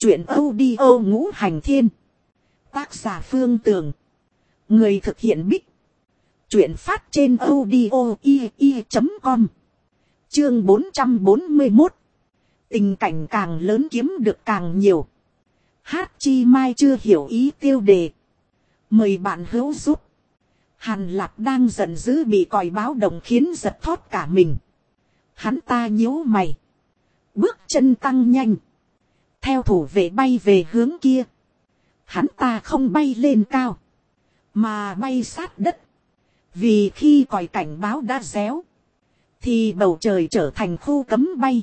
Chuyện audio ngũ hành thiên. Tác giả Phương Tường. Người thực hiện Bích. Chuyện phát trên audio.com. Chương 441. Tình cảnh càng lớn kiếm được càng nhiều. Hát chi mai chưa hiểu ý tiêu đề. Mời bạn hữu giúp. Hàn Lạc đang giận dữ bị còi báo động khiến giật thót cả mình. Hắn ta nhíu mày. Bước chân tăng nhanh. Theo thủ vệ bay về hướng kia. Hắn ta không bay lên cao. Mà bay sát đất. Vì khi còi cảnh báo đã réo. Thì bầu trời trở thành khu cấm bay.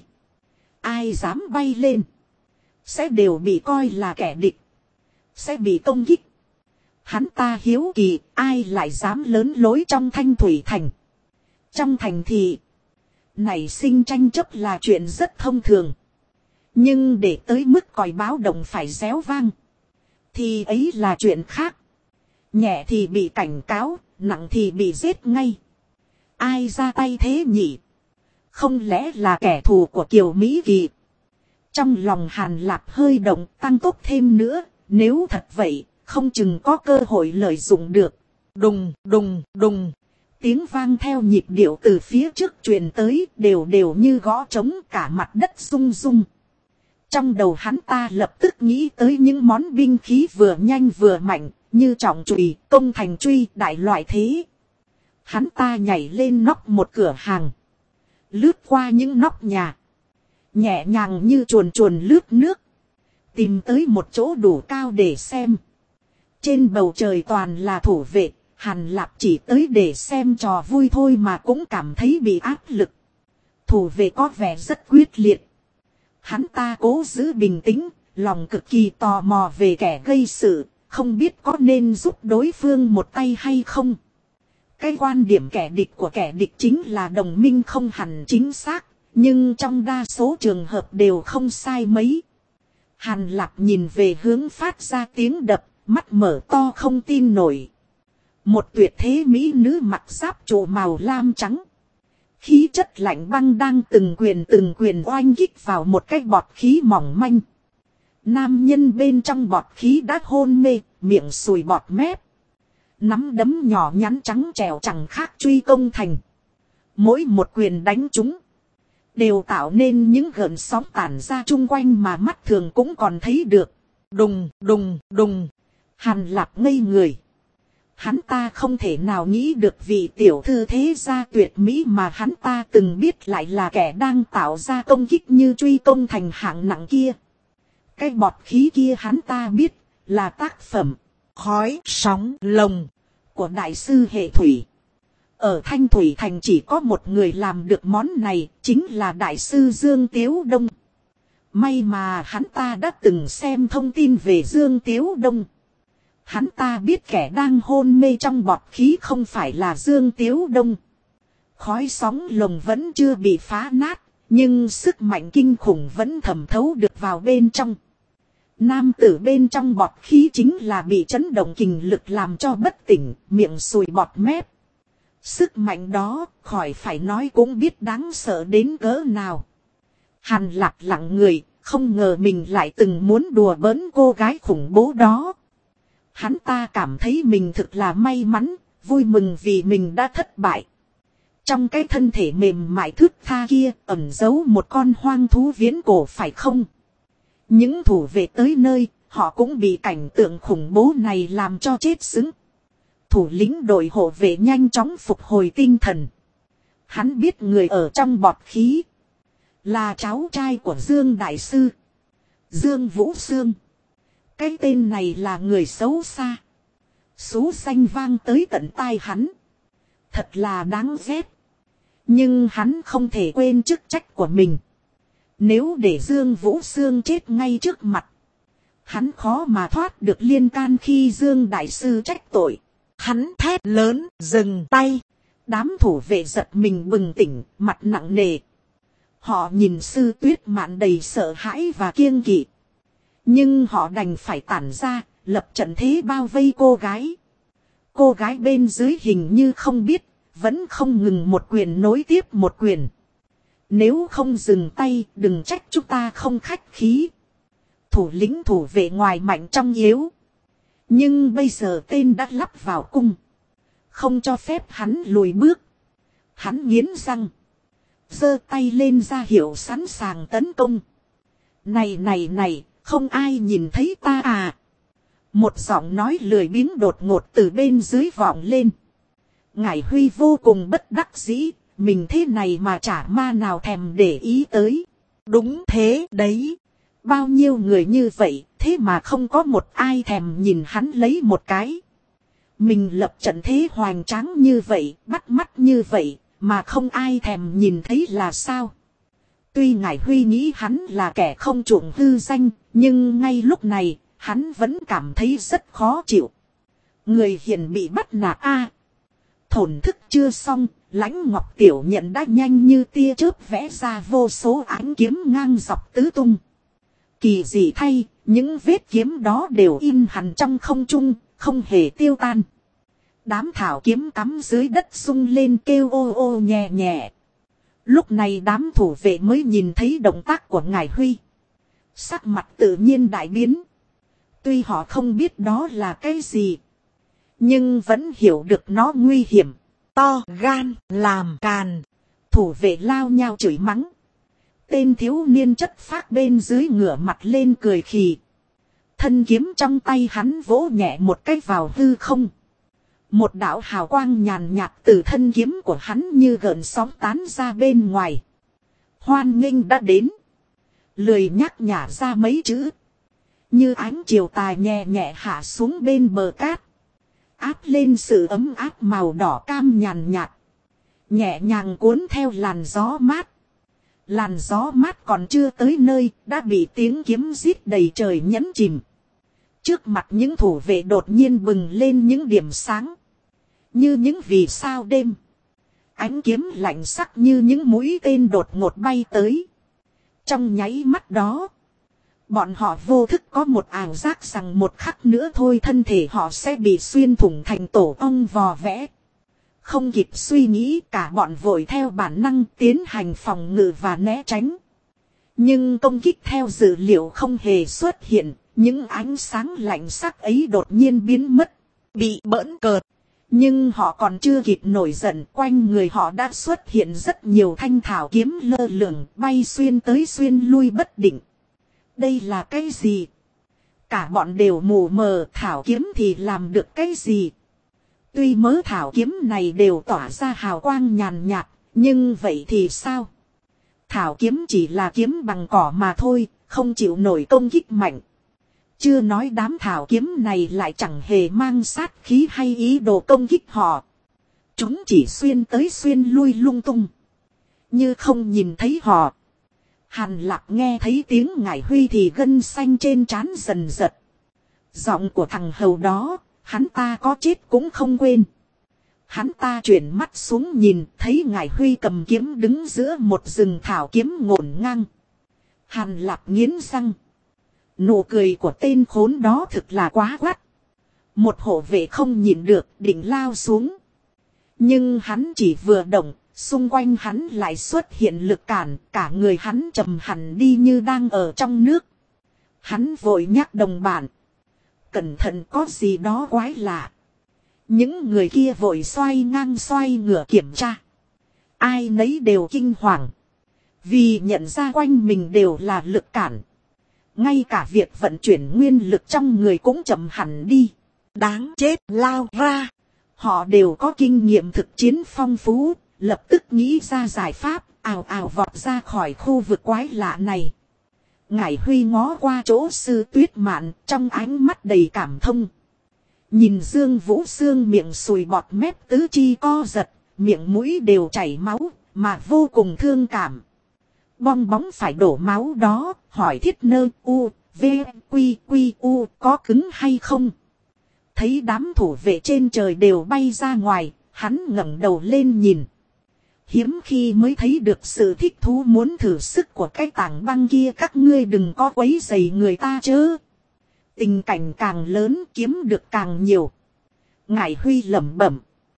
Ai dám bay lên. Sẽ đều bị coi là kẻ địch. Sẽ bị công kích. Hắn ta hiếu kỳ ai lại dám lớn lối trong Thanh Thủy Thành. Trong thành thị. Nảy sinh tranh chấp là chuyện rất thông thường. Nhưng để tới mức còi báo động phải réo vang. Thì ấy là chuyện khác. Nhẹ thì bị cảnh cáo, nặng thì bị giết ngay. Ai ra tay thế nhỉ? Không lẽ là kẻ thù của Kiều Mỹ Kỳ? Trong lòng Hàn Lạp hơi động tăng tốc thêm nữa. Nếu thật vậy, không chừng có cơ hội lợi dụng được. Đùng, đùng, đùng. Tiếng vang theo nhịp điệu từ phía trước truyền tới đều đều như gõ trống cả mặt đất rung rung. Trong đầu hắn ta lập tức nghĩ tới những món binh khí vừa nhanh vừa mạnh, như trọng chùy, công thành truy, đại loại thế. Hắn ta nhảy lên nóc một cửa hàng. Lướt qua những nóc nhà. Nhẹ nhàng như chuồn chuồn lướt nước. Tìm tới một chỗ đủ cao để xem. Trên bầu trời toàn là thủ vệ, Hàn Lạp chỉ tới để xem trò vui thôi mà cũng cảm thấy bị áp lực. Thủ vệ có vẻ rất quyết liệt. Hắn ta cố giữ bình tĩnh, lòng cực kỳ tò mò về kẻ gây sự, không biết có nên giúp đối phương một tay hay không. Cái quan điểm kẻ địch của kẻ địch chính là đồng minh không hẳn chính xác, nhưng trong đa số trường hợp đều không sai mấy. Hàn Lạp nhìn về hướng phát ra tiếng đập, mắt mở to không tin nổi. Một tuyệt thế mỹ nữ mặc giáp trụ màu lam trắng. Khí chất lạnh băng đang từng quyền oanh kích vào một cái bọt khí mỏng manh. Nam nhân bên trong bọt khí đã hôn mê, miệng sùi bọt mép. Nắm đấm nhỏ nhắn trắng trẻo chẳng khác truy công thành. Mỗi một quyền đánh trúng đều tạo nên những gợn sóng tản ra chung quanh mà mắt thường cũng còn thấy được. Đùng, đùng, đùng. Hàn Lạp ngây người. Hắn ta không thể nào nghĩ được vị tiểu thư thế gia tuyệt mỹ mà hắn ta từng biết lại là kẻ đang tạo ra công kích như truy công thành hạng nặng kia. Cái bọt khí kia hắn ta biết là tác phẩm Khói Sóng Lồng của đại sư hệ thủy. Ở Thanh Thủy Thành chỉ có một người làm được món này, chính là đại sư Dương Tiếu Đông. May mà hắn ta đã từng xem thông tin về Dương Tiếu Đông. Hắn ta biết kẻ đang hôn mê trong bọt khí không phải là Dương Tiếu Đông. Khói sóng lồng vẫn chưa bị phá nát, nhưng sức mạnh kinh khủng vẫn thẩm thấu được vào bên trong. Nam tử bên trong bọt khí chính là bị chấn động kình lực làm cho bất tỉnh, miệng sùi bọt mép. Sức mạnh đó, khỏi phải nói cũng biết đáng sợ đến cỡ nào. Hàn Lạp lặng người, không ngờ mình lại từng muốn đùa bỡn cô gái khủng bố đó. Hắn ta cảm thấy mình thực là may mắn, vui mừng vì mình đã thất bại. Trong cái thân thể mềm mại thướt tha kia ẩn giấu một con hoang thú viễn cổ phải không? Những thủ vệ tới nơi, họ cũng bị cảnh tượng khủng bố này làm cho chết sững. Thủ lĩnh đội hộ vệ nhanh chóng phục hồi tinh thần. Hắn biết người ở trong bọt khí là cháu trai của Dương Đại Sư, Dương Vũ Sương. Cái tên này là người xấu xa. Xú xanh vang tới tận tai hắn. Thật là đáng ghét. Nhưng hắn không thể quên chức trách của mình. Nếu để Dương Vũ Sương chết ngay trước mặt, hắn khó mà thoát được liên can khi Dương Đại Sư trách tội. Hắn thét lớn, dừng tay. Đám thủ vệ giật mình bừng tỉnh, mặt nặng nề. Họ nhìn Sư Tuyết Mạn đầy sợ hãi và kiêng kỵ. Nhưng họ đành phải tản ra, lập trận thế bao vây cô gái. Cô gái bên dưới hình như không biết, vẫn không ngừng một quyền nối tiếp một quyền. Nếu không dừng tay, đừng trách chúng ta không khách khí. Thủ lĩnh thủ vệ ngoài mạnh trong yếu. Nhưng bây giờ tên đã lắp vào cung. Không cho phép hắn lùi bước. Hắn nghiến răng. Giơ tay lên ra hiệu sẵn sàng tấn công. Này, không ai nhìn thấy ta à? Một giọng nói lười biếng đột ngột từ bên dưới vọng lên. Ngải Huy vô cùng bất đắc dĩ. Mình thế này mà chả ma nào thèm để ý tới. Đúng thế đấy. Bao nhiêu người như vậy, thế mà không có một ai thèm nhìn hắn lấy một cái. Mình lập trận thế hoành tráng như vậy, bắt mắt như vậy, mà không ai thèm nhìn thấy là sao? Tuy Ngải Huy nghĩ hắn là kẻ không chuộng hư danh, nhưng ngay lúc này, hắn vẫn cảm thấy rất khó chịu. Người hiền bị bắt nạt a. Thổn thức chưa xong, Lãnh Ngọc Tiểu Nhận đã nhanh như tia chớp vẽ ra vô số ánh kiếm ngang dọc tứ tung. Kỳ dị thay, những vết kiếm đó đều in hằn trong không trung, không hề tiêu tan. Đám thảo kiếm cắm dưới đất sung lên kêu ô ô nhẹ nhẹ. Lúc này đám thủ vệ mới nhìn thấy động tác của Ngải Huy. Sắc mặt tự nhiên đại biến. Tuy họ không biết đó là cái gì, nhưng vẫn hiểu được nó nguy hiểm. To gan làm càn. Thủ vệ lao nhau chửi mắng. Tên thiếu niên chất phác bên dưới ngửa mặt lên cười khì. Thân kiếm trong tay hắn vỗ nhẹ một cái vào hư không. Một đạo hào quang nhàn nhạt từ thân kiếm của hắn như gợn sóng tán ra bên ngoài. Hoan nghênh đã đến. Lười nhắc nhả ra mấy chữ. Như ánh chiều tà nhẹ nhẹ hạ xuống bên bờ cát. Áp lên sự ấm áp màu đỏ cam nhàn nhạt. Nhẹ nhàng cuốn theo làn gió mát. Làn gió mát còn chưa tới nơi, đã bị tiếng kiếm rít đầy trời nhấn chìm. Trước mặt những thủ vệ đột nhiên bừng lên những điểm sáng. Như những vì sao đêm. Ánh kiếm lạnh sắc như những mũi tên đột ngột bay tới. Trong nháy mắt đó, bọn họ vô thức có một ảo giác rằng một khắc nữa thôi thân thể họ sẽ bị xuyên thủng thành tổ ong vò vẽ. Không kịp suy nghĩ, cả bọn vội theo bản năng tiến hành phòng ngự và né tránh. Nhưng công kích theo dữ liệu không hề xuất hiện, những ánh sáng lạnh sắc ấy đột nhiên biến mất, bị bỡn cợt. Nhưng họ còn chưa kịp nổi giận, quanh người họ đã xuất hiện rất nhiều thanh thảo kiếm lơ lửng bay xuyên tới xuyên lui bất định. Đây là cái gì? Cả bọn đều mù mờ, thảo kiếm thì làm được cái gì? Tuy mớ thảo kiếm này đều tỏa ra hào quang nhàn nhạt, nhưng vậy thì sao? Thảo kiếm chỉ là kiếm bằng cỏ mà thôi, không chịu nổi công kích mạnh. Chưa nói đám thảo kiếm này lại chẳng hề mang sát khí hay ý đồ công kích họ. Chúng chỉ xuyên tới xuyên lui lung tung, như không nhìn thấy họ. Hàn Lạc nghe thấy tiếng Ngải Huy thì gân xanh trên trán dần giật. Giọng của thằng hầu đó, hắn ta có chết cũng không quên. Hắn ta chuyển mắt xuống nhìn, thấy Ngải Huy cầm kiếm đứng giữa một rừng thảo kiếm ngổn ngang. Hàn Lạc nghiến răng. Nụ cười của tên khốn đó thực là quá quắt. Một hộ vệ không nhịn được, định lao xuống. Nhưng hắn chỉ vừa động, xung quanh hắn lại xuất hiện lực cản, cả người hắn trầm hẳn đi như đang ở trong nước. Hắn vội nhắc đồng bạn. Cẩn thận, có gì đó quái lạ. Những người kia vội xoay ngang xoay ngửa kiểm tra. Ai nấy đều kinh hoàng. Vì nhận ra quanh mình đều là lực cản. Ngay cả việc vận chuyển nguyên lực trong người cũng chậm hẳn đi. Đáng chết, lao ra. Họ đều có kinh nghiệm thực chiến phong phú, lập tức nghĩ ra giải pháp, ào ào vọt ra khỏi khu vực quái lạ này. Ngải Huy ngó qua chỗ Sư Tuyết Mạn, trong ánh mắt đầy cảm thông. Nhìn Dương Vũ Sương miệng sùi bọt mép tứ chi co giật, miệng mũi đều chảy máu, mà vô cùng thương cảm. Bong bóng phải đổ máu đó, hỏi Thiết Nơ U, V, Quy, Quy, U có cứng hay không? Thấy đám thủ vệ trên trời đều bay ra ngoài, hắn ngẩng đầu lên nhìn. Hiếm khi mới thấy được sự thích thú muốn thử sức của cái tảng băng kia, các ngươi đừng có quấy rầy người ta chứ. Tình cảnh càng lớn kiếm được càng nhiều. Ngải Huy lẩm bẩm.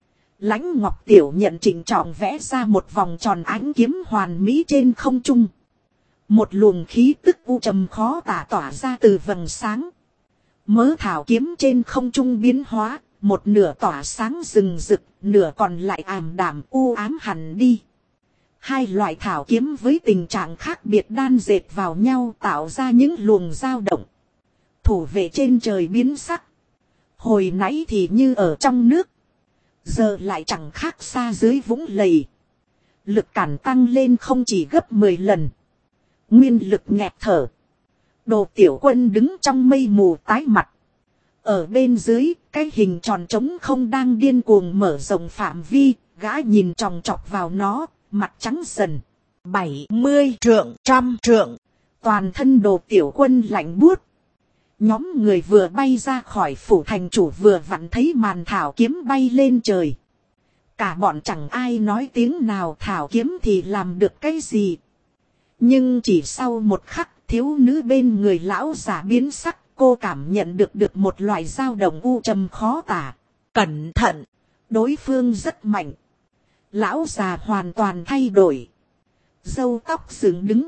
Lãnh Ngọc Tiểu Nhận trịnh trọng vẽ ra một vòng tròn ánh kiếm hoàn mỹ trên không trung. Một luồng khí tức u trầm khó tả tỏa ra từ vầng sáng. Mớ thảo kiếm trên không trung biến hóa, một nửa tỏa sáng rừng rực, nửa còn lại ảm đạm u ám hẳn đi. Hai loại thảo kiếm với tình trạng khác biệt đan dệt vào nhau tạo ra những luồng dao động. Thủ vệ trên trời biến sắc. Hồi nãy thì như ở trong nước. Giờ lại chẳng khác xa dưới vũng lầy. Lực cản tăng lên không chỉ gấp 10 lần. Nguyên lực nghẹt thở. Đồ Tiểu Quân đứng trong mây mù tái mặt. Ở bên dưới, cái hình tròn trống không đang điên cuồng mở rộng phạm vi, gã nhìn tròng trọc vào nó, mặt trắng dần. 70 trượng, 100 trượng. Toàn thân Đồ Tiểu Quân lạnh buốt. Nhóm người vừa bay ra khỏi phủ thành chủ vừa vặn thấy màn thảo kiếm bay lên trời. Cả bọn chẳng ai nói tiếng nào, thảo kiếm thì làm được cái gì. Nhưng chỉ sau một khắc, thiếu nữ bên người lão giả biến sắc, cô cảm nhận được một loại dao động u trầm khó tả. Cẩn thận, đối phương rất mạnh. Lão già hoàn toàn thay đổi. Râu tóc dựng đứng.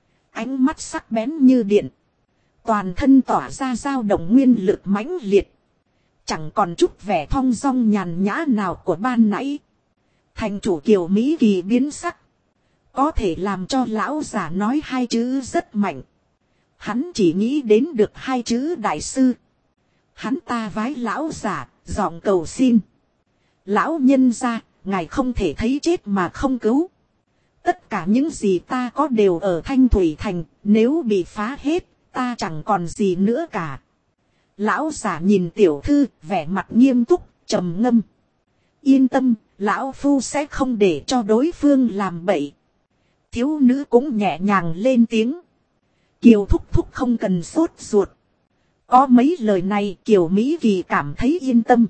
Ánh mắt sắc bén như điện. Toàn thân tỏa ra dao động nguyên lực mãnh liệt. Chẳng còn chút vẻ thong dong nhàn nhã nào của ban nãy. Thành chủ Kiều Mỹ Kỳ biến sắc. Có thể làm cho lão giả nói hai chữ rất mạnh. Hắn chỉ nghĩ đến được hai chữ đại sư. Hắn ta vái lão giả, giọng cầu xin. Lão nhân gia, ngài không thể thấy chết mà không cứu. Tất cả những gì ta có đều ở Thanh Thủy Thành, nếu bị phá hết, ta chẳng còn gì nữa cả. Lão giả nhìn tiểu thư, vẻ mặt nghiêm túc, trầm ngâm. Yên tâm, lão phu sẽ không để cho đối phương làm bậy. Thiếu nữ cũng nhẹ nhàng lên tiếng. Kiều thúc thúc không cần sốt ruột. Có mấy lời này Kiều Mỹ Kỳ cảm thấy yên tâm.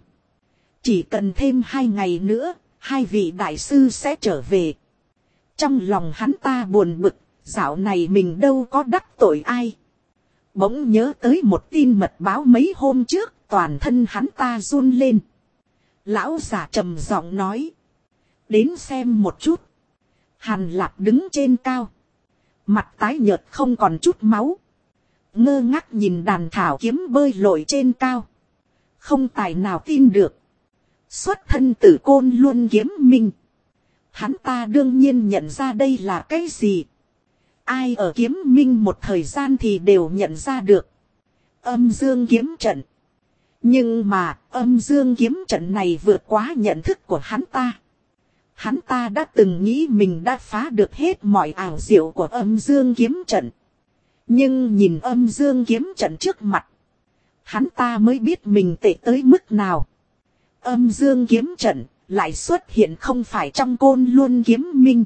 Chỉ cần thêm 2 ngày nữa, hai vị đại sư sẽ trở về. Trong lòng hắn ta buồn bực, dạo này mình đâu có đắc tội ai. Bỗng nhớ tới một tin mật báo mấy hôm trước, toàn thân hắn ta run lên. Lão giả trầm giọng nói. Đến xem một chút. Hàn Lạp đứng trên cao. Mặt tái nhợt không còn chút máu. Ngơ ngác nhìn đàn thảo kiếm bơi lội trên cao. Không tài nào tin được. Xuất thân từ Côn Luân Kiếm Minh. Hắn ta đương nhiên nhận ra đây là cái gì. Ai ở Kiếm Minh một thời gian thì đều nhận ra được. Âm dương kiếm trận. Nhưng mà âm dương kiếm trận này vượt quá nhận thức của hắn ta. Hắn ta đã từng nghĩ mình đã phá được hết mọi ảo diệu của âm dương kiếm trận. Nhưng nhìn âm dương kiếm trận trước mặt. Hắn ta mới biết mình tệ tới mức nào. Âm dương kiếm trận lại xuất hiện không phải trong Côn Luân Kiếm Minh.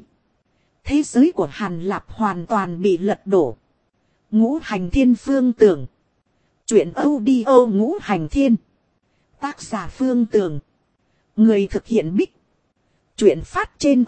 Thế giới của Hàn Lạp hoàn toàn bị lật đổ. Ngũ Hành Thiên Phương Tường. Chuyện audio Ngũ Hành Thiên. Tác giả Phương Tường. Người thực hiện Bích. Chuyện phát trên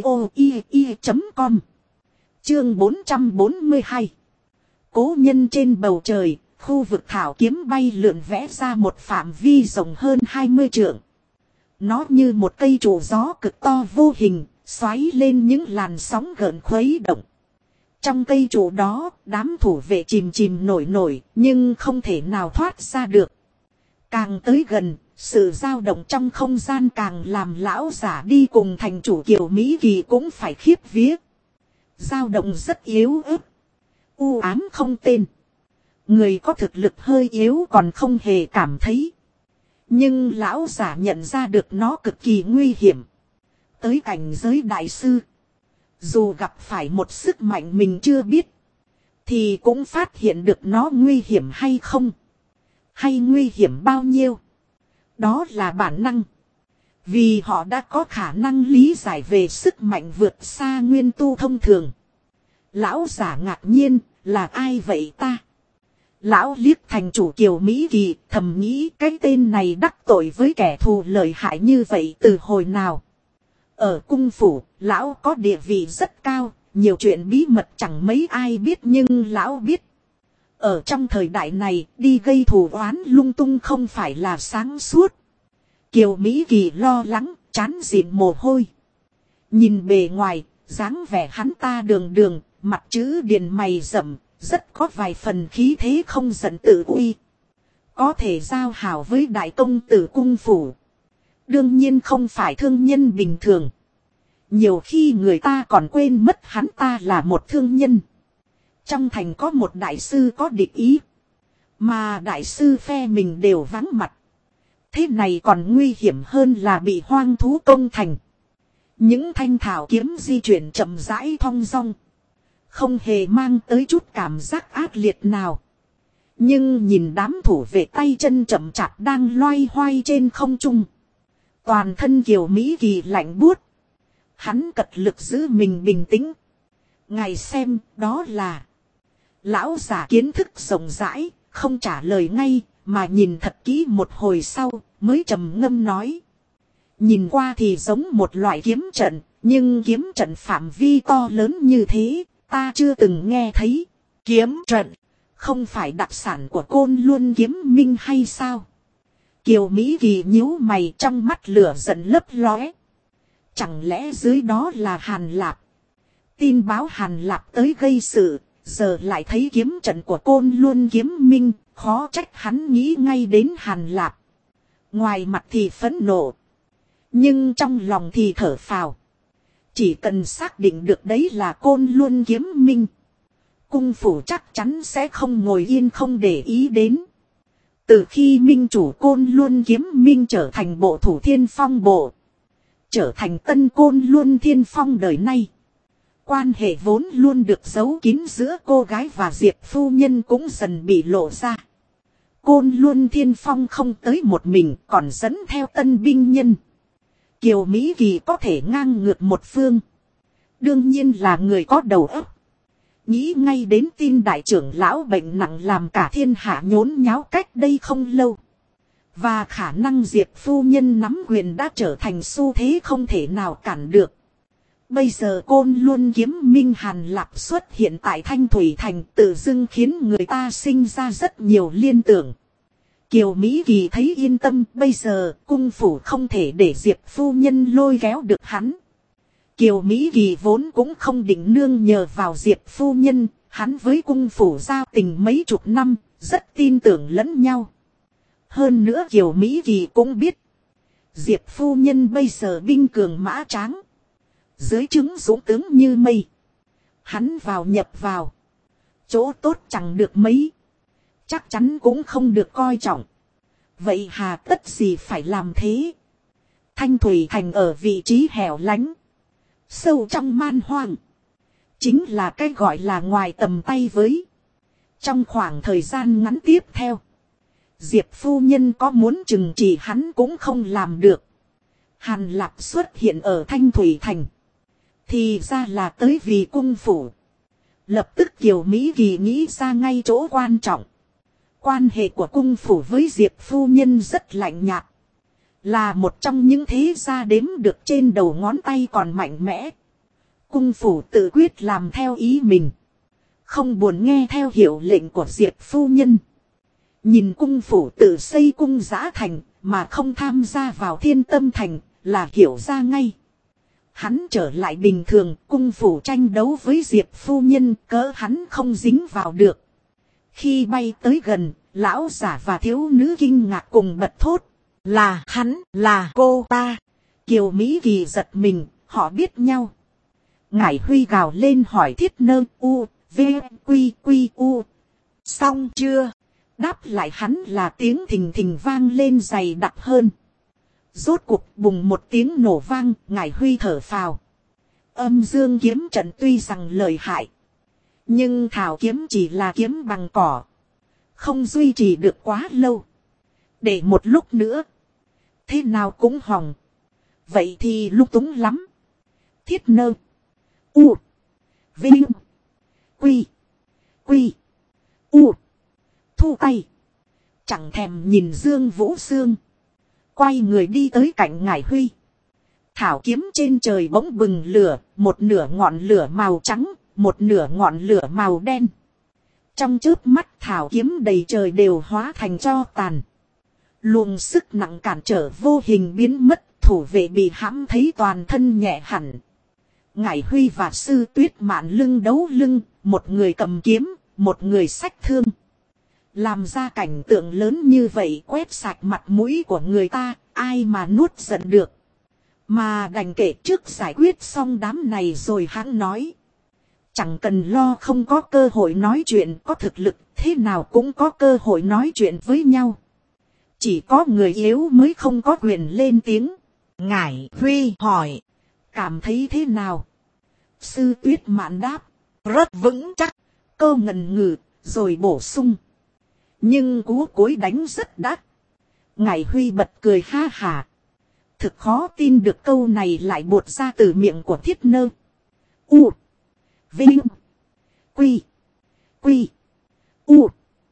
audio.com. Chương 442. Cố nhân trên bầu trời, khu vực thảo kiếm bay lượn vẽ ra một phạm vi rộng hơn 20 trượng. Nó như một cây trụ gió cực to vô hình, xoáy lên những làn sóng gợn khuấy động. Trong cây trụ đó, đám thủ vệ chìm chìm nổi nổi, nhưng không thể nào thoát ra được. Càng tới gần, sự dao động trong không gian càng làm lão giả đi cùng thành chủ Kiều Mỹ Kỳ cũng phải khiếp vía. Dao động rất yếu ớt. U ám không tên. Người có thực lực hơi yếu còn không hề cảm thấy. Nhưng lão giả nhận ra được nó cực kỳ nguy hiểm. Tới cảnh giới đại sư. Dù gặp phải một sức mạnh mình chưa biết. Thì cũng phát hiện được nó nguy hiểm hay không. Hay nguy hiểm bao nhiêu. Đó là bản năng. Vì họ đã có khả năng lý giải về sức mạnh vượt xa nguyên tu thông thường. Lão giả ngạc nhiên, là ai vậy ta? Lão liếc thành chủ Kiều Mỹ Kỳ, thầm nghĩ cái tên này đắc tội với kẻ thù lợi hại như vậy từ hồi nào. Ở cung phủ, lão có địa vị rất cao, nhiều chuyện bí mật chẳng mấy ai biết nhưng lão biết. Ở trong thời đại này, đi gây thù oán lung tung không phải là sáng suốt. Kiều Mỹ Kỳ lo lắng, trán dịn mồ hôi. Nhìn bề ngoài, dáng vẻ hắn ta đường đường, mặt chữ điền mày rậm, rất có vài phần khí thế không giận tự uy. Có thể giao hảo với đại công tử cung phủ. Đương nhiên không phải thương nhân bình thường. Nhiều khi người ta còn quên mất hắn ta là một thương nhân. Trong thành có một đại sư có địch ý. Mà đại sư phe mình đều vắng mặt. Thế này còn nguy hiểm hơn là bị hoang thú công thành. Những thanh thảo kiếm di chuyển chậm rãi thong dong. Không hề mang tới chút cảm giác ác liệt nào. Nhưng nhìn đám thủ vệ tay chân chậm chạp đang loay hoay trên không trung. Toàn thân Kiều Mỹ Kỳ lạnh buốt. Hắn cật lực giữ mình bình tĩnh. Ngài xem đó là. Lão giả kiến thức rộng rãi, không trả lời ngay, mà nhìn thật kỹ một hồi sau, mới trầm ngâm nói. Nhìn qua thì giống một loại kiếm trận, nhưng kiếm trận phạm vi to lớn như thế, ta chưa từng nghe thấy. Kiếm trận, không phải đặc sản của Côn Luân Kiếm Minh hay sao? Kiều Mỹ Kỳ nhíu mày, trong mắt lửa giận lấp lóe. Chẳng lẽ dưới đó là Hàn Lạp? Tin báo Hàn Lạp tới gây sự, giờ lại thấy kiếm trận của Côn Luân Kiếm Minh, khó trách hắn nghĩ ngay đến Hàn Lạp. Ngoài mặt thì phẫn nộ, nhưng trong lòng thì thở phào. Chỉ cần xác định được đấy là Côn Luân Kiếm Minh, cung phủ chắc chắn sẽ không ngồi yên không để ý đến. Từ khi minh chủ Côn Luân Kiếm Minh trở thành bộ thủ Thiên Phong bộ, trở thành tân Côn Luân Thiên Phong đời nay, quan hệ vốn luôn được giấu kín giữa cô gái và Diệp phu nhân cũng dần bị lộ ra. Côn Luân Thiên Phong không tới một mình, còn dẫn theo tân binh nhân. Kiều Mỹ Kỳ có thể ngang ngược một phương. Đương nhiên là người có đầu óc. Nghĩ ngay đến tin đại trưởng lão bệnh nặng làm cả thiên hạ nhốn nháo cách đây không lâu. Và khả năng Diệp phu nhân nắm quyền đã trở thành xu thế không thể nào cản được. Bây giờ Côn Luân Kiếm Minh Hàn Lạp xuất hiện tại Thanh Thủy Thành, tự dưng khiến người ta sinh ra rất nhiều liên tưởng. Kiều Mỹ Kỳ thấy yên tâm, bây giờ cung phủ không thể để Diệp phu nhân lôi kéo được hắn. Kiều Mỹ Kỳ vốn cũng không định nương nhờ vào Diệp phu nhân, hắn với cung phủ giao tình mấy chục năm, rất tin tưởng lẫn nhau. Hơn nữa Kiều Mỹ Kỳ cũng biết, Diệp phu nhân bây giờ binh cường mã tráng, dưới trướng dũng tướng như mây. Hắn vào nhập vào, chỗ tốt chẳng được mấy, chắc chắn cũng không được coi trọng. Vậy hà tất gì phải làm thế? Thanh Thủy Thành ở vị trí hẻo lánh, sâu trong man hoang, chính là cái gọi là ngoài tầm tay với. Trong khoảng thời gian ngắn tiếp theo, Diệp phu nhân có muốn trừng trị hắn cũng không làm được. Hàn Lạp xuất hiện ở Thanh Thủy Thành, thì ra là tới vì cung phủ. Lập tức Kiều Mỹ Kỳ nghĩ ra ngay chỗ quan trọng. Quan hệ của cung phủ với Diệp phu nhân rất lạnh nhạt, là một trong những thế gia đếm được trên đầu ngón tay còn mạnh mẽ. Cung phủ tự quyết làm theo ý mình, không buồn nghe theo hiệu lệnh của Diệp phu nhân. Nhìn cung phủ tự xây cung Giã Thành mà không tham gia vào Thiên Tâm Thành là hiểu ra ngay. Hắn trở lại bình thường, cung phủ tranh đấu với Diệp phu nhân, cỡ hắn không dính vào được. Khi bay tới gần, lão giả và thiếu nữ kinh ngạc cùng bật thốt. Là hắn, là cô ta. Kiều Mỹ Kỳ giật mình, họ biết nhau. Ngải Huy gào lên hỏi Thiết Nơ U, V, Quy, Quy, U. Xong chưa? Đáp lại hắn là tiếng thình thình vang lên dày đặc hơn. Rốt cuộc bùng một tiếng nổ vang, Ngải Huy thở phào. Âm dương kiếm trận tuy rằng lợi hại, nhưng thảo kiếm chỉ là kiếm bằng cỏ, không duy trì được quá lâu. Để một lúc nữa, thế nào cũng hỏng. Vậy thì lung túng lắm. Thiết Nơ U, Vinh, Quy, Quy, U. Thu tay, chẳng thèm nhìn Dương Vũ Sương, quay người đi tới cạnh Ngải Huy. Thảo kiếm trên trời bỗng bừng lửa, một nửa ngọn lửa màu trắng, một nửa ngọn lửa màu đen. Trong chớp mắt thảo kiếm đầy trời đều hóa thành tro tàn. Luồng sức nặng cản trở vô hình biến mất, thủ vệ bị hãm thấy toàn thân nhẹ hẳn. Ngải Huy và Sư Tuyết Mạn lưng đấu lưng, một người cầm kiếm, một người xách thương. Làm ra cảnh tượng lớn như vậy quét sạch mặt mũi của người ta, ai mà nuốt giận được. Mà đành kể trước giải quyết xong đám này rồi hắn nói. Chẳng cần lo không có cơ hội nói chuyện, có thực lực thế nào cũng có cơ hội nói chuyện với nhau. Chỉ có người yếu mới không có quyền lên tiếng. Ngải Huy hỏi. Cảm thấy thế nào? Sư Tuyết Mạn đáp. Rất vững chắc. Câu ngần ngừ, rồi bổ sung. Nhưng cú cối đánh rất đắt. Ngải Huy bật cười ha hả. Thực khó tin được câu này lại buột ra từ miệng của Thiết Nơ. U. Vinh. Quy. Quy. U.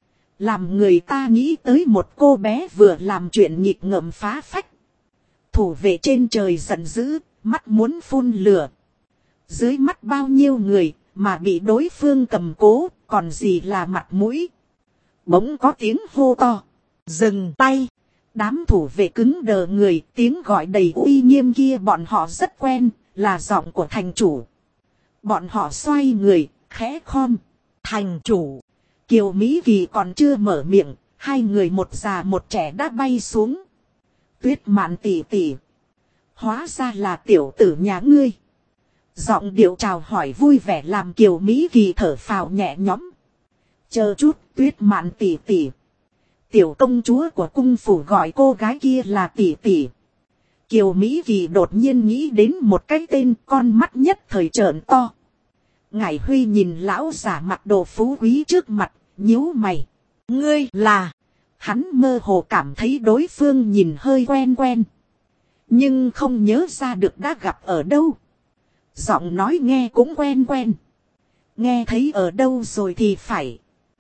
Làm người ta nghĩ tới một cô bé vừa làm chuyện nghịch ngợm phá phách. Thủ vệ trên trời giận dữ, mắt muốn phun lửa. Dưới mắt bao nhiêu người mà bị đối phương cầm cố, còn gì là mặt mũi. Bỗng có tiếng hô to. Dừng tay. Đám thủ vệ cứng đờ người, tiếng gọi đầy uy nghiêm kia bọn họ rất quen, là giọng của thành chủ. Bọn họ xoay người, khẽ khom. Thành chủ. Kiều Mỹ Kỳ còn chưa mở miệng, hai người một già một trẻ đã bay xuống. Tuyết Mạn tỷ tỷ. Hóa ra là tiểu tử nhà ngươi. Giọng điệu chào hỏi vui vẻ làm Kiều Mỹ Kỳ thở phào nhẹ nhõm. Chờ chút, Tuyết Mạn tỷ tỷ. Tiểu công chúa của cung phủ gọi cô gái kia là tỷ tỷ. Kiều Mỹ Kỳ đột nhiên nghĩ đến một cái tên, con mắt nhất thời trợn to. Ngải Huy nhìn lão giả mặc đồ phú quý trước mặt, nhíu mày. Ngươi là... Hắn mơ hồ cảm thấy đối phương nhìn hơi quen quen. Nhưng không nhớ ra được đã gặp ở đâu. Giọng nói nghe cũng quen quen. Nghe thấy ở đâu rồi thì phải.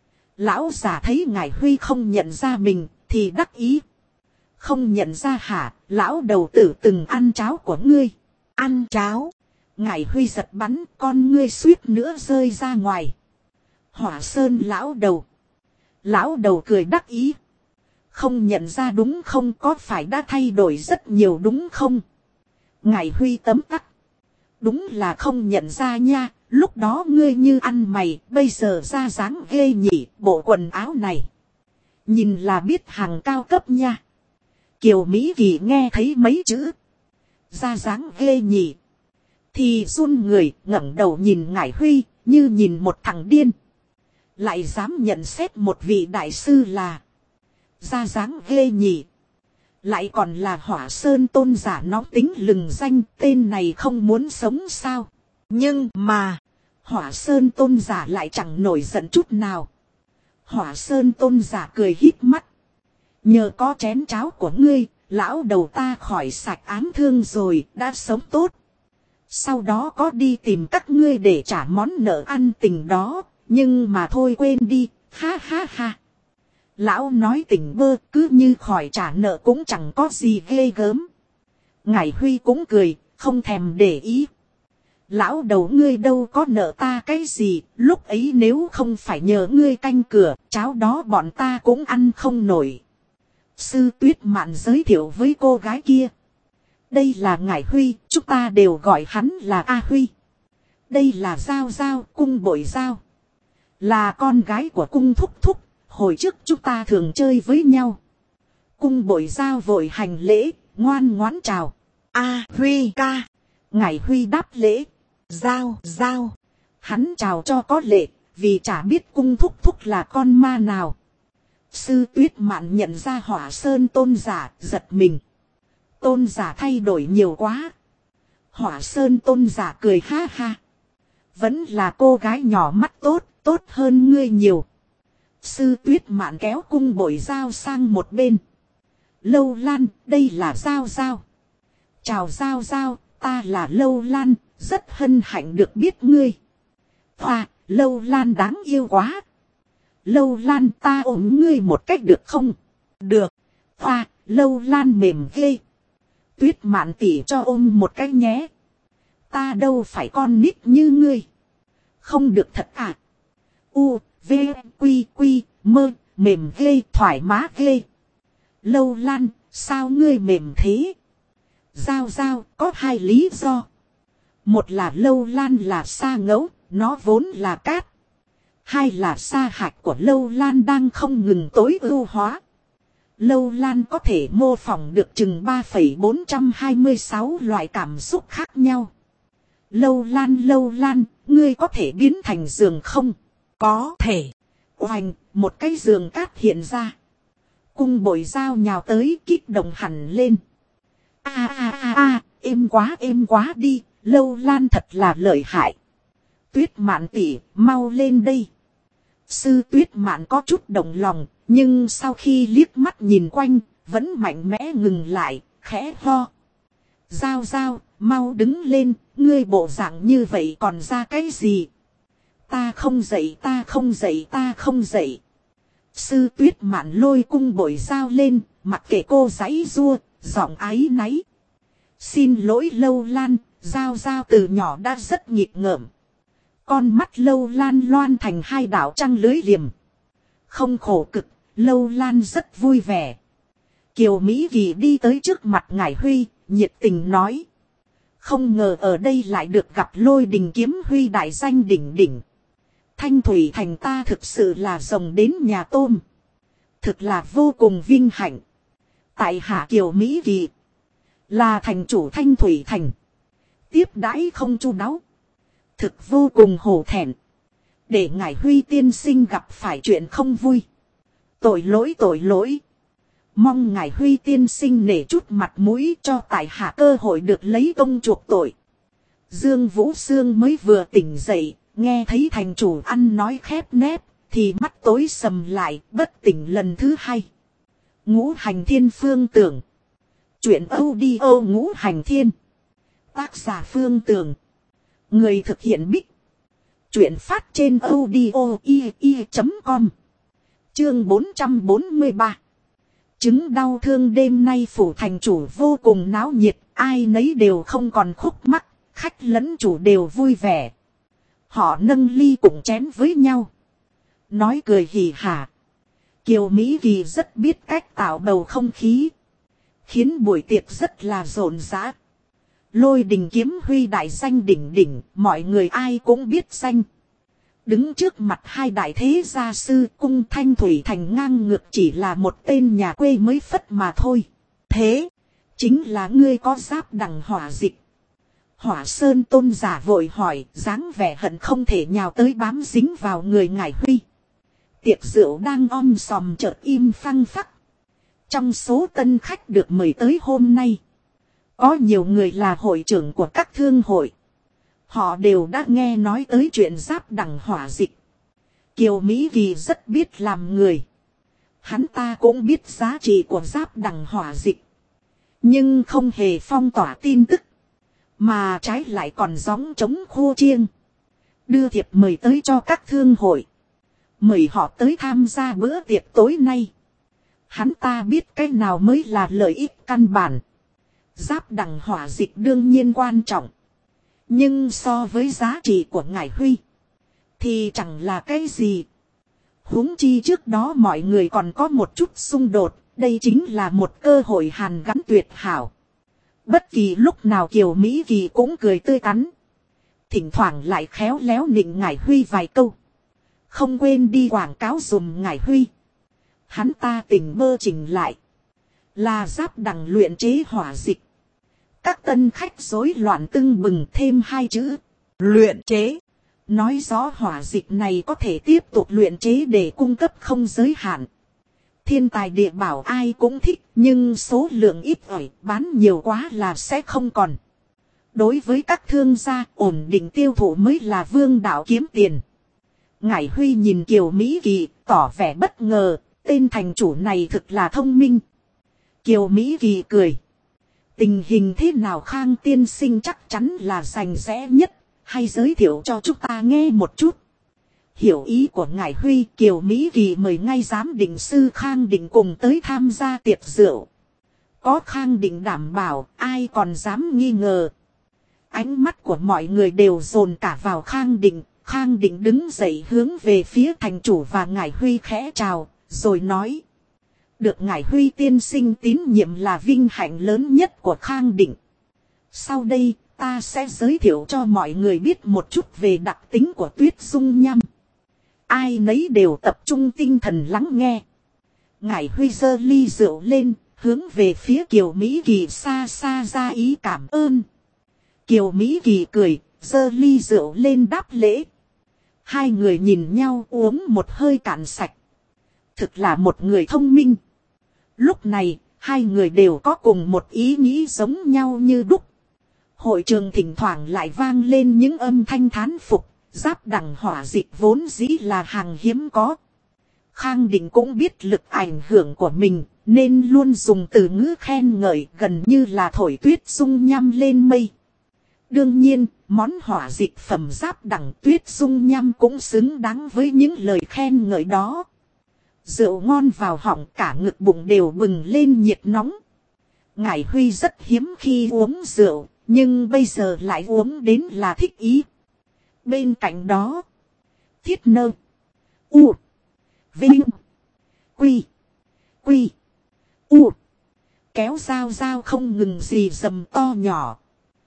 Lão giả thấy Ngải Huy không nhận ra mình thì đắc ý. Không nhận ra hả? Lão đầu tử từng ăn cháo của ngươi. Ăn cháo? Ngải Huy giật bắn, con ngươi suýt nữa rơi ra ngoài. Hỏa Sơn lão đầu. Lão đầu cười đắc ý. Không nhận ra đúng không, có phải đã thay đổi rất nhiều đúng không? Ngải Huy tấm tắc. Đúng là không nhận ra nha, lúc đó ngươi như ăn mày, bây giờ ra dáng ghê nhỉ, bộ quần áo này. Nhìn là biết hàng cao cấp nha. Kiều Mỹ Kỳ nghe thấy mấy chữ. Ra dáng ghê nhỉ. Thì run người ngẩng đầu nhìn Ngải Huy, như nhìn một thằng điên. Lại dám nhận xét một vị đại sư là. Ra dáng ghê nhỉ. Lại còn là Hỏa Sơn tôn giả nó tính lừng danh, tên này không muốn sống sao. Nhưng mà, Hỏa Sơn tôn giả lại chẳng nổi giận chút nào. Hỏa Sơn tôn giả cười hít mắt. Nhờ có chén cháo của ngươi, lão đầu ta khỏi sạch ám thương rồi, đã sống tốt. Sau đó có đi tìm các ngươi để trả món nợ ăn tình đó, nhưng mà thôi quên đi, ha ha ha. Lão nói tỉnh bơ, cứ như khỏi trả nợ cũng chẳng có gì ghê gớm. Ngải Huy cũng cười, không thèm để ý. Lão đầu ngươi đâu có nợ ta cái gì, lúc ấy nếu không phải nhờ ngươi canh cửa, cháo đó bọn ta cũng ăn không nổi. Sư Tuyết Mạn giới thiệu với cô gái kia. Đây là Ngải Huy, chúng ta đều gọi hắn là A Huy. Đây là Giao Giao, cung bội Giao. Là con gái của cung thúc thúc, hồi trước chúng ta thường chơi với nhau. Cung bội Giao vội hành lễ, ngoan ngoãn chào. A Huy ca. Ngải Huy đáp lễ. Giao Giao. Hắn chào cho có lệ, vì chả biết cung thúc thúc là con ma nào. Sư Tuyết Mạn nhận ra Hỏa Sơn tôn giả, giật mình. Tôn giả thay đổi nhiều quá. Hỏa Sơn tôn giả cười ha ha. Vẫn là cô gái nhỏ mắt tốt, tốt hơn ngươi nhiều. Sư Tuyết Mạn kéo cung bội Giao sang một bên. Lâu Lan, đây là Giao Giao. Chào Giao Giao, ta là Lâu Lan, rất hân hạnh được biết ngươi. Hoa, Lâu Lan đáng yêu quá. Lâu Lan ta ôm ngươi một cách được không? Được. Hoa, Lâu Lan mềm ghê. Tuyết Mạn tỉ cho ôm một cách nhé. Ta đâu phải con nít như ngươi. Không được thật à? U, V, Quy, Quy, mơ, mềm ghê, thoải mái ghê. Lâu Lan, sao ngươi mềm thế? Giao Giao, có hai lý do. Một là Lâu Lan là sa ngẫu, nó vốn là cát. Hai là sa hạch của Lâu Lan đang không ngừng tối ưu hóa. Lâu Lan có thể mô phỏng được chừng 3,426 loại cảm xúc khác nhau. Lâu Lan, ngươi có thể biến thành giường không? Có thể. Oành, một cái giường cát hiện ra. Cung bội dao nhào tới kích động hẳn lên. Êm quá đi, Lâu Lan thật là lợi hại. Tuyết Mạn tỷ, mau lên đây. Sư Tuyết Mạn có chút động lòng, nhưng sau khi liếc mắt nhìn quanh, vẫn mạnh mẽ ngừng lại, khẽ ho. Giao, mau đứng lên, ngươi bộ dạng như vậy còn ra cái gì? Ta không dậy. Sư Tuyết Mạn lôi cung bội dao lên, mặc kệ cô giãy giụa, giọng áy náy. Xin lỗi Lâu Lan, Giao từ nhỏ đã rất nghịch ngợm. Con mắt Lâu Lan loan thành hai đạo trăng lưới liềm. Không khổ cực, Lâu Lan rất vui vẻ. Kiều Mỹ Kỳ đi tới trước mặt Ngải Huy, nhiệt tình nói. Không ngờ ở đây lại được gặp Lôi Đình Kiếm Huy đại danh đỉnh. Thanh Thủy Thành ta thực sự là rồng đến nhà tôm. Thực là vô cùng vinh hạnh. Tại hạ Kiều Mỹ Kỳ là thành chủ Thanh Thủy Thành. Tiếp đãi không chu đáo. Thực vô cùng hổ thẹn. Để Ngải Huy tiên sinh gặp phải chuyện không vui. Tội lỗi. Mong Ngải Huy tiên sinh nể chút mặt mũi cho tại hạ cơ hội được lấy công chuộc tội. Dương Vũ Sương mới vừa tỉnh dậy, nghe thấy thành chủ ăn nói khép nép, thì mắt tối sầm lại, bất tỉnh lần thứ hai. Ngũ Hành Thiên Phương Tưởng. Chuyện audio Ngũ Hành Thiên. Tác giả Phương Tưởng. Người thực hiện Bích. Chuyện phát trên audio.com. Chương 443. Chứng đau thương đêm nay phủ thành chủ vô cùng náo nhiệt, ai nấy đều không còn khúc mắc, khách lẫn chủ đều vui vẻ. Họ nâng ly cùng chén với nhau. Nói cười hỉ hả. Kiều Mỹ Kỳ rất biết cách tạo bầu không khí. Khiến buổi tiệc rất là rộn rã. Lôi Đình Kiếm Huy đại danh đỉnh, mọi người ai cũng biết danh. Đứng trước mặt hai đại thế gia sư cung Thanh Thủy Thành ngang ngược chỉ là một tên nhà quê mới phất mà thôi. Thế, chính là ngươi có giáp đằng hỏa dịch. Hỏa Sơn Tôn giả vội hỏi, dáng vẻ hận không thể nhào tới bám dính vào người Ngải Huy. Tiệc rượu đang om sòm chợt im phăng phắc. Trong số tân khách được mời tới hôm nay, có nhiều người là hội trưởng của các thương hội. Họ đều đã nghe nói tới chuyện giáp đằng hỏa dịch. Kiều Mỹ Kỳ rất biết làm người. Hắn ta cũng biết giá trị của giáp đằng hỏa dịch. Nhưng không hề phong tỏa tin tức. Mà trái lại còn gióng trống khô chiêng. Đưa thiệp mời tới cho các thương hội. Mời họ tới tham gia bữa tiệc tối nay. Hắn ta biết cái nào mới là lợi ích căn bản. Giáp đằng hỏa dịch đương nhiên quan trọng. Nhưng so với giá trị của Ngải Huy thì chẳng là cái gì. Huống chi trước đó mọi người còn có một chút xung đột. Đây chính là một cơ hội hàn gắn tuyệt hảo. Bất kỳ lúc nào Kiều Mỹ Kỳ cũng cười tươi tắn. Thỉnh thoảng lại khéo léo nịnh Ngải Huy vài câu. Không quên đi quảng cáo dùm Ngải Huy. Hắn ta tỉnh mơ chỉnh lại. Là giáp đằng luyện chế hỏa dịch. Các tân khách rối loạn tưng bừng thêm hai chữ. Luyện chế. Nói rõ hỏa dịch này có thể tiếp tục luyện chế để cung cấp không giới hạn. Thiên tài địa bảo ai cũng thích. Nhưng số lượng ít ỏi bán nhiều quá là sẽ không còn. Đối với các thương gia ổn định tiêu thụ mới là vương đạo kiếm tiền. Ngải Huy nhìn Kiều Mỹ Kỳ tỏ vẻ bất ngờ. Tên thành chủ này thực là thông minh. Kiều Mỹ Kỳ cười. Tình hình thế nào Khang tiên sinh chắc chắn là rành rẽ nhất. Hay giới thiệu cho chúng ta nghe một chút. Hiểu ý của Ngải Huy, Kiều Mỹ Kỳ mời ngay giám định sư Khang Định cùng tới tham gia tiệc rượu. Có Khang Định đảm bảo, ai còn dám nghi ngờ. Ánh mắt của mọi người đều dồn cả vào Khang Định. Khang Định đứng dậy hướng về phía thành chủ và Ngải Huy khẽ chào, rồi nói. Được Ngải Huy tiên sinh tín nhiệm là vinh hạnh lớn nhất của Khang Định. Sau đây, ta sẽ giới thiệu cho mọi người biết một chút về đặc tính của tuyết dung nham. Ai nấy đều tập trung tinh thần lắng nghe. Ngải Huy giơ ly rượu lên, hướng về phía Kiều Mỹ Kỳ xa xa ra ý cảm ơn. Kiều Mỹ Kỳ cười, giơ ly rượu lên đáp lễ. Hai người nhìn nhau uống một hơi cạn sạch. Thực là một người thông minh. Lúc này, hai người đều có cùng một ý nghĩ giống nhau như đúc. Hội trường thỉnh thoảng lại vang lên những âm thanh thán phục. Giáp đẳng hỏa dịch vốn dĩ là hàng hiếm có. Khang Định cũng biết lực ảnh hưởng của mình, nên luôn dùng từ ngữ khen ngợi gần như là thổi tuyết dung nham lên mây. Đương nhiên, món hỏa dịch phẩm giáp đẳng tuyết dung nham cũng xứng đáng với những lời khen ngợi đó. Rượu ngon vào họng, cả ngực bụng đều bừng lên nhiệt nóng. Ngải Huy rất hiếm khi uống rượu, nhưng bây giờ lại uống đến là thích ý. Bên cạnh đó, Thiết Nơ, U, Vinh, Quy, Quy, U, kéo dao dao không ngừng gì dầm to nhỏ.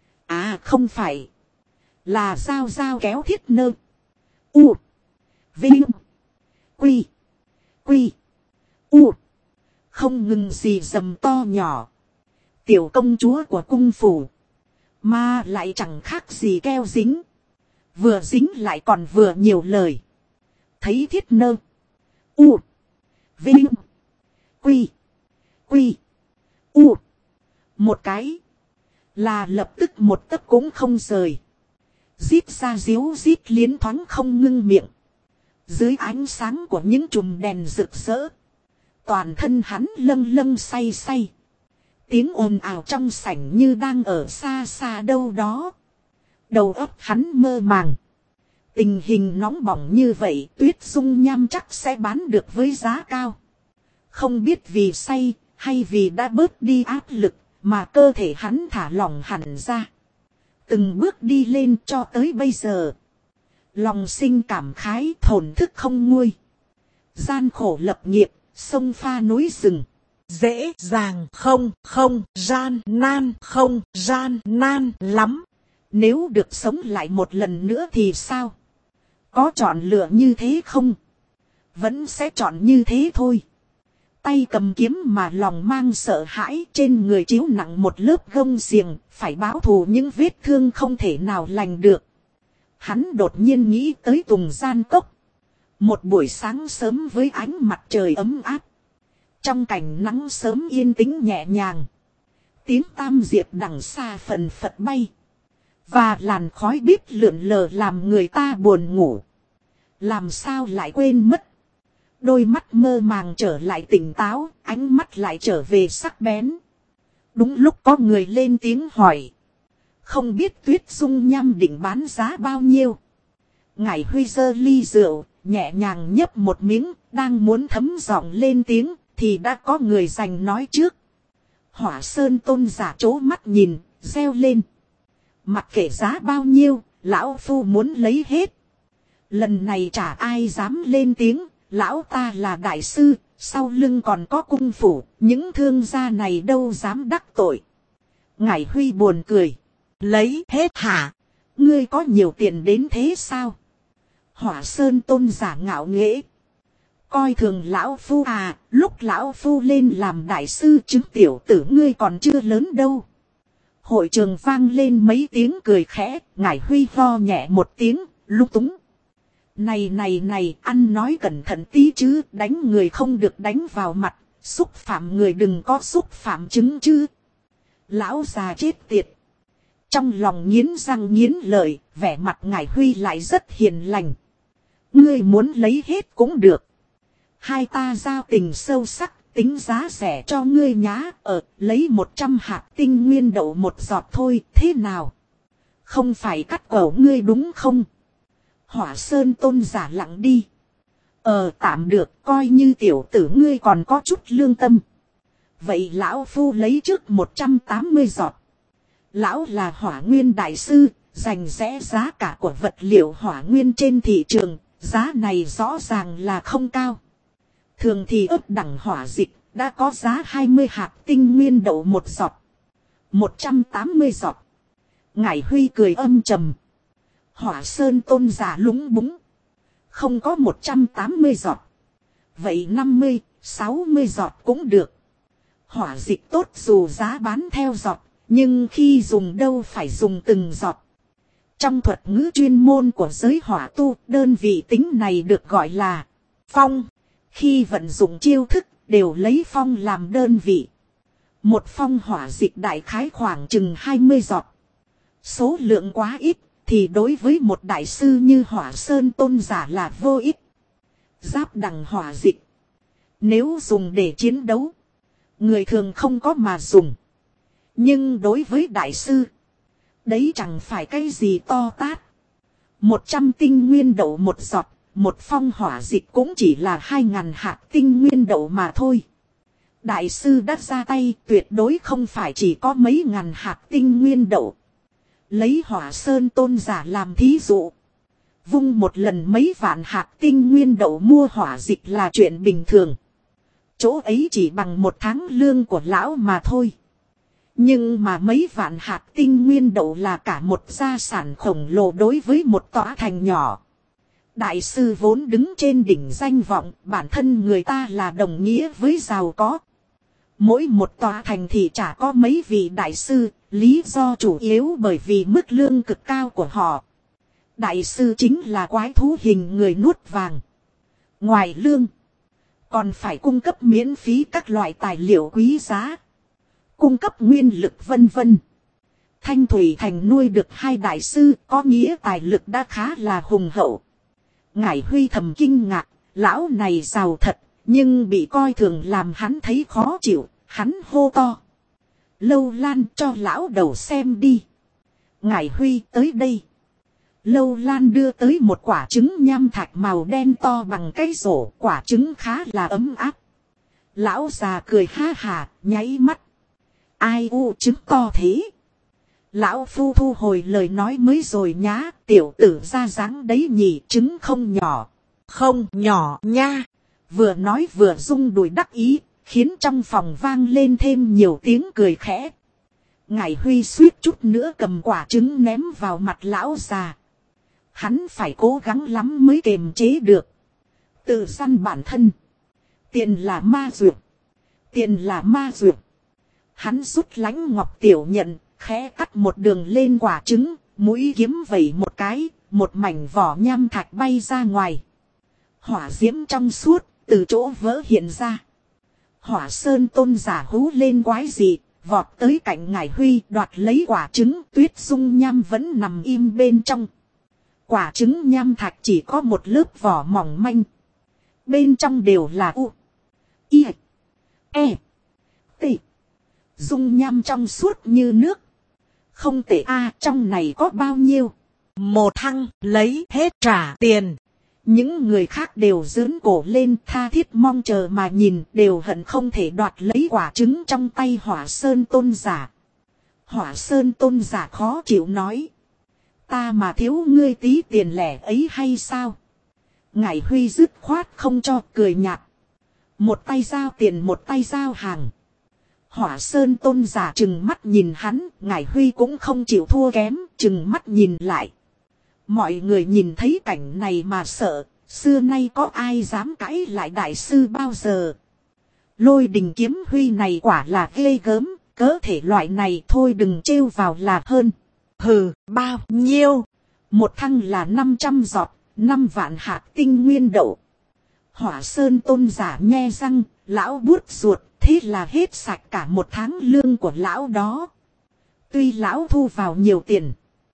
À không phải, là dao dao kéo Thiết Nơ, U, Vinh, Quy, Quy, U, không ngừng gì dầm to nhỏ. Tiểu công chúa của cung phủ, mà lại chẳng khác gì keo dính. Vừa dính lại còn vừa nhiều lời. Thấy Thiết Nơ, U, Vinh, Quy, Quy, U, một cái, là lập tức một tấc cũng không rời. Rít ra díu rít liến thoáng không ngưng miệng. Dưới ánh sáng của những chùm đèn rực rỡ, toàn thân hắn lâng lâng say say. Tiếng ồn ào trong sảnh như đang ở xa xa đâu đó. Đầu óc hắn mơ màng. Tình hình nóng bỏng như vậy, tuyết dung nham chắc sẽ bán được với giá cao. Không biết vì say, hay vì đã bớt đi áp lực, mà cơ thể hắn thả lỏng hẳn ra. Từng bước đi lên cho tới bây giờ. Lòng sinh cảm khái, thổn thức không nguôi. Gian khổ lập nghiệp, sông pha núi rừng. Dễ dàng không, gian nan lắm. Nếu được sống lại một lần nữa thì sao? Có chọn lựa như thế không? Vẫn sẽ chọn như thế thôi. Tay cầm kiếm mà lòng mang sợ hãi, trên người chiếu nặng một lớp gông xiềng, phải báo thù những vết thương không thể nào lành được. Hắn đột nhiên nghĩ tới Tùng Gian Cốc. Một buổi sáng sớm với ánh mặt trời ấm áp. Trong cảnh nắng sớm yên tĩnh nhẹ nhàng. Tiếng tam diệp đằng xa phần phật bay. Và làn khói bếp lượn lờ làm người ta buồn ngủ. Làm sao lại quên mất. Đôi mắt mơ màng trở lại tỉnh táo, ánh mắt lại trở về sắc bén. Đúng lúc có người lên tiếng hỏi. Không biết tuyết dung nham định bán giá bao nhiêu. Ngải Huy giơ ly rượu, nhẹ nhàng nhấp một miếng, đang muốn thấm giọng lên tiếng, thì đã có người giành nói trước. Hỏa Sơn Tôn giả trố mắt nhìn, reo lên. Mặc kệ giá bao nhiêu, lão phu muốn lấy hết. Lần này chả ai dám lên tiếng, lão ta là đại sư, sau lưng còn có cung phủ, những thương gia này đâu dám đắc tội. Ngải Huy buồn cười. Lấy hết hả? Ngươi có nhiều tiền đến thế sao? Hỏa Sơn Tôn giả ngạo nghễ. Coi thường lão phu à, lúc lão phu lên làm đại sư chứng tiểu tử ngươi còn chưa lớn đâu. Hội trường vang lên mấy tiếng cười khẽ, Ngải Huy ho nhẹ một tiếng, lung túng. Này, ăn nói cẩn thận tí chứ, đánh người không được đánh vào mặt, xúc phạm người đừng có xúc phạm chứng chứ. Lão già chết tiệt. Trong lòng nghiến răng nghiến lợi, vẻ mặt Ngải Huy lại rất hiền lành. Ngươi muốn lấy hết cũng được. Hai ta giao tình sâu sắc, tính giá rẻ cho ngươi nhá, lấy 100 hạt tinh nguyên đậu một giọt thôi, thế nào? Không phải cắt cổ ngươi đúng không? Hỏa Sơn Tôn giả lặng đi. Tạm được, coi như tiểu tử ngươi còn có chút lương tâm. Vậy lão phu lấy trước 180 giọt. Lão là hỏa nguyên đại sư, giành rẽ giá cả của vật liệu hỏa nguyên trên thị trường, giá này rõ ràng là không cao. Thường thì ấp đẳng hỏa dịch, đã có giá 20 hạt tinh nguyên đậu một giọt. 180 giọt. Ngải Huy cười âm trầm. Hỏa sơn tôn giả lúng búng. Không có 180 giọt. Vậy 50, 60 giọt cũng được. Hỏa dịch tốt dù giá bán theo giọt. Nhưng khi dùng đâu phải dùng từng giọt. Trong thuật ngữ chuyên môn của giới hỏa tu, đơn vị tính này được gọi là phong. Khi vận dụng chiêu thức, đều lấy phong làm đơn vị. Một phong hỏa dịch đại khái khoảng chừng 20 giọt. Số lượng quá ít, thì đối với một đại sư như Hỏa Sơn tôn giả là vô ích. Giáp đằng hỏa dịch. Nếu dùng để chiến đấu, người thường không có mà dùng. Nhưng đối với đại sư, đấy chẳng phải cái gì to tát. 100 tinh nguyên đậu một giọt, một phong hỏa dịch cũng chỉ là 2000 hạt tinh nguyên đậu mà thôi. Đại sư đã ra tay tuyệt đối không phải chỉ có mấy ngàn hạt tinh nguyên đậu. Lấy Hỏa Sơn tôn giả làm thí dụ. Vung một lần mấy vạn hạt tinh nguyên đậu mua hỏa dịch là chuyện bình thường. Chỗ ấy chỉ bằng một tháng lương của lão mà thôi. Nhưng mà mấy vạn hạt tinh nguyên đậu là cả một gia sản khổng lồ đối với một tòa thành nhỏ. Đại sư vốn đứng trên đỉnh danh vọng, bản thân người ta là đồng nghĩa với giàu có. Mỗi một tòa thành thì chả có mấy vị đại sư, lý do chủ yếu bởi vì mức lương cực cao của họ. Đại sư chính là quái thú hình người nuốt vàng. Ngoài lương, còn phải cung cấp miễn phí các loại tài liệu quý giá. Cung cấp nguyên lực vân vân. Thanh Thủy Thành nuôi được 2 đại sư có nghĩa tài lực đã khá là hùng hậu. Ngải Huy thầm kinh ngạc, lão này giàu thật, nhưng bị coi thường làm hắn thấy khó chịu, hắn hô to. Lâu Lan cho lão đầu xem đi. Ngải Huy tới đây. Lâu Lan đưa tới một quả trứng nham thạch màu đen to bằng cái rổ, quả trứng khá là ấm áp. Lão già cười ha hà, nháy mắt. Ai u trứng to thế? Lão phu thu hồi lời nói mới rồi nhá, tiểu tử ra dáng đấy nhỉ, trứng không nhỏ. Không nhỏ nha. Vừa nói vừa rung đùi đắc ý, khiến trong phòng vang lên thêm nhiều tiếng cười khẽ. Ngải Huy suýt chút nữa cầm quả trứng ném vào mặt lão già. Hắn phải cố gắng lắm mới kiềm chế được. Tự săn bản thân. Tiền là ma dược. Tiền là ma dược. Hắn rút lánh ngọc tiểu nhận, khẽ cắt một đường lên quả trứng, mũi kiếm vẩy một cái, một mảnh vỏ nham thạch bay ra ngoài. Hỏa diễm trong suốt, từ chỗ vỡ hiện ra. Hỏa Sơn tôn giả hú lên quái dị, vọt tới cạnh Ngải Huy đoạt lấy quả trứng, tuyết dung nham vẫn nằm im bên trong. Quả trứng nham thạch chỉ có một lớp vỏ mỏng manh. Bên trong đều là u, i, e, t. Dung nham trong suốt như nước. Không tệ a, trong này có bao nhiêu? Một thăng, lấy hết trả tiền. Những người khác đều giương cổ lên tha thiết mong chờ mà nhìn, đều hận không thể đoạt lấy quả trứng trong tay Hỏa Sơn tôn giả. Hỏa Sơn tôn giả khó chịu nói. Ta mà thiếu ngươi tí tiền lẻ ấy hay sao? Ngải Huy dứt khoát không cho, cười nhạt. Một tay giao tiền một tay giao hàng. Hỏa Sơn tôn giả trừng mắt nhìn hắn, Ngải Huy cũng không chịu thua kém, trừng mắt nhìn lại. Mọi người nhìn thấy cảnh này mà sợ, xưa nay có ai dám cãi lại đại sư bao giờ. Lôi đình kiếm huy này quả là ghê gớm, cỡ thể loại này thôi đừng trêu vào là hơn. Hừ, bao nhiêu? Một thăng là 500 giọt, 5 vạn hạt tinh nguyên đậu. Hỏa Sơn tôn giả nhe răng, lão buốt ruột, thế là hết sạch cả một tháng lương của lão đó. Tuy lão thu vào nhiều tiền,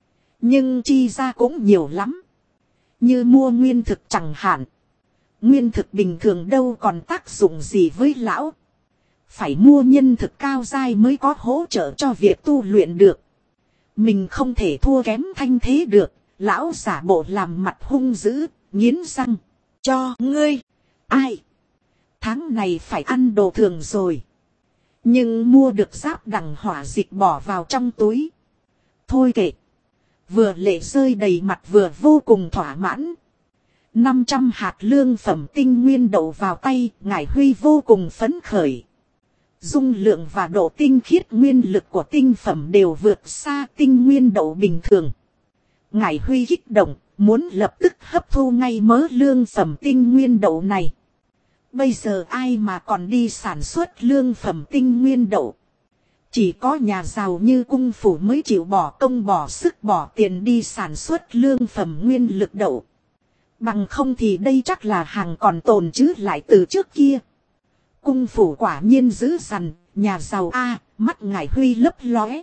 nhưng chi ra cũng nhiều lắm. Như mua nguyên thực chẳng hạn. Nguyên thực bình thường đâu còn tác dụng gì với lão. Phải mua nhân thực cao dai mới có hỗ trợ cho việc tu luyện được. Mình không thể thua kém thanh thế được. Lão giả bộ làm mặt hung dữ, nghiến răng. Cho ngươi. Ai? Tháng này phải ăn đồ thường rồi. Nhưng mua được giáp đằng hỏa dịch bỏ vào trong túi. Thôi kệ. Vừa lệ rơi đầy mặt vừa vô cùng thỏa mãn. 500 hạt lương phẩm tinh nguyên đậu vào tay, Ngải Huy vô cùng phấn khởi. dung lượng và độ tinh khiết nguyên lực của tinh phẩm đều vượt xa tinh nguyên đậu bình thường. Ngải Huy kích động, muốn lập tức hấp thu ngay mớ lương phẩm tinh nguyên đậu này. Bây giờ ai mà còn đi sản xuất lương phẩm tinh nguyên đậu. Chỉ có nhà giàu như cung phủ mới chịu bỏ công bỏ sức bỏ tiền đi sản xuất lương phẩm nguyên lực đậu. Bằng không thì đây chắc là hàng còn tồn chứ lại từ trước kia. Cung phủ quả nhiên dữ dằn, nhà giàu a, mắt Ngải Huy lấp lóe.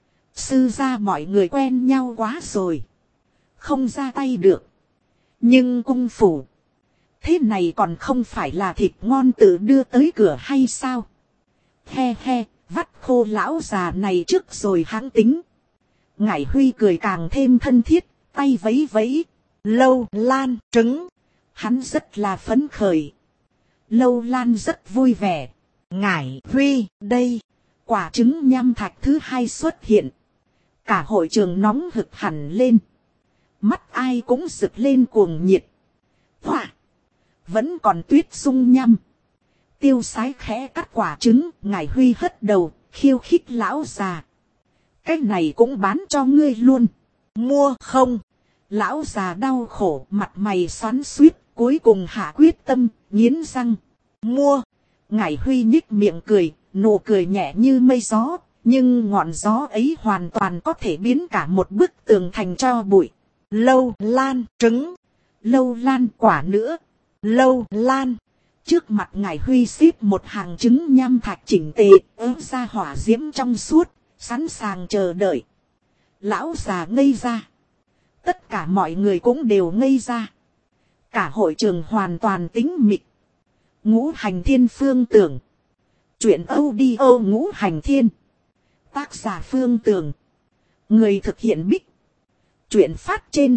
Sư gia mọi người quen nhau quá rồi. Không ra tay được. Nhưng cung phủ. Thế này còn không phải là thịt ngon tự đưa tới cửa hay sao? He he, vắt khô lão già này trước rồi hãng tính. Ngải Huy cười càng thêm thân thiết, tay vẫy vẫy. Lâu Lan trứng. Hắn rất là phấn khởi. Lâu Lan rất vui vẻ. Ngải Huy đây. Quả trứng nham thạch thứ hai xuất hiện. Cả hội trường nóng hực hẳn lên. Mắt ai cũng rực lên cuồng nhiệt. Hoa. Vẫn còn tuyết dung nham. Tiêu Sái khẽ cắt quả trứng. Ngải Huy hất đầu. Khiêu khích lão già. Cái này cũng bán cho ngươi luôn. Mua không? Lão già đau khổ, mặt mày xoắn xuýt, cuối cùng hạ quyết tâm, nghiến răng. Mua. Ngải Huy nhích miệng cười, nụ cười nhẹ như mây gió, nhưng ngọn gió ấy hoàn toàn có thể biến cả một bức tường thành tro bụi. Lâu Lan trứng. Lâu Lan quả nữa. Lâu Lan. Trước mặt Ngải Huy xếp một hàng trứng nham thạch chỉnh tề, ớt ra hỏa diễm trong suốt, sẵn sàng chờ đợi. Lão già ngây ra. Tất cả mọi người cũng đều ngây ra. Cả hội trường hoàn toàn tĩnh mịch. Ngũ Hành Thiên Phương Tưởng. Chuyện audio Ngũ Hành Thiên. Tác giả Phương Tưởng. Người thực hiện Bích. Chuyện phát trên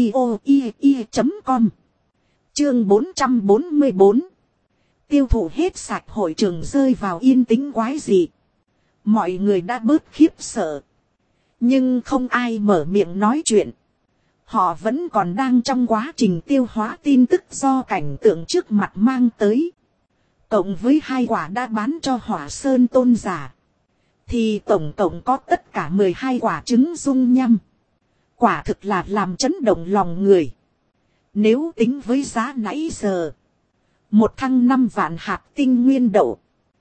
audio.com. Chương 444. Tiêu thụ hết sạch, hội trường rơi vào yên tĩnh quái dị. Mọi người đã bớt khiếp sợ. Nhưng không ai mở miệng nói chuyện. Họ vẫn còn đang trong quá trình tiêu hóa tin tức do cảnh tượng trước mặt mang tới. Cộng với 2 quả đã bán cho Hỏa Sơn tôn giả. Thì tổng cộng có tất cả 12 quả trứng dung nham. Quả thực là làm chấn động lòng người. Nếu tính với giá nãy giờ. 1 thăng 5 vạn hạt tinh nguyên đậu.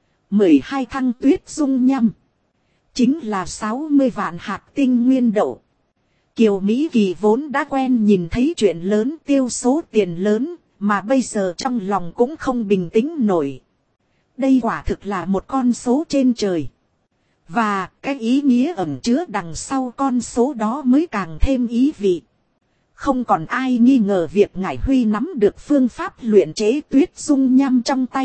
12 thăng tuyết dung nham. Chính là 60 vạn hạt tinh nguyên đậu. Kiều Mỹ Kỳ vốn đã quen nhìn thấy chuyện lớn tiêu số tiền lớn, mà bây giờ trong lòng cũng không bình tĩnh nổi. Đây quả thực là một con số trên trời. Và cái ý nghĩa ẩn chứa đằng sau con số đó mới càng thêm ý vị. Không còn ai nghi ngờ việc Ngải Huy nắm được phương pháp luyện chế tuyết dung nham trong tay.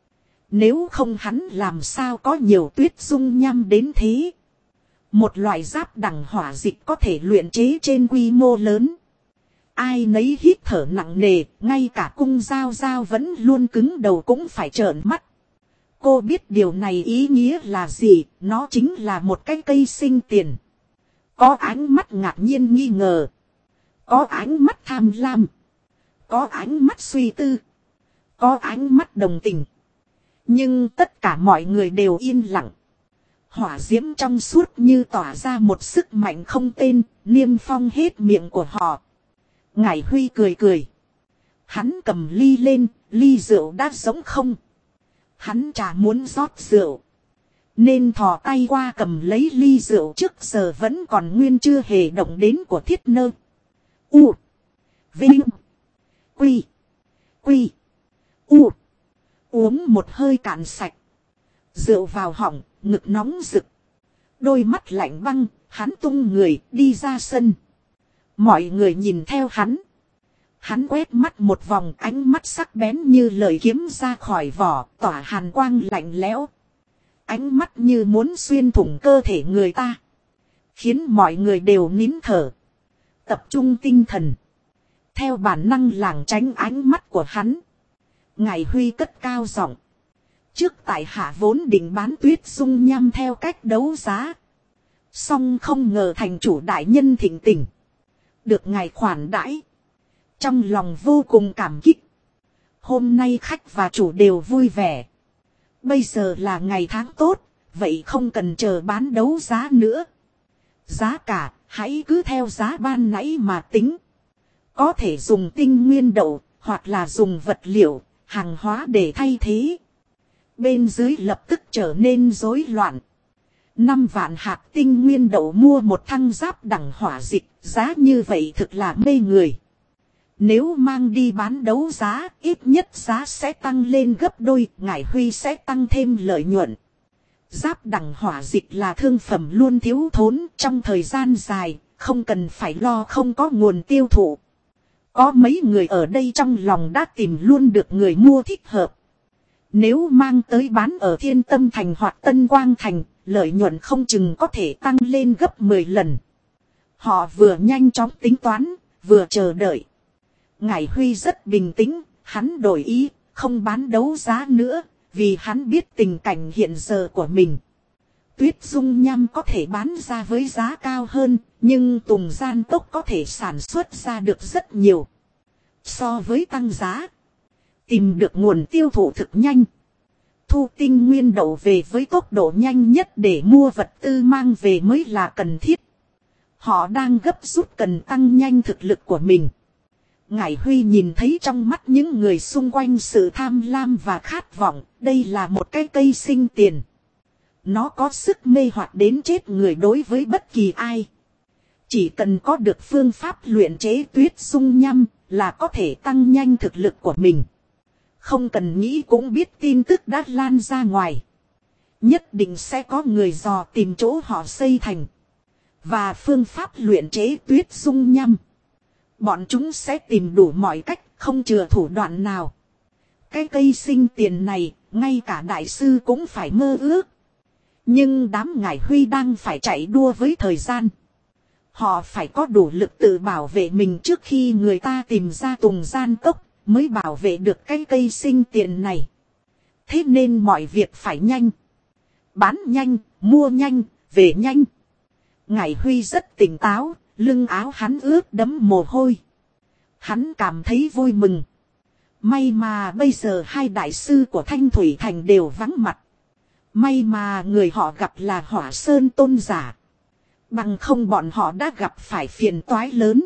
Nếu không hắn làm sao có nhiều tuyết dung nham đến thế. Một loại giáp đẳng hỏa dịch có thể luyện chế trên quy mô lớn. Ai nấy hít thở nặng nề, ngay cả cung Giao Giao vẫn luôn cứng đầu cũng phải trợn mắt. Cô biết điều này ý nghĩa là gì, nó chính là một cái cây sinh tiền. Có ánh mắt ngạc nhiên nghi ngờ. Có ánh mắt tham lam. Có ánh mắt suy tư. Có ánh mắt đồng tình. Nhưng tất cả mọi người đều yên lặng. Hỏa diễm trong suốt như tỏa ra một sức mạnh không tên, niêm phong hết miệng của họ. Ngải Huy cười cười. Hắn cầm ly lên, ly rượu đã giống không. Hắn chả muốn rót rượu. Nên thò tay qua cầm lấy ly rượu trước giờ vẫn còn nguyên chưa hề động đến của Thiết Nơ. U. Vinh. Quy. Quy. U. Uống một hơi cạn sạch. Rượu vào họng, ngực nóng rực. Đôi mắt lạnh băng, hắn tung người đi ra sân. Mọi người nhìn theo hắn. Hắn quét mắt một vòng, ánh mắt sắc bén như lời kiếm ra khỏi vỏ, tỏa hàn quang lạnh lẽo. Ánh mắt như muốn xuyên thủng cơ thể người ta. Khiến mọi người đều nín thở. Tập trung tinh thần. Theo bản năng lảng tránh ánh mắt của hắn. Ngải Huy cất cao giọng. Trước tại hạ vốn định bán tuyết dung nham theo cách đấu giá. Song không ngờ thành chủ đại nhân thịnh tình. Được ngài khoản đãi. Trong lòng vô cùng cảm kích. Hôm nay khách và chủ đều vui vẻ. Bây giờ là ngày tháng tốt, vậy không cần chờ bán đấu giá nữa. Giá cả, hãy cứ theo giá ban nãy mà tính. Có thể dùng tinh nguyên đậu, hoặc là dùng vật liệu, hàng hóa để thay thế. Bên dưới lập tức trở nên rối loạn. 5 vạn hạt tinh nguyên đậu mua một thăng giáp đẳng hỏa dịch, giá như vậy thực là mê người. Nếu mang đi bán đấu giá, ít nhất giá sẽ tăng lên gấp đôi, Ngải Huy sẽ tăng thêm lợi nhuận. Giáp đẳng hỏa dịch là thương phẩm luôn thiếu thốn trong thời gian dài, không cần phải lo không có nguồn tiêu thụ. Có mấy người ở đây trong lòng đã tìm luôn được người mua thích hợp. Nếu mang tới bán ở Thiên Tâm Thành hoặc Tân Quang Thành, lợi nhuận không chừng có thể tăng lên gấp 10 lần. Họ vừa nhanh chóng tính toán, vừa chờ đợi. Ngải Huy rất bình tĩnh, hắn đổi ý, không bán đấu giá nữa, vì hắn biết tình cảnh hiện giờ của mình. Tuyết dung nham có thể bán ra với giá cao hơn, nhưng Tùng Gian Tốc có thể sản xuất ra được rất nhiều. So với tăng giá, tìm được nguồn tiêu thụ thực nhanh. Thu tinh nguyên đậu về với tốc độ nhanh nhất để mua vật tư mang về mới là cần thiết. Họ đang gấp rút cần tăng nhanh thực lực của mình. Ngải Huy nhìn thấy trong mắt những người xung quanh sự tham lam và khát vọng, đây là một cái cây sinh tiền. Nó có sức mê hoặc đến chết người đối với bất kỳ ai. Chỉ cần có được phương pháp luyện chế tuyết dung nham là có thể tăng nhanh thực lực của mình. Không cần nghĩ cũng biết tin tức đã lan ra ngoài. Nhất định sẽ có người dò tìm chỗ họ xây thành. Và phương pháp luyện chế tuyết dung nham. Bọn chúng sẽ tìm đủ mọi cách, không chừa thủ đoạn nào. Cái cây sinh tiền này, ngay cả đại sư cũng phải mơ ước. Nhưng đám Ngải Huy đang phải chạy đua với thời gian. Họ phải có đủ lực tự bảo vệ mình trước khi người ta tìm ra Tùng Gian Cốc, mới bảo vệ được cái cây sinh tiền này. Thế nên mọi việc phải nhanh. Bán nhanh, mua nhanh, về nhanh. Ngải Huy rất tỉnh táo, lưng áo hắn ướt đẫm mồ hôi. Hắn cảm thấy vui mừng. May mà bây giờ hai đại sư của Thanh Thủy Thành đều vắng mặt. May mà người họ gặp là Hỏa Sơn tôn giả. Bằng không bọn họ đã gặp phải phiền toái lớn.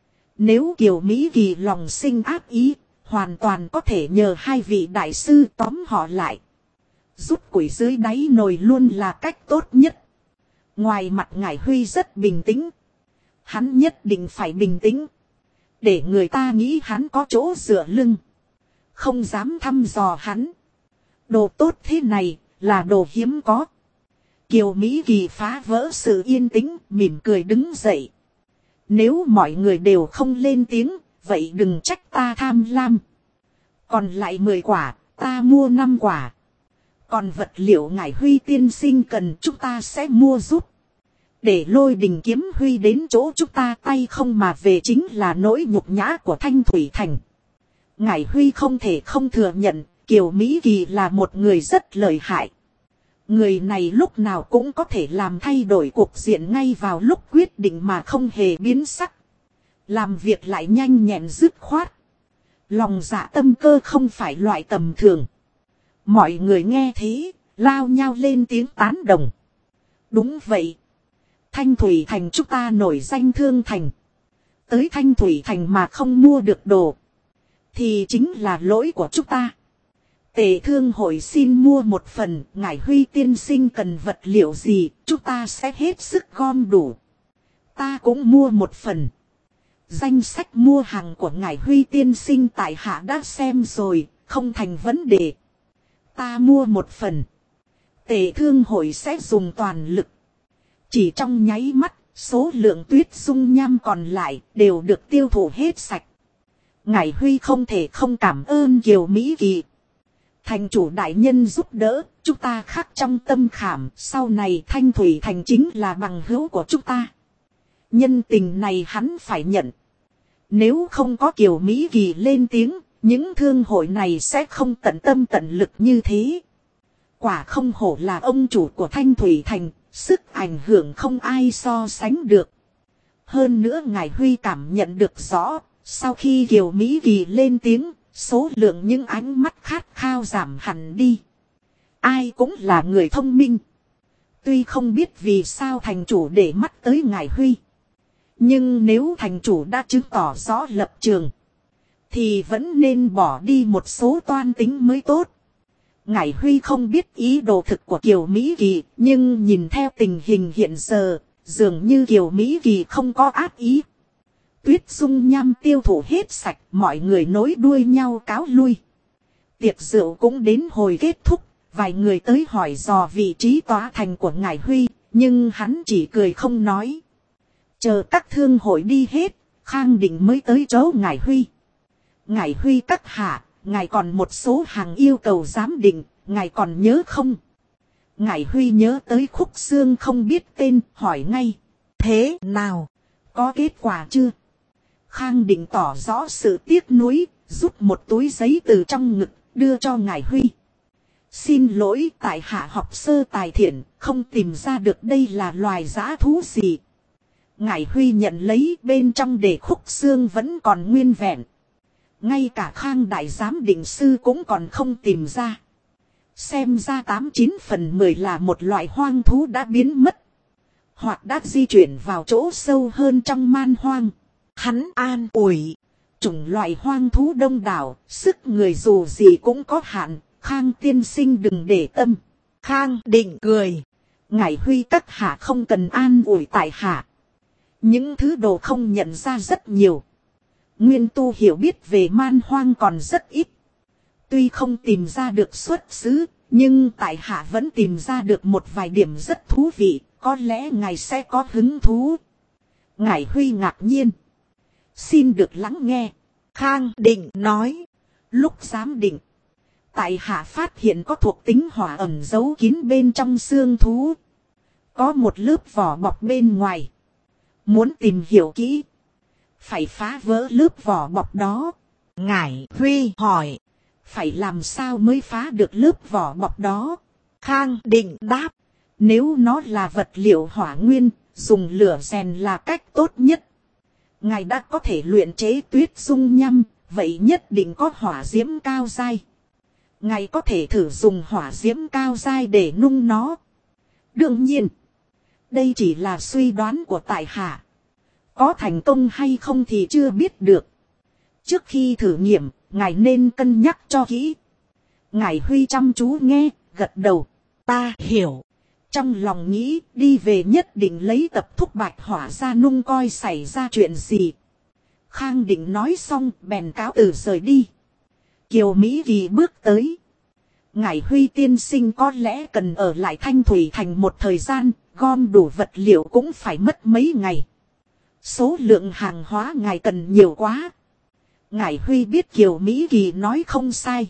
Nếu Kiều Mỹ Kỳ lòng sinh ác ý, hoàn toàn có thể nhờ hai vị đại sư tóm họ lại. Rút củi dưới đáy nồi luôn là cách tốt nhất. Ngoài mặt Ngải Huy rất bình tĩnh. Hắn nhất định phải bình tĩnh. Để người ta nghĩ hắn có chỗ dựa lưng. Không dám thăm dò hắn. Đồ tốt thế này là đồ hiếm có. Kiều Mỹ Kỳ phá vỡ sự yên tĩnh, mỉm cười đứng dậy. Nếu mọi người đều không lên tiếng, vậy đừng trách ta tham lam. Còn lại 10 quả, ta mua 5 quả. Còn vật liệu Ngải Huy tiên sinh cần chúng ta sẽ mua giúp. Để Lôi Đình Kiếm Huy đến chỗ chúng ta tay không mà về chính là nỗi nhục nhã của Thanh Thủy Thành. Ngải Huy không thể không thừa nhận, Kiều Mỹ Kỳ là một người rất lợi hại. Người này lúc nào cũng có thể làm thay đổi cuộc diện ngay vào lúc quyết định mà không hề biến sắc. Làm việc lại nhanh nhẹn dứt khoát. Lòng dạ tâm cơ không phải loại tầm thường. Mọi người nghe thế, lao nhau lên tiếng tán đồng. Đúng vậy. Thanh Thủy Thành chúng ta nổi danh thương thành. Tới Thanh Thủy Thành mà không mua được đồ, thì chính là lỗi của chúng ta. Tề thương hội xin mua một phần, Ngải Huy tiên sinh cần vật liệu gì, chúng ta sẽ hết sức gom đủ. Ta cũng mua một phần. Danh sách mua hàng của Ngải Huy tiên sinh tại hạ đã xem rồi, không thành vấn đề. Ta mua một phần. Tề thương hội sẽ dùng toàn lực. Chỉ trong nháy mắt, số lượng tuyết dung nham còn lại đều được tiêu thụ hết sạch. Ngải Huy không thể không cảm ơn Kiều Mỹ Kỳ. Thành chủ đại nhân giúp đỡ, chúng ta khắc trong tâm khảm, sau này Thanh Thủy Thành chính là bằng hữu của chúng ta. Nhân tình này hắn phải nhận. Nếu không có Kiều Mỹ Kỳ lên tiếng, những thương hội này sẽ không tận tâm tận lực như thế. Quả không hổ là ông chủ của Thanh Thủy Thành, sức ảnh hưởng không ai so sánh được. Hơn nữa Ngải Huy cảm nhận được rõ, sau khi Kiều Mỹ Kỳ lên tiếng, số lượng những ánh mắt khát khao giảm hẳn đi. Ai cũng là người thông minh. Tuy không biết vì sao thành chủ để mắt tới Ngải Huy. Nhưng nếu thành chủ đã chứng tỏ rõ lập trường. Thì vẫn nên bỏ đi một số toan tính mới tốt. Ngải Huy không biết ý đồ thực của Kiều Mỹ Kỳ. Nhưng nhìn theo tình hình hiện giờ. Dường như Kiều Mỹ Kỳ không có ác ý. Tuyết dung nham tiêu thụ hết sạch. Mọi người nối đuôi nhau cáo lui. Tiệc rượu cũng đến hồi kết thúc. Vài người tới hỏi dò vị trí tòa thành của Ngải Huy. Nhưng hắn chỉ cười không nói. Chờ các thương hội đi hết. Khang Định mới tới chỗ Ngải Huy. Ngải Huy các hạ. Ngài còn một số hàng yêu cầu giám định. Ngài còn nhớ không? Ngải Huy nhớ tới Khúc Xương không biết tên. Hỏi ngay. Thế nào? Có kết quả chưa? Khang Định tỏ rõ sự tiếc nuối. Rút một túi giấy từ trong ngực. Đưa cho Ngải Huy. Xin lỗi, tại hạ học sơ tài thiện, không tìm ra được đây là loài dã thú gì. Ngải Huy nhận lấy, bên trong để Khúc Xương vẫn còn nguyên vẹn. Ngay cả Khang đại giám định sư cũng còn không tìm ra. Xem ra 89/10 là một loại hoang thú đã biến mất. Hoặc đã di chuyển vào chỗ sâu hơn trong man hoang. Hắn an ủi. Chủng loại hoang thú đông đảo, sức người dù gì cũng có hạn. Khang tiên sinh đừng để tâm. Khang Định cười. Ngải Huy các hạ không cần an ủi tại hạ. Những thứ đồ không nhận ra rất nhiều. Nguyên tu hiểu biết về man hoang còn rất ít. Tuy không tìm ra được xuất xứ, nhưng tại hạ vẫn tìm ra được một vài điểm rất thú vị. Có lẽ ngài sẽ có hứng thú. Ngải Huy ngạc nhiên. Xin được lắng nghe. Khang Định nói. Lúc giám định. Tại hạ phát hiện có thuộc tính hỏa ẩn giấu kín bên trong xương thú. Có một lớp vỏ bọc bên ngoài. Muốn tìm hiểu kỹ. Phải phá vỡ lớp vỏ bọc đó. Ngải Huy hỏi. Phải làm sao mới phá được lớp vỏ bọc đó? Khang Định đáp. Nếu nó là vật liệu hỏa nguyên, dùng lửa rèn là cách tốt nhất. Ngài đã có thể luyện chế tuyết dung nhăm, vậy nhất định có hỏa diễm cao dai. Ngài có thể thử dùng hỏa diễm cao dai để nung nó. Đương nhiên, đây chỉ là suy đoán của tại hạ. Có thành công hay không thì chưa biết được. Trước khi thử nghiệm, ngài nên cân nhắc cho kỹ. Ngải Huy chăm chú nghe, gật đầu. Ta hiểu. Trong lòng nghĩ đi về nhất định lấy tập thúc bạch hỏa ra nung coi xảy ra chuyện gì. Khang Định nói xong bèn cáo từ rời đi. Kiều Mỹ Kỳ bước tới. Ngải Huy tiên sinh có lẽ cần ở lại Thanh Thủy Thành một thời gian, gom đủ vật liệu cũng phải mất mấy ngày. Số lượng hàng hóa ngài cần nhiều quá. Ngải Huy biết Kiều Mỹ Kỳ nói không sai.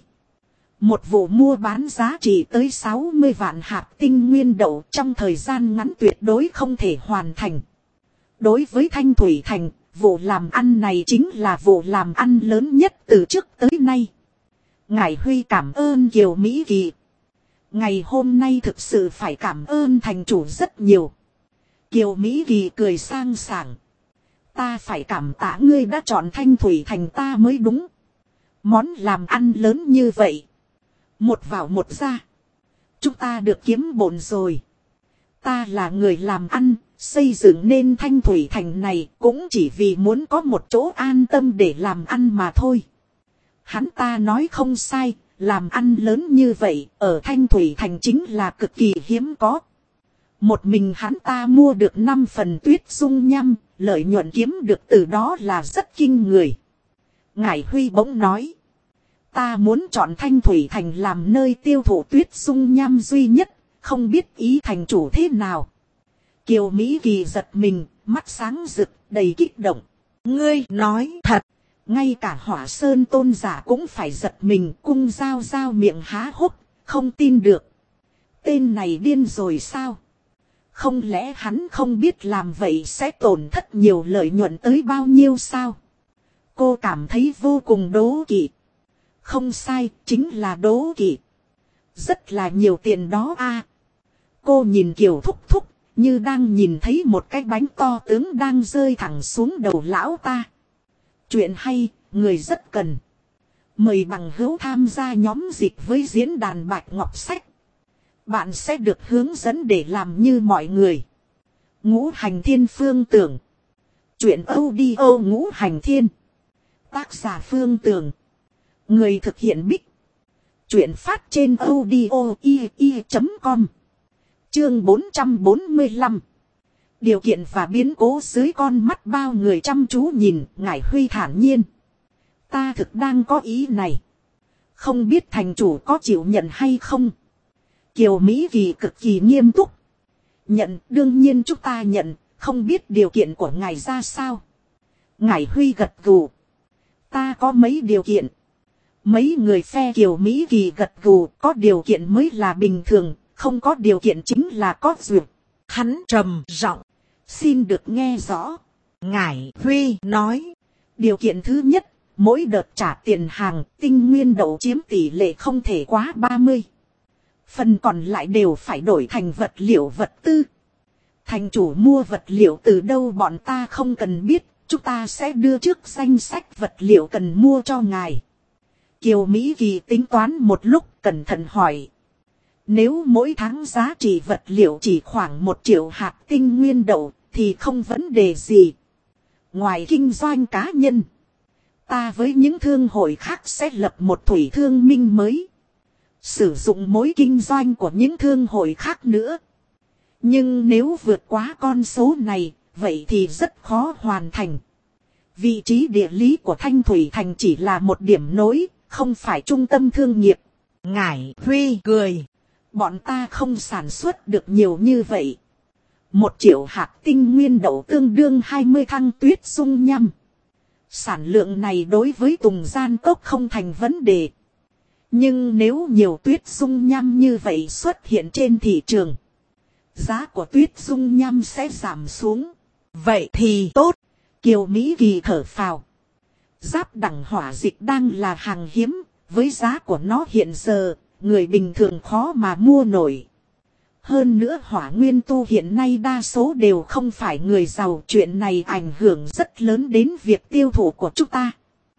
Một vụ mua bán giá trị tới 60 vạn hạt tinh nguyên đậu trong thời gian ngắn tuyệt đối không thể hoàn thành. Đối với Thanh Thủy Thành, vụ làm ăn này chính là vụ làm ăn lớn nhất từ trước tới nay. Ngải Huy cảm ơn Kiều Mỹ Kỳ. Ngày hôm nay thực sự phải cảm ơn thành chủ rất nhiều. Kiều Mỹ Kỳ cười sang sảng. Ta phải cảm tạ ngươi đã chọn Thanh Thủy Thành ta mới đúng. Món làm ăn lớn như vậy. Một vào một ra. Chúng ta được kiếm bộn rồi. Ta là người làm ăn, xây dựng nên Thanh Thủy Thành này cũng chỉ vì muốn có một chỗ an tâm để làm ăn mà thôi. Hắn ta nói không sai, làm ăn lớn như vậy ở Thanh Thủy Thành chính là cực kỳ hiếm có. Một mình hắn ta mua được 5 phần tuyết dung nhăm, lợi nhuận kiếm được từ đó là rất kinh người. Ngải Huy bỗng nói. Ta muốn chọn Thanh Thủy Thành làm nơi tiêu thụ tuyết dung nham duy nhất, không biết ý thành chủ thế nào. Kiều Mỹ Kỳ giật mình, mắt sáng rực, đầy kích động. Ngươi nói thật, ngay cả Hỏa Sơn tôn giả cũng phải giật mình, cung dao dao miệng há hốc, không tin được. Tên này điên rồi sao? Không lẽ hắn không biết làm vậy sẽ tổn thất nhiều lợi nhuận tới bao nhiêu sao? Cô cảm thấy vô cùng đố kỵ. Không sai, chính là đố kỵ. Rất là nhiều tiền đó a. Cô nhìn Kiều Thúc Thúc, như đang nhìn thấy một cái bánh to tướng đang rơi thẳng xuống đầu lão ta. Chuyện hay, người rất cần. Mời bằng hữu tham gia nhóm dịch với diễn đàn Bạch Ngọc Sách. Bạn sẽ được hướng dẫn để làm như mọi người. Ngũ hành thiên phương tưởng. Chuyện audio ngũ hành thiên. Tác giả Phương Tường. Người thực hiện Bích. Chuyện phát trên audio.com. Chương 445. Điều kiện và biến cố dưới con mắt bao người chăm chú nhìn. Ngải Huy thản nhiên. Ta thực đang có ý này. Không biết thành chủ có chịu nhận hay không. Kiều Mỹ Kỳ cực kỳ nghiêm túc. Nhận, đương nhiên chúng ta nhận. Không biết điều kiện của ngài ra sao. Ngải Huy gật gù. Ta có mấy điều kiện. Mấy người phe Kiều Mỹ Kỳ gật gù. Có điều kiện mới là bình thường. Không có điều kiện chính là có duyệt. Hắn trầm giọng. Xin được nghe rõ. Ngải Huy nói. Điều kiện thứ nhất. Mỗi đợt trả tiền hàng tinh nguyên đậu chiếm tỷ lệ không thể quá 30. Phần còn lại đều phải đổi thành vật liệu vật tư. Thành chủ mua vật liệu từ đâu bọn ta không cần biết. Chúng ta sẽ đưa trước danh sách vật liệu cần mua cho ngài. Kiều Mỹ Kỳ tính toán một lúc cẩn thận hỏi. Nếu mỗi tháng giá trị vật liệu chỉ khoảng 1 triệu hạt tinh nguyên đậu thì không vấn đề gì. Ngoài kinh doanh cá nhân. Ta với những thương hội khác sẽ lập một thủy thương minh mới. Sử dụng mối kinh doanh của những thương hội khác nữa. Nhưng nếu vượt quá con số này, vậy thì rất khó hoàn thành. Vị trí địa lý của Thanh Thủy Thành chỉ là một điểm nối, không phải trung tâm thương nghiệp. Ngải Huy cười. Bọn ta không sản xuất được nhiều như vậy. 1 triệu hạt tinh nguyên đậu tương đương 20 thăng tuyết dung nhăm. Sản lượng này đối với Tùng Gian Cốc không thành vấn đề. Nhưng nếu nhiều tuyết dung nhăm như vậy xuất hiện trên thị trường. Giá của tuyết dung nhăm sẽ giảm xuống. Vậy thì tốt. Kiều Mỹ Kỳ thở phào. Giáp đẳng hỏa dịch đang là hàng hiếm. Với giá của nó hiện giờ, người bình thường khó mà mua nổi. Hơn nữa hỏa nguyên tu hiện nay đa số đều không phải người giàu. Chuyện này ảnh hưởng rất lớn đến việc tiêu thụ của chúng ta.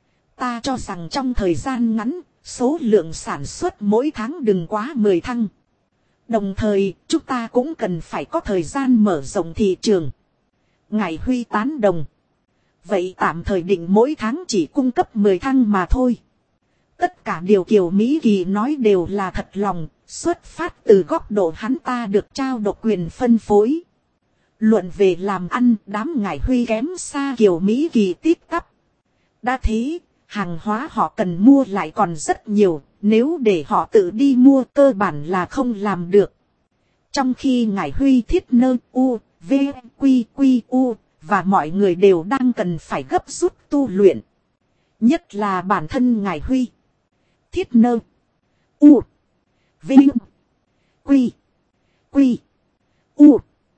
Ta cho rằng trong thời gian ngắn, số lượng sản xuất mỗi tháng đừng quá 10 thăng. Đồng thời, chúng ta cũng cần phải có thời gian mở rộng thị trường. Ngải Huy tán đồng. Vậy tạm thời định mỗi tháng chỉ cung cấp 10 thăng mà thôi. Tất cả điều Kiều Mỹ Kỳ nói đều là thật lòng, xuất phát từ góc độ hắn ta được trao độc quyền phân phối. Luận về làm ăn, đám Ngải Huy kém xa Kiều Mỹ Kỳ tít tắp. Đã thế, hàng hóa họ cần mua lại còn rất nhiều, nếu để họ tự đi mua cơ bản là không làm được. Trong khi Ngải Huy thiết nơ u, v, quy quy u, và mọi người đều đang cần phải gấp rút tu luyện. Nhất là bản thân Ngải Huy. Thiết nơ u, vinh, quy, quy, u.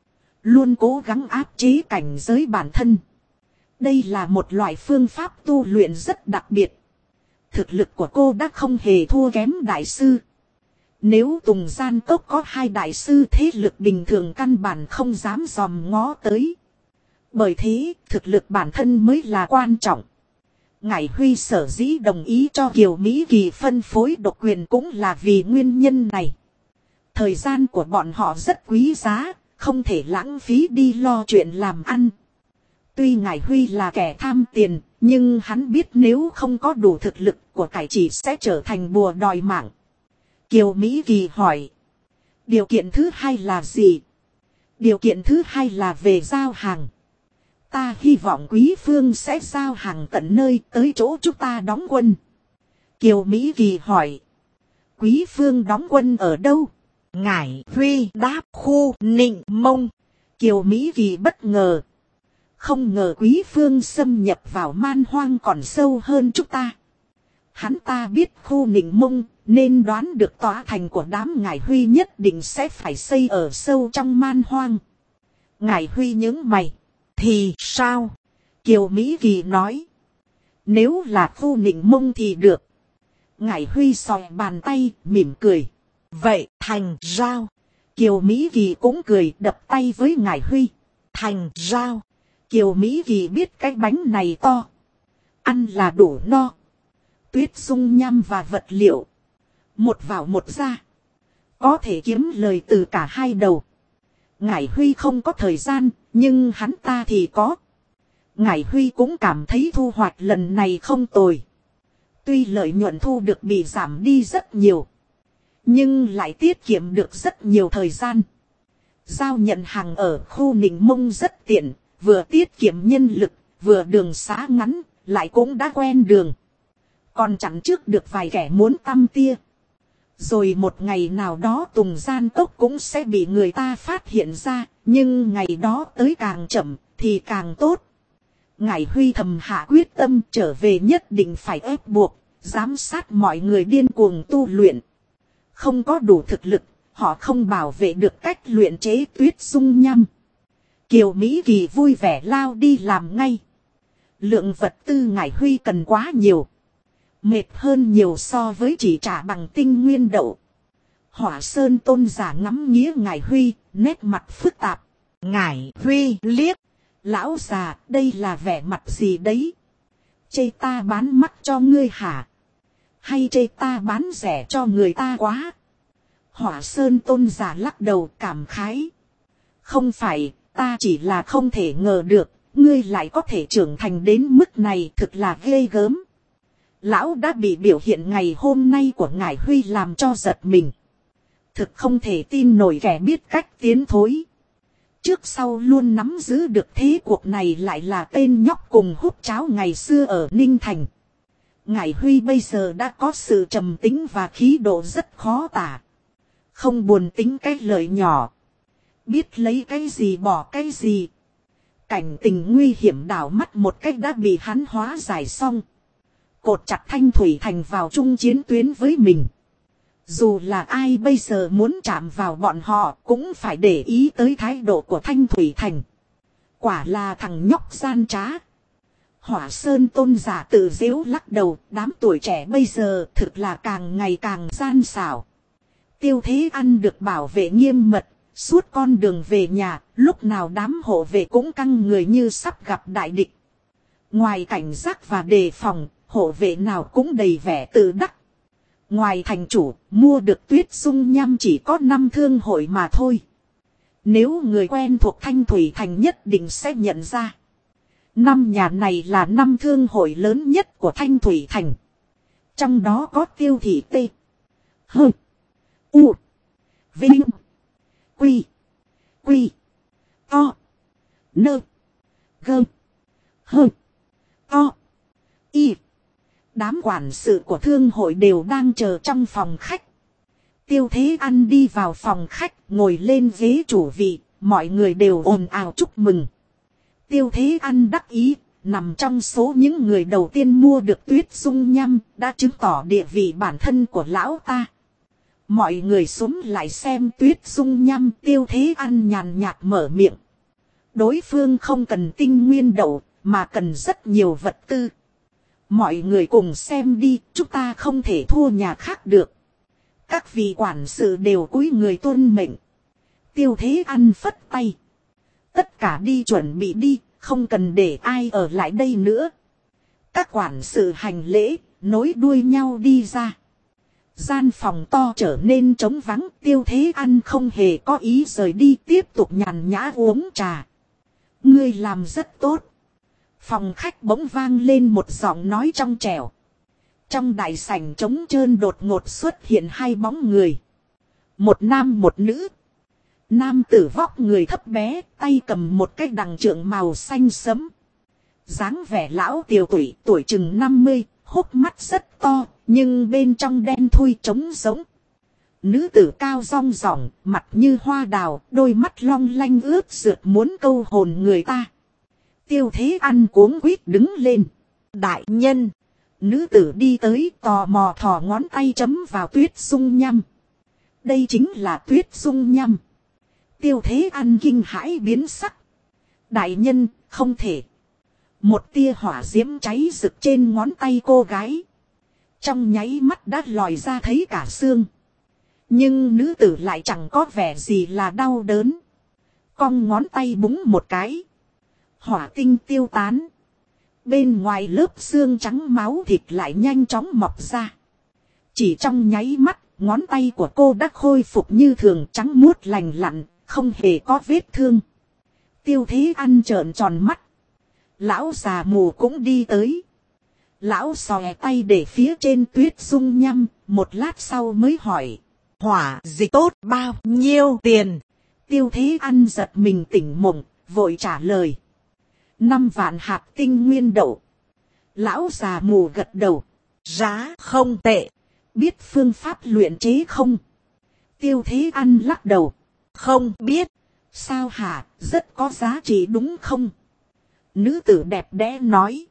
Luôn cố gắng áp chế cảnh giới bản thân. Đây là một loại phương pháp tu luyện rất đặc biệt. Thực lực của cô đã không hề thua kém đại sư. Nếu Tùng Gian Cốc có 2 đại sư thế lực bình thường căn bản không dám dòm ngó tới. Bởi thế, thực lực bản thân mới là quan trọng. Ngải Huy sở dĩ đồng ý cho Kiều Mỹ Kỳ phân phối độc quyền cũng là vì nguyên nhân này. Thời gian của bọn họ rất quý giá, không thể lãng phí đi lo chuyện làm ăn. Tuy Ngải Huy là kẻ tham tiền, nhưng hắn biết nếu không có đủ thực lực của cải chỉ sẽ trở thành bùa đòi mạng. Kiều Mỹ Kỳ hỏi. Điều kiện thứ hai là gì? Điều kiện thứ hai là về giao hàng. Ta hy vọng Quý Phương sẽ giao hàng tận nơi tới chỗ chúng ta đóng quân. Kiều Mỹ Kỳ hỏi. Quý Phương đóng quân ở đâu? Ngải Huy đáp khu Nịnh Mông. Kiều Mỹ Kỳ bất ngờ. Không ngờ Quý Phương xâm nhập vào man hoang còn sâu hơn chúng ta. Hắn ta biết khu Nịnh Mông nên đoán được tòa thành của đám Ngải Huy nhất định sẽ phải xây ở sâu trong man hoang. Ngải Huy nhướng mày. Thì sao? Kiều Mỹ Kỳ nói. Nếu là khu Nịnh Mông thì được. Ngải Huy sòi bàn tay mỉm cười. Vậy thành giao. Kiều Mỹ Kỳ cũng cười đập tay với Ngải Huy. Thành giao. Kiều Mỹ Kỳ biết cái bánh này to. Ăn là đủ no. Tuyết dung nham và vật liệu. Một vào một ra. có thể kiếm lời từ cả hai đầu. Ngải Huy không có thời gian, nhưng hắn ta thì có. Ngải Huy cũng cảm thấy thu hoạch lần này không tồi. Tuy lợi nhuận thu được bị giảm đi rất nhiều, nhưng lại tiết kiệm được rất nhiều thời gian. Giao nhận hàng ở khu Ninh Mông rất tiện, vừa tiết kiệm nhân lực, vừa đường xá ngắn, lại cũng đã quen đường. Còn chặn trước được vài kẻ muốn tăm tia. Rồi một ngày nào đó Tùng Gian Cốc cũng sẽ bị người ta phát hiện ra, nhưng ngày đó tới càng chậm thì càng tốt. Ngải Huy thầm hạ quyết tâm trở về nhất định phải ép buộc, giám sát mọi người điên cuồng tu luyện. Không có đủ thực lực, họ không bảo vệ được cách luyện chế tuyết dung nhăm. Kiều Mỹ Kỳ vui vẻ lao đi làm ngay. Lượng vật tư Ngải Huy cần quá nhiều. Mệt hơn nhiều so với chỉ trả bằng tinh nguyên đậu. Hỏa Sơn Tôn giả ngắm nghía Ngải Huy, nét mặt phức tạp. Ngải Huy liếc. Lão già, đây là vẻ mặt gì đấy? Chê ta bán mắc cho ngươi hả? Hay chê ta bán rẻ cho người ta quá? Hỏa Sơn Tôn giả lắc đầu cảm khái. Không phải, ta chỉ là không thể ngờ được, ngươi lại có thể trưởng thành đến mức này, thực là ghê gớm. Lão đã bị biểu hiện ngày hôm nay của Ngải Huy làm cho giật mình. Thực không thể tin nổi kẻ biết cách tiến thối. Trước sau luôn nắm giữ được thế cuộc này lại là tên nhóc cùng hút cháo ngày xưa ở Ninh Thành. Ngải Huy bây giờ đã có sự trầm tính và khí độ rất khó tả. Không buồn tính cái lợi nhỏ. Biết lấy cái gì bỏ cái gì. Cảnh tình nguy hiểm đảo mắt một cách đã bị hắn hóa giải xong. Cột chặt Thanh Thủy Thành vào chung chiến tuyến với mình. Dù là ai bây giờ muốn chạm vào bọn họ cũng phải để ý tới thái độ của Thanh Thủy Thành. Quả là thằng nhóc gian trá. Hỏa Sơn Tôn giả tự giễu lắc đầu, đám tuổi trẻ bây giờ thực là càng ngày càng gian xảo. Tiêu Thế Ăn được bảo vệ nghiêm mật, suốt con đường về nhà, lúc nào đám hộ vệ cũng căng người như sắp gặp đại địch. Ngoài cảnh giác và đề phòng, hộ vệ nào cũng đầy vẻ tự đắc. Ngoài thành chủ, mua được tuyết dung nhăm chỉ có 5 thương hội mà thôi. Nếu người quen thuộc Thanh Thủy Thành nhất định sẽ nhận ra. 5 nhà này là 5 thương hội lớn nhất của Thanh Thủy Thành. Trong đó có Tiêu Thị T. H. U. Vinh. Quy. Quy. To. Nơ. Gơ. Hơ. To. Y. Đám quản sự của thương hội đều đang chờ trong phòng khách. Tiêu Thế Ăn đi vào phòng khách, ngồi lên ghế chủ vị, mọi người đều ồn ào chúc mừng. Tiêu Thế Ăn đắc ý, nằm trong số những người đầu tiên mua được tuyết dung nhăm, đã chứng tỏ địa vị bản thân của lão ta. Mọi người xúm lại xem tuyết dung nhăm, Tiêu Thế Ăn nhàn nhạt mở miệng. Đối phương không cần tinh nguyên đậu, mà cần rất nhiều vật tư. Mọi người cùng xem đi, chúng ta không thể thua nhà khác được. Các vị quản sự đều cúi người tuân mệnh. Tiêu Thế Ăn phất tay. Tất cả đi chuẩn bị đi, không cần để ai ở lại đây nữa. Các quản sự hành lễ, nối đuôi nhau đi ra. Gian phòng to trở nên trống vắng, Tiêu Thế Ăn không hề có ý rời đi, tiếp tục nhàn nhã uống trà. Ngươi làm rất tốt. Phòng khách bỗng vang lên một giọng nói trong trẻo. Trong đại sảnh trống trơn đột ngột xuất hiện 2 bóng người. Một nam một nữ. Nam tử vóc người thấp bé, tay cầm một cái đằng trượng màu xanh sẫm. Dáng vẻ lão tiều tụy, tuổi chừng 50, hốc mắt rất to, nhưng bên trong đen thui trống rỗng. Nữ tử cao rong ròng, mặt như hoa đào, đôi mắt long lanh ướt rượt muốn câu hồn người ta. Tiêu Thế Ăn cuống quýt đứng lên. Đại nhân. Nữ tử đi tới tò mò thò ngón tay chấm vào tuyết dung nhăm. Đây chính là tuyết dung nhăm. Tiêu Thế Ăn kinh hãi biến sắc. Đại nhân, không thể. Một tia hỏa diễm cháy rực trên ngón tay cô gái. Trong nháy mắt đã lòi ra thấy cả xương. Nhưng nữ tử lại chẳng có vẻ gì là đau đớn. Cong ngón tay búng một cái. Hỏa tinh tiêu tán. Bên ngoài lớp xương trắng máu thịt lại nhanh chóng mọc ra. Chỉ trong nháy mắt, ngón tay của cô đã khôi phục như thường, trắng muốt lành lặn, không hề có vết thương. Tiêu Thế Ăn trợn tròn mắt. Lão già mù cũng đi tới. Lão xòe tay để phía trên tuyết dung nhăm, một lát sau mới hỏi. Hỏa dịch tốt bao nhiêu tiền? Tiêu Thế Ăn giật mình tỉnh mộng, vội trả lời. 5 vạn hạt tinh nguyên đậu. Lão già mù gật đầu. Giá không tệ. Biết phương pháp luyện chế không? Tiêu Thế Ăn lắc đầu. Không biết. Sao hả, rất có giá trị đúng không? Nữ tử đẹp đẽ nói.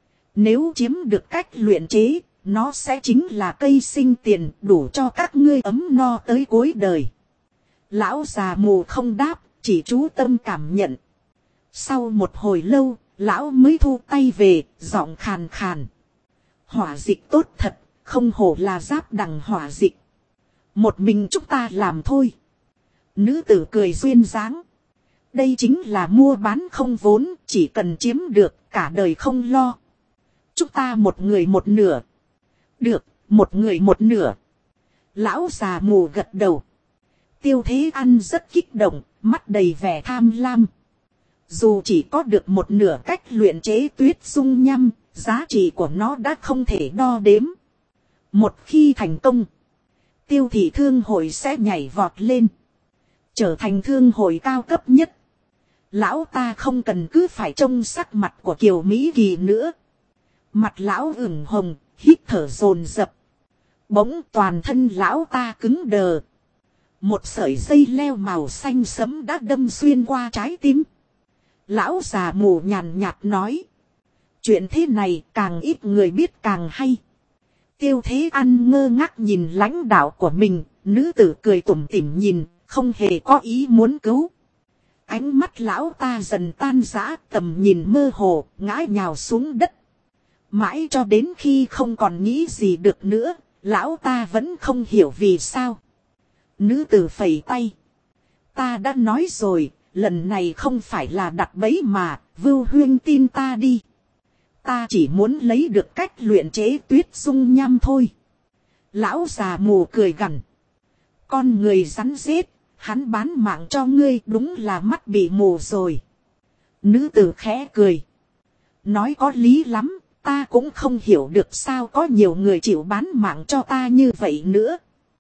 Nếu chiếm được cách luyện chế, nó sẽ chính là cây sinh tiền, đủ cho các ngươi ấm no tới cuối đời. Lão già mù không đáp, chỉ chú tâm cảm nhận. Sau một hồi lâu, lão mới thu tay về, giọng khàn khàn. Hỏa dịch tốt thật, không hổ là giáp đằng hỏa dịch. Một mình chúng ta làm thôi. Nữ tử cười duyên dáng. Đây chính là mua bán không vốn, chỉ cần chiếm được, cả đời không lo. Chúng ta một người một nửa. Được, một người một nửa. Lão già mù gật đầu. Tiêu Thế Ăn rất kích động, mắt đầy vẻ tham lam. Dù chỉ có được một nửa cách luyện chế tuyết dung nhăm, giá trị của nó đã không thể đo đếm. Một khi thành công, Tiêu thị thương hội sẽ nhảy vọt lên, trở thành thương hội cao cấp nhất. Lão ta không cần cứ phải trông sắc mặt của Kiều Mỹ Kỳ nữa. Mặt lão ửng hồng, hít thở dồn dập. Bỗng toàn thân lão ta cứng đờ. Một sợi dây leo màu xanh sẫm đã đâm xuyên qua trái tim. Lão già mù nhàn nhạt nói. Chuyện thế này càng ít người biết càng hay. Tiêu Thế Ăn ngơ ngác nhìn lãnh đạo của mình. Nữ tử cười tủm tỉm nhìn, không hề có ý muốn cứu. Ánh mắt lão ta dần tan rã, tầm nhìn mơ hồ, ngã nhào xuống đất. Mãi cho đến khi không còn nghĩ gì được nữa, lão ta vẫn không hiểu vì sao. Nữ tử phẩy tay. Ta đã nói rồi, lần này không phải là đặt bẫy mà, Vưu Huyên tin ta đi. Ta chỉ muốn lấy được cách luyện chế tuyết dung nham thôi. Lão già mù cười gằn. Con người rắn rết, hắn bán mạng cho ngươi, đúng là mắt bị mù rồi. Nữ tử khẽ cười. Nói có lý lắm, ta cũng không hiểu được sao có nhiều người chịu bán mạng cho ta như vậy nữa.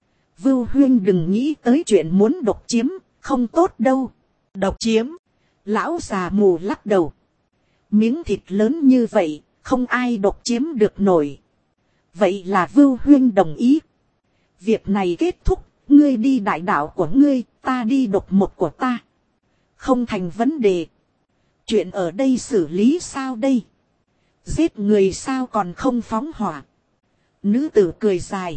Vưu Huyên đừng nghĩ tới chuyện muốn độc chiếm, không tốt đâu. Độc chiếm? Lão già mù lắc đầu. Miếng thịt lớn như vậy, không ai độc chiếm được nổi. Vậy là Vưu Huyên đồng ý. Việc này kết thúc, ngươi đi đại đạo của ngươi, ta đi độc một của ta. Không thành vấn đề. Chuyện ở đây xử lý sao đây? Giết người sao còn không phóng hỏa? Nữ tử cười dài.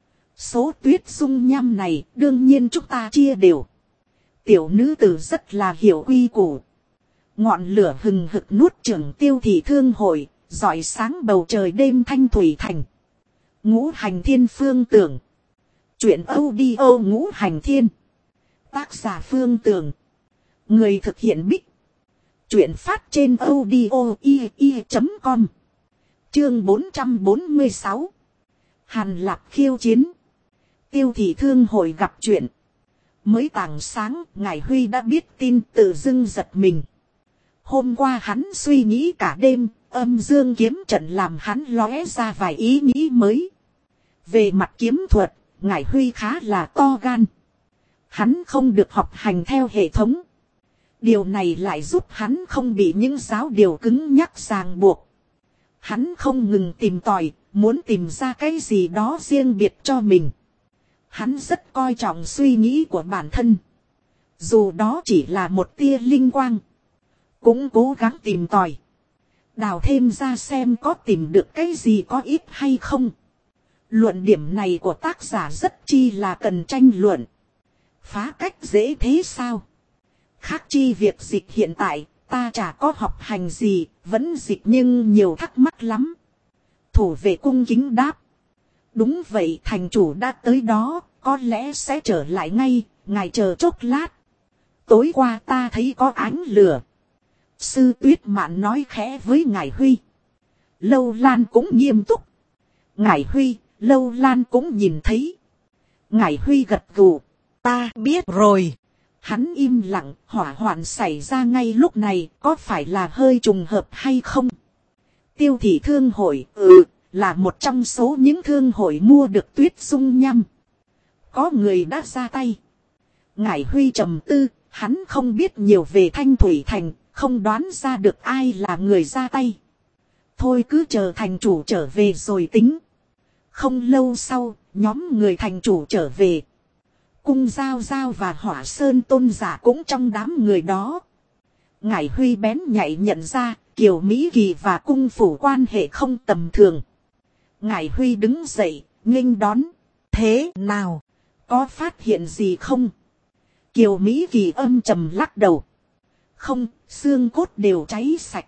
Số tuyết dung nham này đương nhiên chúng ta chia đều. Tiểu nữ tử rất là hiểu quy củ. Ngọn lửa hừng hực nuốt chửng Tiêu thị thương hội, rọi sáng bầu trời đêm Thanh Thủy Thành. Ngũ Hành Thiên Phương Tưởng. Chuyện audio Ngũ Hành Thiên. Tác giả Phương Tưởng. Người thực hiện Bích. Chuyện phát trên audio.com. Chương 446. Hàn Lạc khiêu chiến. Tiêu thị thương hội gặp chuyện. Mới tảng sáng, Ngải Huy đã biết tin, tự dưng giật mình. Hôm qua hắn suy nghĩ cả đêm, âm dương kiếm trận làm hắn lóe ra vài ý nghĩ mới. Về mặt kiếm thuật, Ngải Huy khá là to gan. Hắn không được học hành theo hệ thống. Điều này lại giúp hắn không bị những giáo điều cứng nhắc ràng buộc. Hắn không ngừng tìm tòi, muốn tìm ra cái gì đó riêng biệt cho mình. Hắn rất coi trọng suy nghĩ của bản thân. Dù đó chỉ là một tia linh quang, cũng cố gắng tìm tòi. Đào thêm ra xem có tìm được cái gì có ích hay không. Luận điểm này của tác giả rất chi là cần tranh luận. Phá cách dễ thế sao? Khác chi việc dịch hiện tại, ta chả có học hành gì, vẫn dịch nhưng nhiều thắc mắc lắm. Thủ vệ cung kính đáp. Đúng vậy, thành chủ đã tới đó, có lẽ sẽ trở lại ngay, ngài chờ chốc lát. Tối qua ta thấy có ánh lửa. Sư Tuyết Mạn nói khẽ với Ngải Huy. Lâu Lan cũng nghiêm túc. Ngải Huy, Lâu Lan cũng nhìn thấy. Ngải Huy gật gù. Ta biết rồi. Hắn im lặng, hỏa hoạn xảy ra ngay lúc này, có phải là hơi trùng hợp hay không? Tiêu thị thương hội, là một trong số những thương hội mua được Tuyết Dung Nham. Có người đã ra tay. Ngải Huy trầm tư, hắn không biết nhiều về Thanh Thủy Thành, không đoán ra được ai là người ra tay. Thôi cứ chờ thành chủ trở về rồi tính. Không lâu sau, nhóm người thành chủ trở về. Cung Giao Giao và Hỏa Sơn Tôn giả cũng trong đám người đó. Ngải Huy bén nhạy nhận ra, Kiều Mỹ Kỳ và cung phủ quan hệ không tầm thường. Ngải Huy đứng dậy, nghênh đón. Thế nào? Có phát hiện gì không? Kiều Mỹ Kỳ âm trầm lắc đầu. Không, xương cốt đều cháy sạch.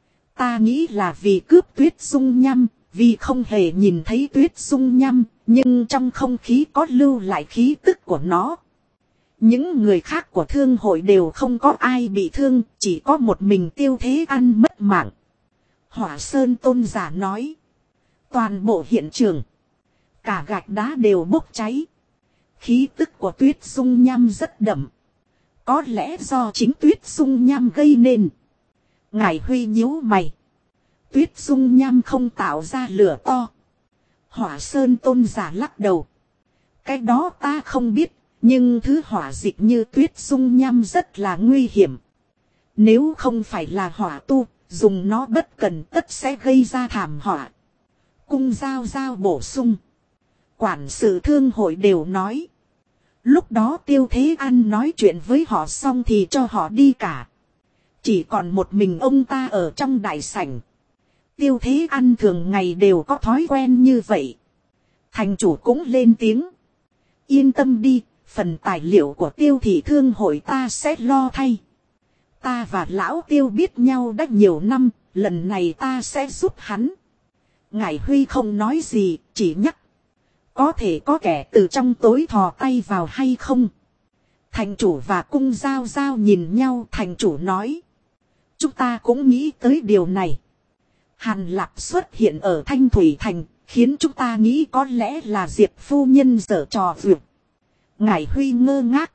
Ta nghĩ là vì cướp Tuyết Dung Nham, vì không hề nhìn thấy Tuyết Dung Nham, nhưng trong không khí có lưu lại khí tức của nó. Những người khác của thương hội đều không có ai bị thương, chỉ có một mình Tiêu Thế Ăn mất mạng. Hỏa Sơn Tôn giả nói. Toàn bộ hiện trường, cả gạch đá đều bốc cháy. Khí tức của Tuyết Dung Nham rất đậm. Có lẽ do chính Tuyết Dung Nham gây nên. Ngải Huy nhíu mày. Tuyết Dung Nham không tạo ra lửa to. Hỏa Sơn Tôn giả lắc đầu. Cái đó ta không biết, nhưng thứ hỏa dịch như Tuyết Dung Nham rất là nguy hiểm. Nếu không phải là hỏa tu, dùng nó bất cần tất sẽ gây ra thảm họa. Cung Giao Giao bổ sung. Quản sự thương hội đều nói. Lúc đó Tiêu Thế An nói chuyện với họ xong thì cho họ đi cả. Chỉ còn một mình ông ta ở trong đại sảnh. Tiêu Thế An thường ngày đều có thói quen như vậy. Thành chủ cũng lên tiếng. Yên tâm đi, phần tài liệu của Tiêu thị thương hội ta sẽ lo thay. Ta và lão Tiêu biết nhau đã nhiều năm, lần này ta sẽ giúp hắn. Ngải Huy không nói gì, chỉ nhắc. Có thể có kẻ từ trong tối thò tay vào hay không? Thành chủ và cung Giao Giao nhìn nhau, thành chủ nói. Chúng ta cũng nghĩ tới điều này. Hàn Lạp xuất hiện ở Thanh Thủy Thành, khiến chúng ta nghĩ có lẽ là Diệp phu nhân giở trò vượt. Ngải Huy ngơ ngác.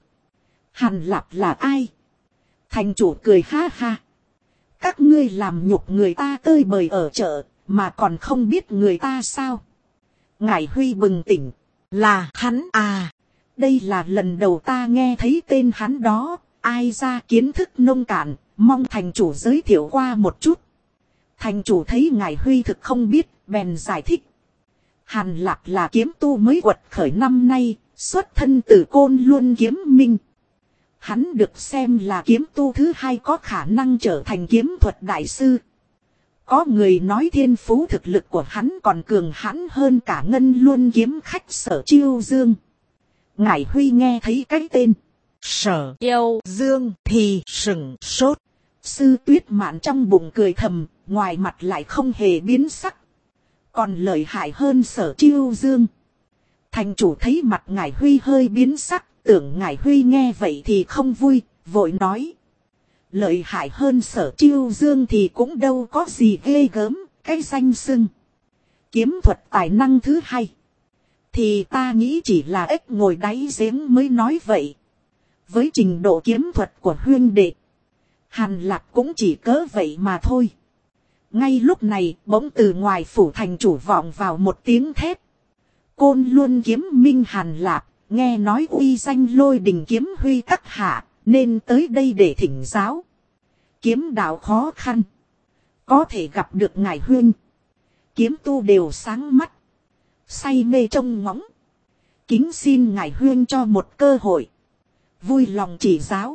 Hàn Lạp là ai? Thành chủ cười ha ha. Các ngươi làm nhục người ta tơi bời ở chợ, mà còn không biết người ta sao? Ngải Huy bừng tỉnh. Là hắn à? Đây là lần đầu ta nghe thấy tên hắn đó. Ai ra kiến thức nông cạn, mong thành chủ giới thiệu qua một chút. Thành chủ thấy Ngải Huy thực không biết, bèn giải thích. Hàn Lạp là kiếm tu mới quật khởi năm nay, xuất thân từ Côn Luân Kiếm Minh. Hắn được xem là kiếm tu thứ hai có khả năng trở thành kiếm thuật đại sư. Có người nói thiên phú thực lực của hắn còn cường hãn hơn cả Ngân Luân kiếm khách Sở Chiêu Dương. Ngải Huy nghe thấy cái tên Sở Chiêu Dương thì sừng sốt. Sư Tuyết Mạn trong bụng cười thầm, ngoài mặt lại không hề biến sắc. Còn lợi hại hơn Sở Chiêu Dương. Thành chủ thấy mặt Ngải Huy hơi biến sắc, tưởng Ngải Huy nghe vậy thì không vui, vội nói. Lợi hại hơn Sở Chiêu Dương thì cũng đâu có gì ghê gớm, cái danh xưng. Kiếm thuật tài năng thứ hai. Thì ta nghĩ chỉ là ếch ngồi đáy giếng mới nói vậy. Với trình độ kiếm thuật của huyên đệ, Hàn Lạp cũng chỉ cỡ vậy mà thôi. Ngay lúc này bỗng từ ngoài phủ thành chủ vọng vào một tiếng thét. Côn Luân kiếm minh Hàn Lạp, nghe nói uy danh Lôi Đình kiếm huy các hạ, nên tới đây để thỉnh giáo. Kiếm đạo khó khăn, có thể gặp được ngài huyên. Kiếm tu đều sáng mắt, say mê trông ngóng. Kính xin ngài huyên cho một cơ hội, vui lòng chỉ giáo.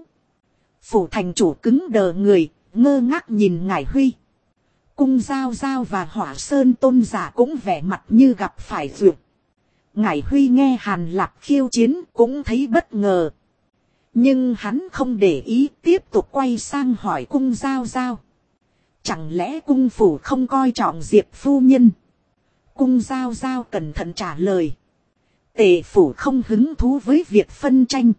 Phủ thành chủ cứng đờ người, ngơ ngác nhìn ngài Huy. Cung Giao Giao và Hỏa Sơn Tôn giả cũng vẻ mặt như gặp phải duyệt. Ngải Huy nghe Hàn Lạp khiêu chiến cũng thấy bất ngờ. Nhưng hắn không để ý, tiếp tục quay sang hỏi cung Giao Giao. Chẳng lẽ cung phủ không coi trọng Diệp phu nhân? Cung Giao Giao cẩn thận trả lời. Tề phủ không hứng thú với việc phân tranh.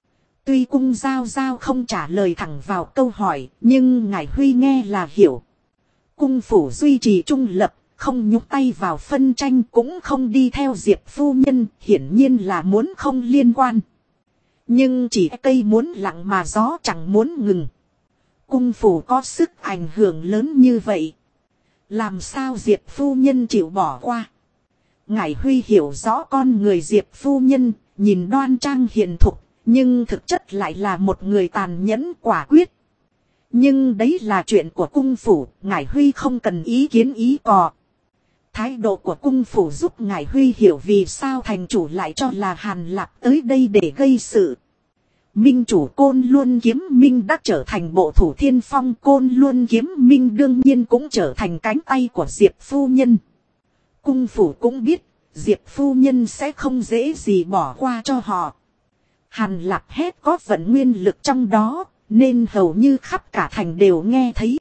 Tuy cung Giao Giao không trả lời thẳng vào câu hỏi, nhưng Ngải Huy nghe là hiểu. Cung phủ duy trì trung lập, không nhúc tay vào phân tranh, cũng không đi theo Diệp phu nhân, hiển nhiên là muốn không liên quan. Nhưng chỉ cây muốn lặng mà gió chẳng muốn ngừng. Cung phủ có sức ảnh hưởng lớn như vậy, làm sao Diệp phu nhân chịu bỏ qua. Ngải Huy hiểu rõ con người Diệp phu nhân, nhìn đoan trang hiền thục, nhưng thực chất lại là một người tàn nhẫn quả quyết. Nhưng đấy là chuyện của cung phủ, Ngải Huy không cần ý kiến ý cò. Thái độ của cung phủ giúp Ngải Huy hiểu vì sao thành chủ lại cho là Hàn Lạp tới đây để gây sự. Minh chủ Côn Luân Kiếm Minh đã trở thành bộ thủ thiên phong, Côn Luân Kiếm Minh đương nhiên cũng trở thành cánh tay của Diệp phu nhân. Cung phủ cũng biết, Diệp phu nhân sẽ không dễ gì bỏ qua cho họ. Hàn Lạp hết có vận nguyên lực trong đó, nên hầu như khắp cả thành đều nghe thấy.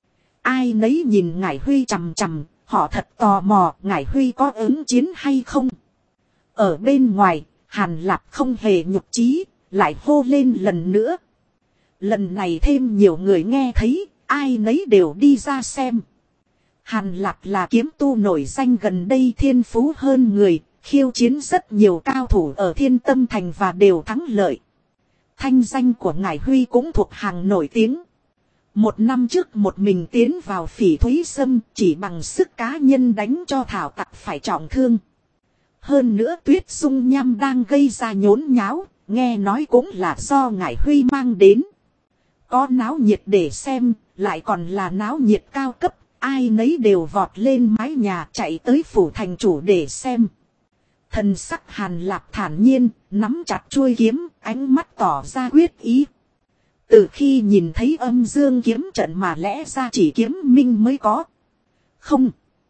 Ai nấy nhìn Ngải Huy chằm chằm, họ thật tò mò Ngải Huy có ứng chiến hay không. Ở bên ngoài, Hàn Lạp không hề nhục chí, lại hô lên lần nữa. Lần này thêm nhiều người nghe thấy, ai nấy đều đi ra xem. Hàn Lạp là kiếm tu nổi danh gần đây, thiên phú hơn người, khiêu chiến rất nhiều cao thủ ở Thiên Tâm Thành và đều thắng lợi. Thanh danh của Ngải Huy cũng thuộc hàng nổi tiếng. Một năm trước một mình tiến vào Phỉ Thúy Sâm, chỉ bằng sức cá nhân đánh cho thảo tặc phải trọng thương. Hơn nữa Tuyết Dung Nham đang gây ra nhốn nháo, nghe nói cũng là do Ngải Huy mang đến. Có náo nhiệt để xem, lại còn là náo nhiệt cao cấp, ai nấy đều vọt lên mái nhà chạy tới phủ thành chủ để xem. Thần sắc Hàn Lạp thản nhiên, nắm chặt chuôi kiếm, ánh mắt tỏ ra quyết ý. Từ khi nhìn thấy Âm Dương kiếm trận mà lẽ ra chỉ kiếm minh mới có. Không,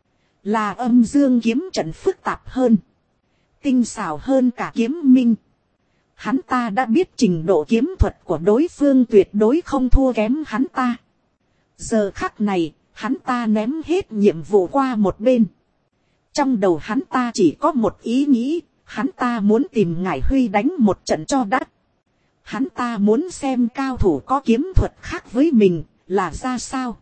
là Âm Dương kiếm trận phức tạp hơn, tinh xảo hơn cả kiếm minh. Hắn ta đã biết trình độ kiếm thuật của đối phương tuyệt đối không thua kém hắn ta. Giờ khắc này, hắn ta ném hết nhiệm vụ qua một bên. Trong đầu hắn ta chỉ có một ý nghĩ, hắn ta muốn tìm Ngải Huy đánh một trận cho đắt. Hắn ta muốn xem cao thủ có kiếm thuật khác với mình là ra sao.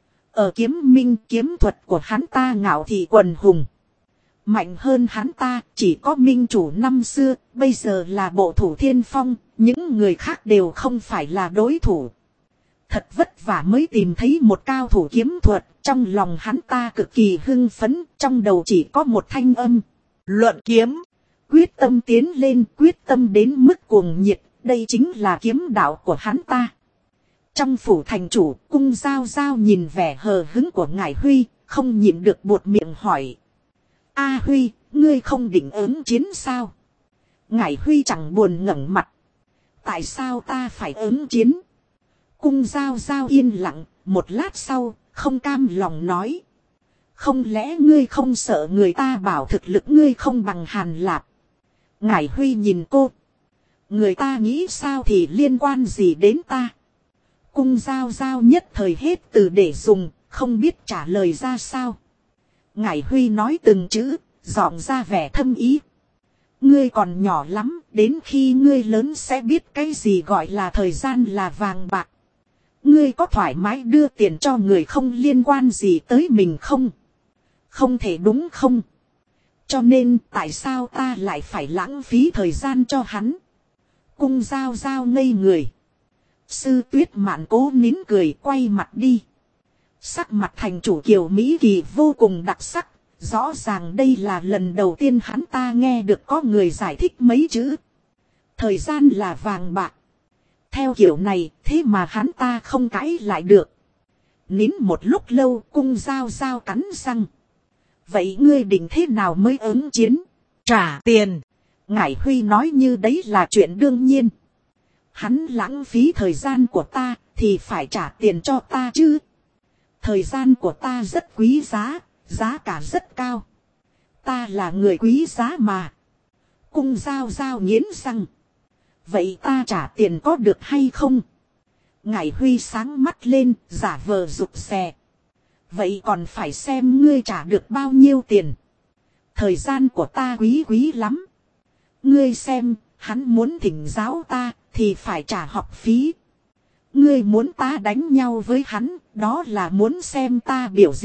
Ở kiếm minh, kiếm thuật của hắn ta ngạo thị quần hùng. Mạnh hơn hắn ta chỉ có minh chủ năm xưa, bây giờ là bộ thủ thiên phong, những người khác đều không phải là đối thủ. Thật vất vả mới tìm thấy một cao thủ kiếm thuật, trong lòng hắn ta cực kỳ hưng phấn, trong đầu chỉ có một thanh âm. Luận kiếm, quyết tâm tiến lên, quyết tâm đến mức cuồng nhiệt, đây chính là kiếm đạo của hắn ta. Trong phủ thành chủ, Cung Giao Giao nhìn vẻ hờ hứng của Ngải Huy, không nhịn được buột miệng hỏi. A Huy, ngươi không định ứng chiến sao? Ngải Huy chẳng buồn ngẩng mặt. Tại sao ta phải ứng chiến? Cung Giao Giao yên lặng, một lát sau, không cam lòng nói. Không lẽ ngươi không sợ người ta bảo thực lực ngươi không bằng Hàn Lạp? Ngải Huy nhìn cô. Người ta nghĩ sao thì liên quan gì đến ta? Cung Giao Giao nhất thời hết từ để dùng, không biết trả lời ra sao. Ngải Huy nói từng chữ, giọng ra vẻ thâm ý. Ngươi còn nhỏ lắm, đến khi ngươi lớn sẽ biết cái gì gọi là thời gian là vàng bạc. Ngươi có thoải mái đưa tiền cho người không liên quan gì tới mình không? Không thể đúng không? Cho nên tại sao ta lại phải lãng phí thời gian cho hắn? Cung Giao Giao ngây người. Sư Tuyết Mạn cố nín cười quay mặt đi. Sắc mặt thành chủ Kiều Mỹ Kỳ vô cùng đặc sắc. Rõ ràng đây là lần đầu tiên hắn ta nghe được có người giải thích mấy chữ. Thời gian là vàng bạc. Theo kiểu này thế mà hắn ta không cãi lại được. Nín một lúc lâu Cung Giao Giao cắn răng. Vậy ngươi định thế nào mới ứng chiến? Trả tiền. Ngải Huy nói như đấy là chuyện đương nhiên. Hắn lãng phí thời gian của ta thì phải trả tiền cho ta chứ. Thời gian của ta rất quý giá, giá cả rất cao. Ta là người quý giá mà. Cung Giao Giao nghiến răng. Vậy ta trả tiền có được hay không? Ngải Huy sáng mắt lên, giả vờ rụt rè. Vậy còn phải xem ngươi trả được bao nhiêu tiền. Thời gian của ta quý lắm. Ngươi xem, hắn muốn thỉnh giáo ta, thì phải trả học phí. Ngươi muốn ta đánh nhau với hắn, đó là muốn xem ta biểu diễn,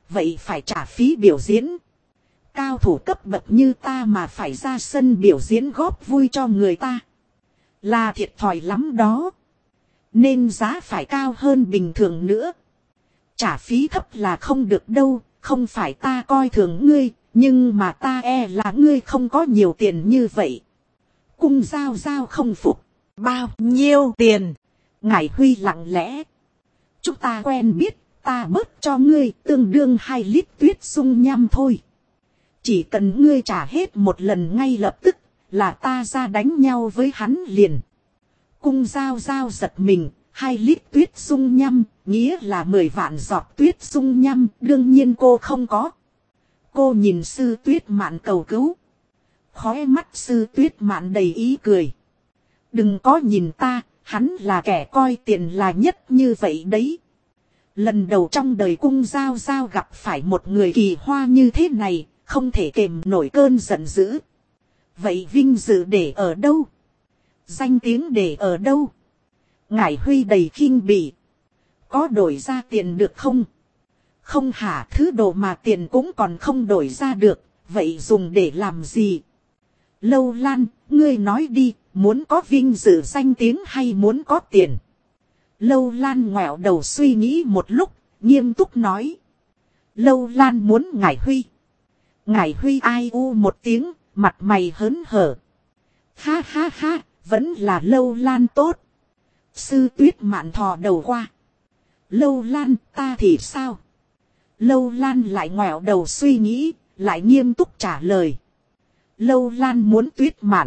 vậy phải trả phí biểu diễn. Cao thủ cấp bậc như ta mà phải ra sân biểu diễn góp vui cho người ta, là thiệt thòi lắm đó. Nên giá phải cao hơn bình thường nữa. Trả phí thấp là không được đâu, không phải ta coi thường ngươi, nhưng mà ta e là ngươi không có nhiều tiền như vậy. Cung Giao Giao không phục. Bao nhiêu tiền? Ngải Huy lặng lẽ. Chúng ta quen biết, ta bớt cho ngươi tương đương 2 lít tuyết dung nham thôi. Chỉ cần ngươi trả hết một lần ngay lập tức, là ta ra đánh nhau với hắn liền. Cung Giao Giao giật mình, 2 lít tuyết dung nham, nghĩa là 10 vạn giọt tuyết dung nham, đương nhiên cô không có. Cô nhìn Sư Tuyết Mạn cầu cứu. Khóe mắt Sư Tuyết Mạn đầy ý cười. Đừng có nhìn ta, hắn là kẻ coi tiền là nhất như vậy đấy. Lần đầu trong đời Cung Giao Giao gặp phải một người kỳ hoa như thế này, không thể kềm nổi cơn giận dữ. Vậy vinh dự để ở đâu? Danh tiếng để ở đâu? Ngải Huy đầy khinh bỉ. Có đổi ra tiền được không? Không hả, thứ đồ mà tiền cũng còn không đổi ra được, vậy dùng để làm gì? Lâu Lan, ngươi nói đi, muốn có vinh dự danh tiếng hay muốn có tiền? Lâu Lan ngoẹo đầu suy nghĩ một lúc, nghiêm túc nói. Lâu Lan muốn Ngải Huy. Ngải Huy ai u một tiếng, mặt mày hớn hở. Ha ha ha, vẫn là Lâu Lan tốt. Sư Tuyết Mạn thò đầu qua. Lâu Lan, ta thì sao? Lâu Lan lại ngoẹo đầu suy nghĩ, lại nghiêm túc trả lời. Lâu Lan muốn Tuyết Mạn.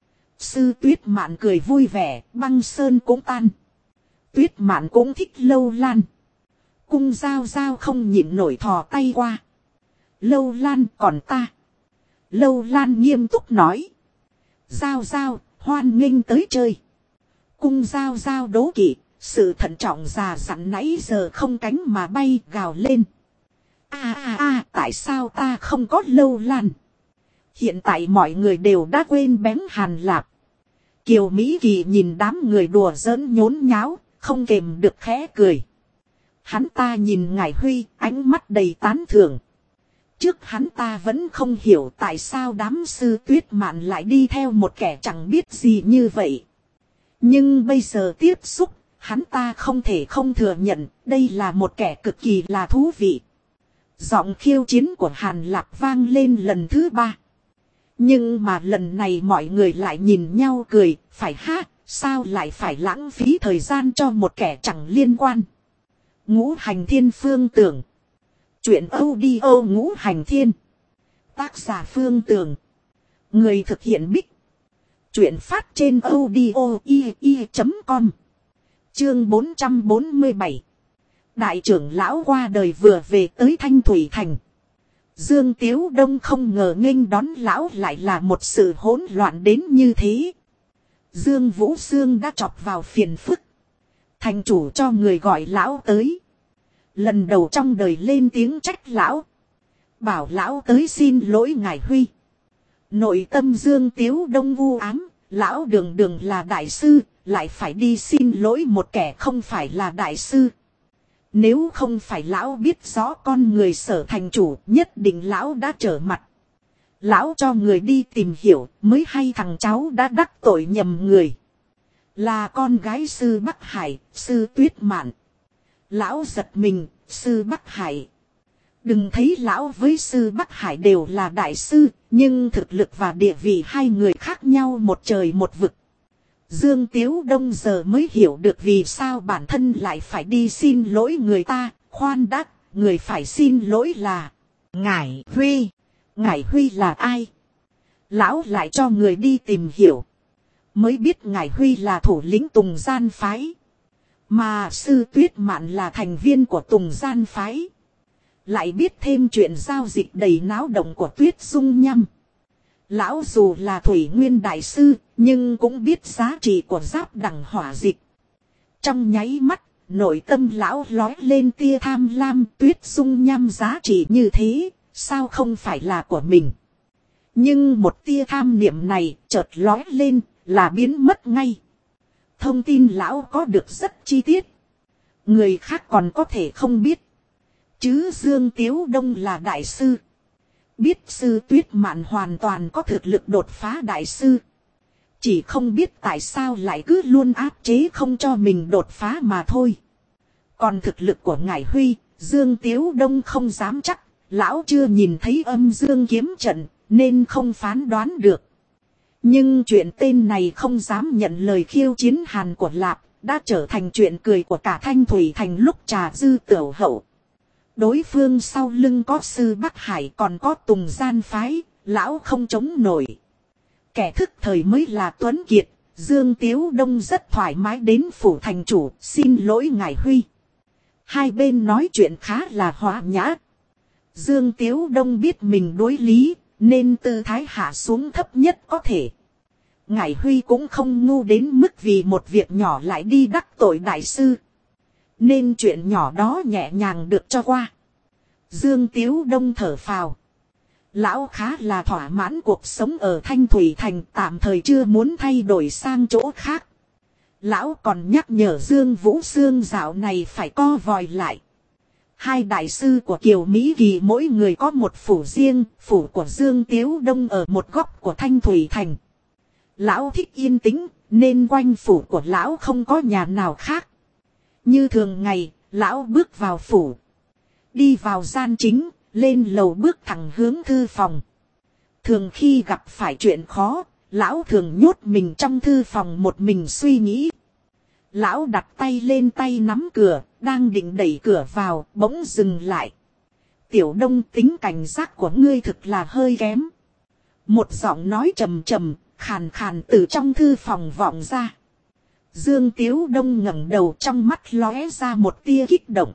Sư Tuyết Mạn cười vui vẻ, băng sơn cũng tan. Tuyết Mạn cũng thích Lâu Lan. Cung Giao Giao không nhịn nổi thò tay qua. Lâu Lan còn ta. Lâu Lan nghiêm túc nói. Giao Giao, hoan nghênh tới chơi. Cung Giao Giao đố kỵ, sự thận trọng già dặn nãy giờ không cánh mà bay gào lên. Tại sao ta không có Lâu Lan? Hiện tại mọi người đều đã quên bén Hàn Lạp. Kiều Mỹ Kỳ nhìn đám người đùa giỡn nhốn nháo, không kềm được khẽ cười. Hắn ta nhìn Ngải Huy, ánh mắt đầy tán thưởng. Trước hắn ta vẫn không hiểu tại sao đám Sư Tuyết Mạn lại đi theo một kẻ chẳng biết gì như vậy. Nhưng bây giờ tiếp xúc, hắn ta không thể không thừa nhận đây là một kẻ cực kỳ là thú vị. Giọng khiêu chiến của Hàn Lạp vang lên lần thứ 3. Nhưng mà lần này mọi người lại nhìn nhau cười, phải ha, sao lại phải lãng phí thời gian cho một kẻ chẳng liên quan. Ngũ Hành Thiên Phương Tưởng. Chuyện audio Ngũ Hành Thiên. Tác giả Phương Tưởng. Người thực hiện Bích. Chuyện phát trên audio.com. Chương 447. Đại trưởng lão qua đời vừa về tới Thanh Thủy Thành. Dương Tiếu Đông không ngờ nghênh đón lão lại là một sự hỗn loạn đến như thế. Dương Vũ Sương đã chọc vào phiền phức. Thành chủ cho người gọi lão tới. Lần đầu trong đời lên tiếng trách lão. Bảo lão tới xin lỗi Ngải Huy. Nội tâm Dương Tiếu Đông u ám. Lão đường đường là đại sư, lại phải đi xin lỗi một kẻ không phải là đại sư. Nếu không phải lão biết rõ con người Sở thành chủ, nhất định lão đã trở mặt. Lão cho người đi tìm hiểu, mới hay thằng cháu đã đắc tội nhầm người. Là con gái Sư Bắc Hải, Sư Tuyết Mạn. Lão giật mình, Sư Bắc Hải. Đừng thấy lão với Sư Bắc Hải đều là đại sư, nhưng thực lực và địa vị hai người khác nhau một trời một vực. Dương Tiếu Đông giờ mới hiểu được vì sao bản thân lại phải đi xin lỗi người ta. Khoan đã, người phải xin lỗi là Ngải Huy. Ngải Huy là ai? Lão lại cho người đi tìm hiểu. Mới biết Ngải Huy là thủ lĩnh Tùng Gian Phái. Mà Sư Tuyết Mạn là thành viên của Tùng Gian Phái. Lại biết thêm chuyện giao dịch đầy náo động của Tuyết Dung Nhâm. Lão dù là Thủy Nguyên Đại Sư, nhưng cũng biết giá trị của giáp đẳng hỏa dịch. Trong nháy mắt, nội tâm lão lói lên tia tham lam. Tuyết Dung Nhâm giá trị như thế, sao không phải là của mình. Nhưng một tia tham niệm này chợt lói lên, là biến mất ngay. Thông tin lão có được rất chi tiết. Người khác còn có thể không biết. chứ Dương Tiếu Đông là đại sư. Biết sư Tuyết Mạn hoàn toàn có thực lực đột phá đại sư. Chỉ không biết tại sao lại cứ luôn áp chế không cho mình đột phá mà thôi. Còn thực lực của ngải Huy, Dương Tiếu Đông không dám chắc. Lão chưa nhìn thấy âm dương kiếm trận nên không phán đoán được. Nhưng chuyện tên này không dám nhận lời khiêu chiến Hàn của Lạp đã trở thành chuyện cười của cả Thanh Thủy Thành lúc Trà Dư Tiểu Hậu. Đối phương sau lưng có Sư Bắc Hải còn có Tùng Gian Phái, lão không chống nổi. Kẻ thức thời mới là Tuấn Kiệt, Dương Tiếu Đông rất thoải mái đến phủ thành chủ, xin lỗi ngải Huy. Hai bên nói chuyện khá là hòa nhã. Dương Tiếu Đông biết mình đối lý, nên tư thái hạ xuống thấp nhất có thể. Ngải Huy cũng không ngu đến mức vì một việc nhỏ lại đi đắc tội đại sư. Nên chuyện nhỏ đó nhẹ nhàng được cho qua. Dương Tiếu Đông thở phào. Lão khá là thỏa mãn cuộc sống ở Thanh Thủy Thành, tạm thời chưa muốn thay đổi sang chỗ khác. Lão còn nhắc nhở Dương Vũ Xương dạo này phải co vòi lại. Hai đại sư của Kiều Mỹ Kỳ mỗi người có một phủ riêng, phủ của Dương Tiếu Đông ở một góc của Thanh Thủy Thành. Lão thích yên tĩnh, nên quanh phủ của lão không có nhà nào khác. Như thường ngày, lão bước vào phủ. Đi vào gian chính, lên lầu bước thẳng hướng thư phòng. Thường khi gặp phải chuyện khó, lão thường nhốt mình trong thư phòng một mình suy nghĩ. Lão đặt tay lên tay nắm cửa, đang định đẩy cửa vào, bỗng dừng lại. Tiểu Đông, tính cảnh giác của ngươi thực là hơi kém. Một giọng nói trầm trầm, khàn khàn từ trong thư phòng vọng ra. Dương Tiếu Đông ngẩng đầu, trong mắt lóe ra một tia kích động.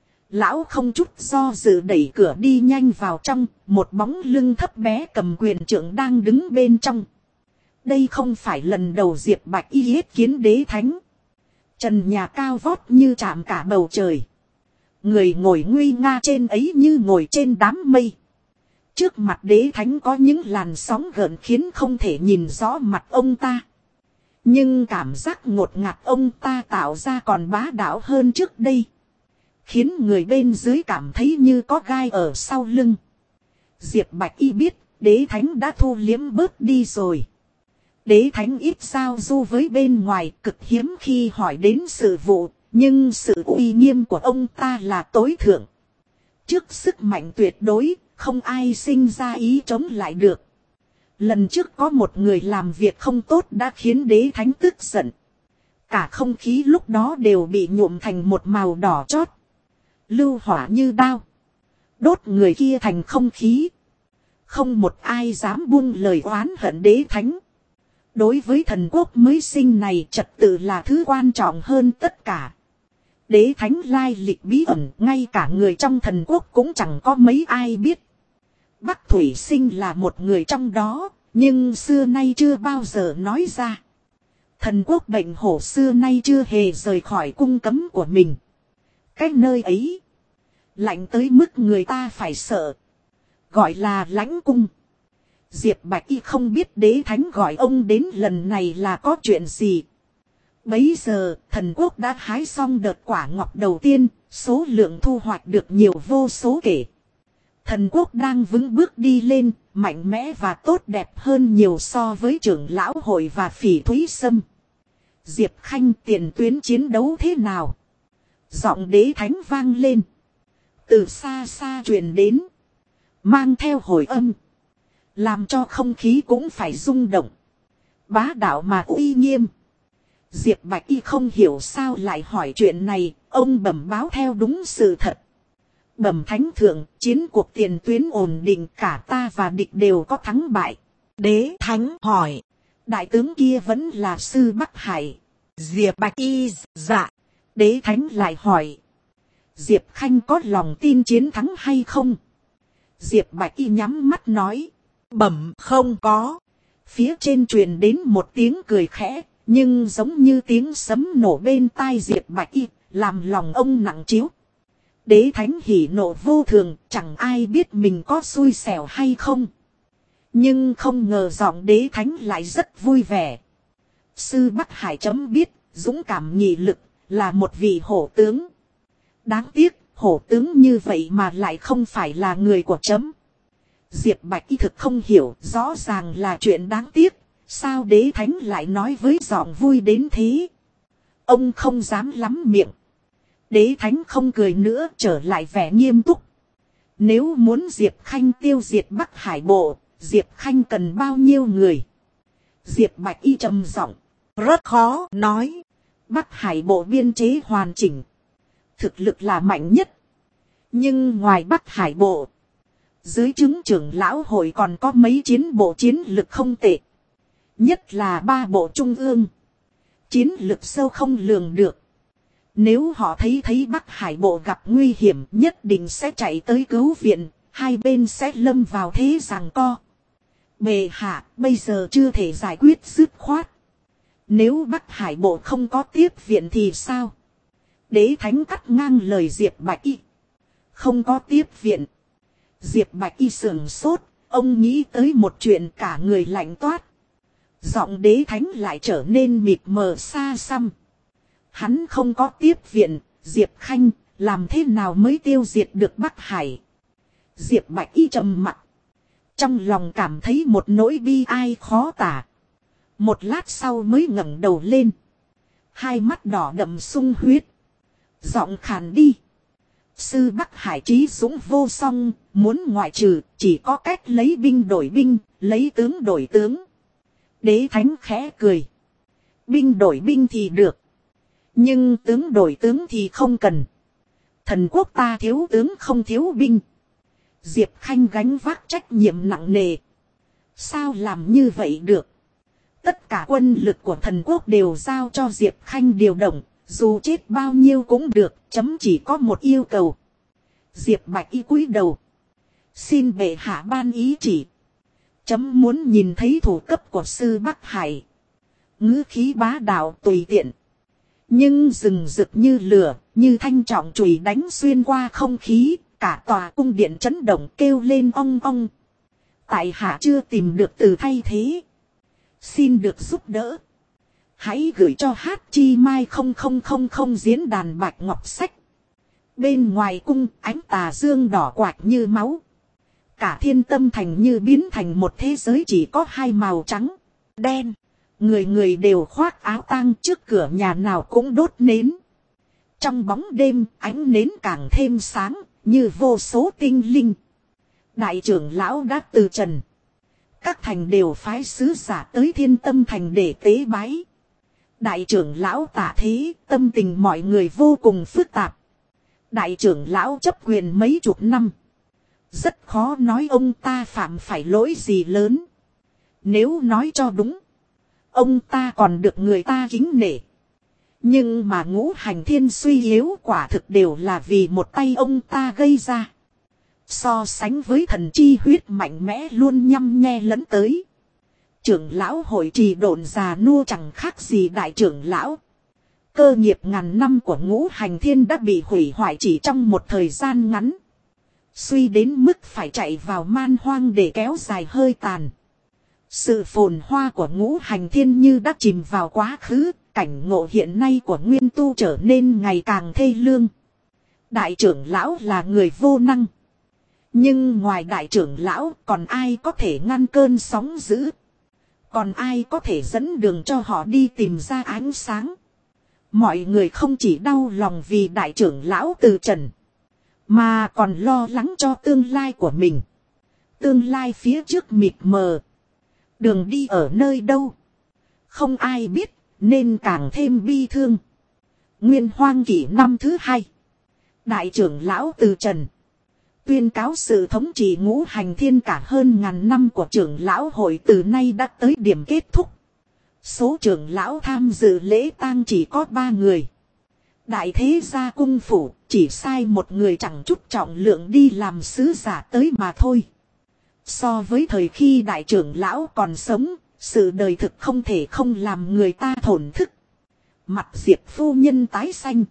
Lão không chút do dự đẩy cửa đi nhanh vào trong, một bóng lưng thấp bé cầm quyền trượng đang đứng bên trong. Đây không phải lần đầu Diệp Bạch Y yết kiến đế thánh. Trần nhà cao vót như chạm cả bầu trời. Người ngồi nguy nga trên ấy như ngồi trên đám mây. Trước mặt đế thánh có những làn sóng gợn khiến không thể nhìn rõ mặt ông ta. Nhưng cảm giác ngột ngạt ông ta tạo ra còn bá đạo hơn trước đây. Khiến người bên dưới cảm thấy như có gai ở sau lưng. Diệp Bạch Y biết đế thánh đã thu liếm bớt đi rồi. Đế thánh ít giao du với bên ngoài, cực hiếm khi hỏi đến sự vụ, nhưng sự uy nghiêm của ông ta là tối thượng. Trước sức mạnh tuyệt đối, không ai sinh ra ý chống lại được. Lần trước có một người làm việc không tốt đã khiến đế thánh tức giận. Cả không khí lúc đó đều bị nhuộm thành một màu đỏ chót. Lưu hỏa như đao. Đốt người kia thành không khí. Không một ai dám buông lời oán hận đế thánh. Đối với thần quốc mới sinh này, trật tự là thứ quan trọng hơn tất cả. Đế thánh lai lịch bí ẩn, ngay cả người trong thần quốc cũng chẳng có mấy ai biết. Bắc Thủy Sinh là một người trong đó, nhưng xưa nay chưa bao giờ nói ra. Thần quốc bệnh hổ xưa nay chưa hề rời khỏi cung cấm của mình. Cái nơi ấy lạnh tới mức người ta phải sợ, gọi là lãnh cung. Diệp Bạch Y không biết đế thánh gọi ông đến lần này là có chuyện gì. Bấy giờ thần quốc đã hái xong đợt quả ngọt đầu tiên, số lượng thu hoạch được nhiều vô số kể. Thần quốc đang vững bước đi lên, mạnh mẽ và tốt đẹp hơn nhiều so với trưởng lão hội và Phỉ Thúy Sâm. Diệp Khanh, tiền tuyến chiến đấu thế nào? Giọng đế thánh vang lên. Từ xa xa truyền đến, mang theo hồi âm, làm cho không khí cũng phải rung động. Bá đạo mà uy nghiêm. Diệp Bạch Y không hiểu sao lại hỏi chuyện này, ông bẩm báo theo đúng sự thật. Bẩm thánh thượng, chiến cuộc tiền tuyến ổn định, cả ta và địch đều có thắng bại. Đế thánh hỏi. Đại tướng kia vẫn là Sư Bắc Hải. Diệp Bạch Y dạ. Đế thánh lại hỏi. Diệp Khanh có lòng tin chiến thắng hay không? Diệp Bạch Y nhắm mắt nói. Bẩm không có. Phía trên truyền đến một tiếng cười khẽ, nhưng giống như tiếng sấm nổ bên tai Diệp Bạch Y, làm lòng ông nặng trĩu. Đế thánh hỉ nộ vô thường, chẳng ai biết mình có xui xẻo hay không. Nhưng không ngờ giọng đế thánh lại rất vui vẻ. Sư Bắc Hải chấm biết, dũng cảm nghị lực, là một vị hổ tướng. Đáng tiếc, Hổ tướng như vậy mà lại không phải là người của chấm. Diệp Bạch Y thực không hiểu, rõ ràng là chuyện đáng tiếc. Sao đế thánh lại nói với giọng vui đến thế? Ông không dám lắm miệng. Đế thánh không cười nữa, trở lại vẻ nghiêm túc. Nếu muốn Diệp Khanh tiêu diệt Bắc Hải Bộ, Diệp Khanh cần bao nhiêu người? Diệp Bạch Y trầm giọng, rất khó nói. Bắc Hải Bộ biên chế hoàn chỉnh, thực lực là mạnh nhất. Nhưng ngoài Bắc Hải Bộ, dưới trướng trưởng lão hội còn có mấy chiến bộ chiến lực không tệ. Nhất là 3 bộ trung ương. Chiến lực sâu không lường được. Nếu họ thấy Bắc Hải Bộ gặp nguy hiểm, nhất định sẽ chạy tới cứu viện. Hai bên sẽ lâm vào thế giằng co. Bệ hạ bây giờ chưa thể giải quyết dứt khoát. Nếu Bắc Hải Bộ không có tiếp viện thì sao? Đế thánh cắt ngang lời Diệp Bạch Y. Không có tiếp viện. Diệp Bạch Y sườn sốt. Ông nghĩ tới một chuyện, cả người lạnh toát. Giọng đế thánh lại trở nên mịt mờ xa xăm. Hắn không có tiếp viện, Diệp Khanh làm thế nào mới tiêu diệt được Bắc Hải? Diệp Bạch Y trầm mặt. Trong lòng cảm thấy một nỗi bi ai khó tả. Một lát sau mới ngẩng đầu lên. Hai mắt đỏ đậm sung huyết. Giọng khàn đi. Sư Bắc Hải trí dũng vô song, muốn ngoại trừ chỉ có cách lấy binh đổi binh, lấy tướng đổi tướng. Đế thánh khẽ cười. Binh đổi binh thì được. Nhưng tướng đổi tướng thì không cần. Thần quốc ta thiếu tướng không thiếu binh. Diệp Khanh gánh vác trách nhiệm nặng nề. Sao làm như vậy được? Tất cả quân lực của thần quốc đều giao cho Diệp Khanh điều động. Dù chết bao nhiêu cũng được, chấm chỉ có một yêu cầu. Diệp Bạch Y cúi đầu. Xin bệ hạ ban ý chỉ. Chấm muốn nhìn thấy thủ cấp của sư Bắc Hải. Ngữ khí bá đạo tùy tiện. Nhưng rừng rực như lửa, như thanh trọng chùy đánh xuyên qua không khí. Cả tòa cung điện chấn động kêu lên ong ong. Tại hạ chưa tìm được từ thay thế. Xin được giúp đỡ. Hãy gửi cho Hát Chi Mai 0000 diễn đàn bạch ngọc sách. Bên ngoài cung ánh tà dương đỏ quạch như máu. Cả Thiên Tâm Thành như biến thành một thế giới chỉ có hai màu trắng, đen. Người người đều khoác áo tang, trước cửa nhà nào cũng đốt nến. Trong bóng đêm ánh nến càng thêm sáng, như vô số tinh linh. Đại trưởng lão đã từ trần. Các thành đều phái sứ giả tới Thiên Tâm Thành để tế bái. Đại trưởng lão tạ thế, tâm tình mọi người vô cùng phức tạp. Đại trưởng lão chấp quyền mấy chục năm. Rất khó nói ông ta phạm phải lỗi gì lớn. Nếu nói cho đúng, ông ta còn được người ta kính nể. Nhưng mà Ngũ Hành Thiên suy yếu quả thực đều là vì một tay ông ta gây ra. So sánh với thần chi huyết mạnh mẽ luôn nhăm nhe lẫn tới. Trưởng lão hội trì độn già nua chẳng khác gì đại trưởng lão. Cơ nghiệp ngàn năm của Ngũ Hành Thiên đã bị hủy hoại chỉ trong một thời gian ngắn. Suy đến mức phải chạy vào man hoang để kéo dài hơi tàn. Sự phồn hoa của Ngũ Hành Thiên như đã chìm vào quá khứ. Cảnh ngộ hiện nay của Nguyên Tu trở nên ngày càng thê lương. Đại trưởng lão là người vô năng. Nhưng ngoài đại trưởng lão còn ai có thể ngăn cơn sóng dữ? Còn ai có thể dẫn đường cho họ đi tìm ra ánh sáng? Mọi người không chỉ đau lòng vì đại trưởng lão từ trần, mà còn lo lắng cho tương lai của mình. Tương lai phía trước mịt mờ. Đường đi ở nơi đâu? Không ai biết, nên càng thêm bi thương. Nguyên Hoang Kỷ năm thứ 2. Đại trưởng lão từ trần. Tuyên cáo sự thống trị Ngũ Hành Thiên cả hơn ngàn năm của trưởng lão hội từ nay đã tới điểm kết thúc. Số trưởng lão tham dự lễ tang chỉ có 3 người. Đại thế gia cung phủ chỉ sai một người chẳng chút trọng lượng đi làm sứ giả tới mà thôi. So với thời khi đại trưởng lão còn sống, sự đời thực không thể không làm người ta thổn thức. Mặt Diệp phu nhân tái xanh.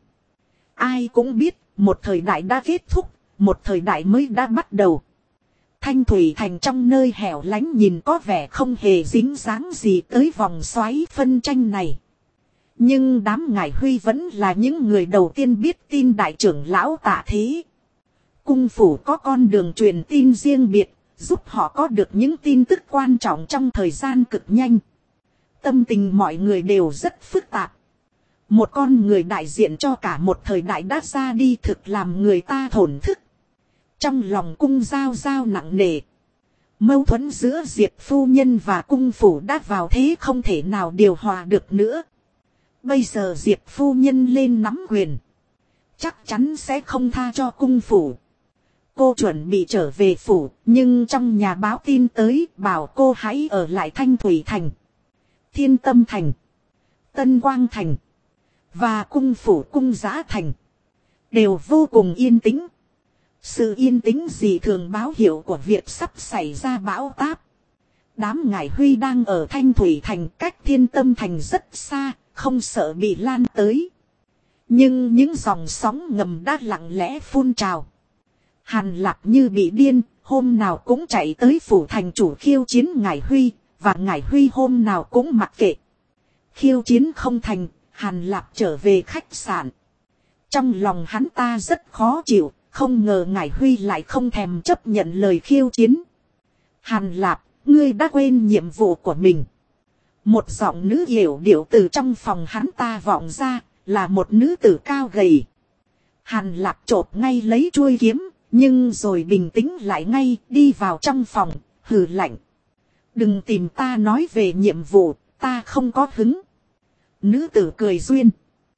Ai cũng biết một thời đại đã kết thúc, một thời đại mới đã bắt đầu. Thanh Thủy Thành trong nơi hẻo lánh nhìn có vẻ không hề dính dáng gì tới vòng xoáy phân tranh này. Nhưng đám Ngải Huy vẫn là những người đầu tiên biết tin đại trưởng lão Tạ Thế. Cung phủ có con đường truyền tin riêng biệt, giúp họ có được những tin tức quan trọng trong thời gian cực nhanh. Tâm tình mọi người đều rất phức tạp. Một con người đại diện cho cả một thời đại đã ra đi thực làm người ta thổn thức. Trong lòng cung giao giao nặng nề. Mâu thuẫn giữa Diệp phu nhân và cung phủ đã vào thế không thể nào điều hòa được nữa. Bây giờ Diệp phu nhân lên nắm quyền. Chắc chắn sẽ không tha cho cung phủ. Cô chuẩn bị trở về phủ, nhưng trong nhà báo tin tới bảo cô hãy ở lại Thanh Thủy Thành, Thiên Tâm Thành, Tân Quang Thành và cung phủ Cung Giã Thành. Đều vô cùng yên tĩnh. Sự yên tĩnh dị thường báo hiệu của việc sắp xảy ra bão táp. Đám Ngải Huy đang ở Thanh Thủy Thành cách Thiên Tâm Thành rất xa, không sợ bị lan tới. Nhưng những dòng sóng ngầm đã lặng lẽ phun trào. Hàn Lạc như bị điên, hôm nào cũng chạy tới phủ thành chủ khiêu chiến Ngải Huy, và Ngải Huy hôm nào cũng mặc kệ. Khiêu chiến không thành, Hàn Lạc trở về khách sạn. Trong lòng hắn ta rất khó chịu, không ngờ Ngải Huy lại không thèm chấp nhận lời khiêu chiến. Hàn Lạc, ngươi đã quên nhiệm vụ của mình. Một giọng nữ yểu điệu từ trong phòng hắn ta vọng ra, là một nữ tử cao gầy. Hàn Lạc chộp ngay lấy chuôi kiếm, nhưng rồi bình tĩnh lại ngay, đi vào trong phòng, hừ lạnh. Đừng tìm ta nói về nhiệm vụ, ta không có hứng. Nữ tử cười duyên.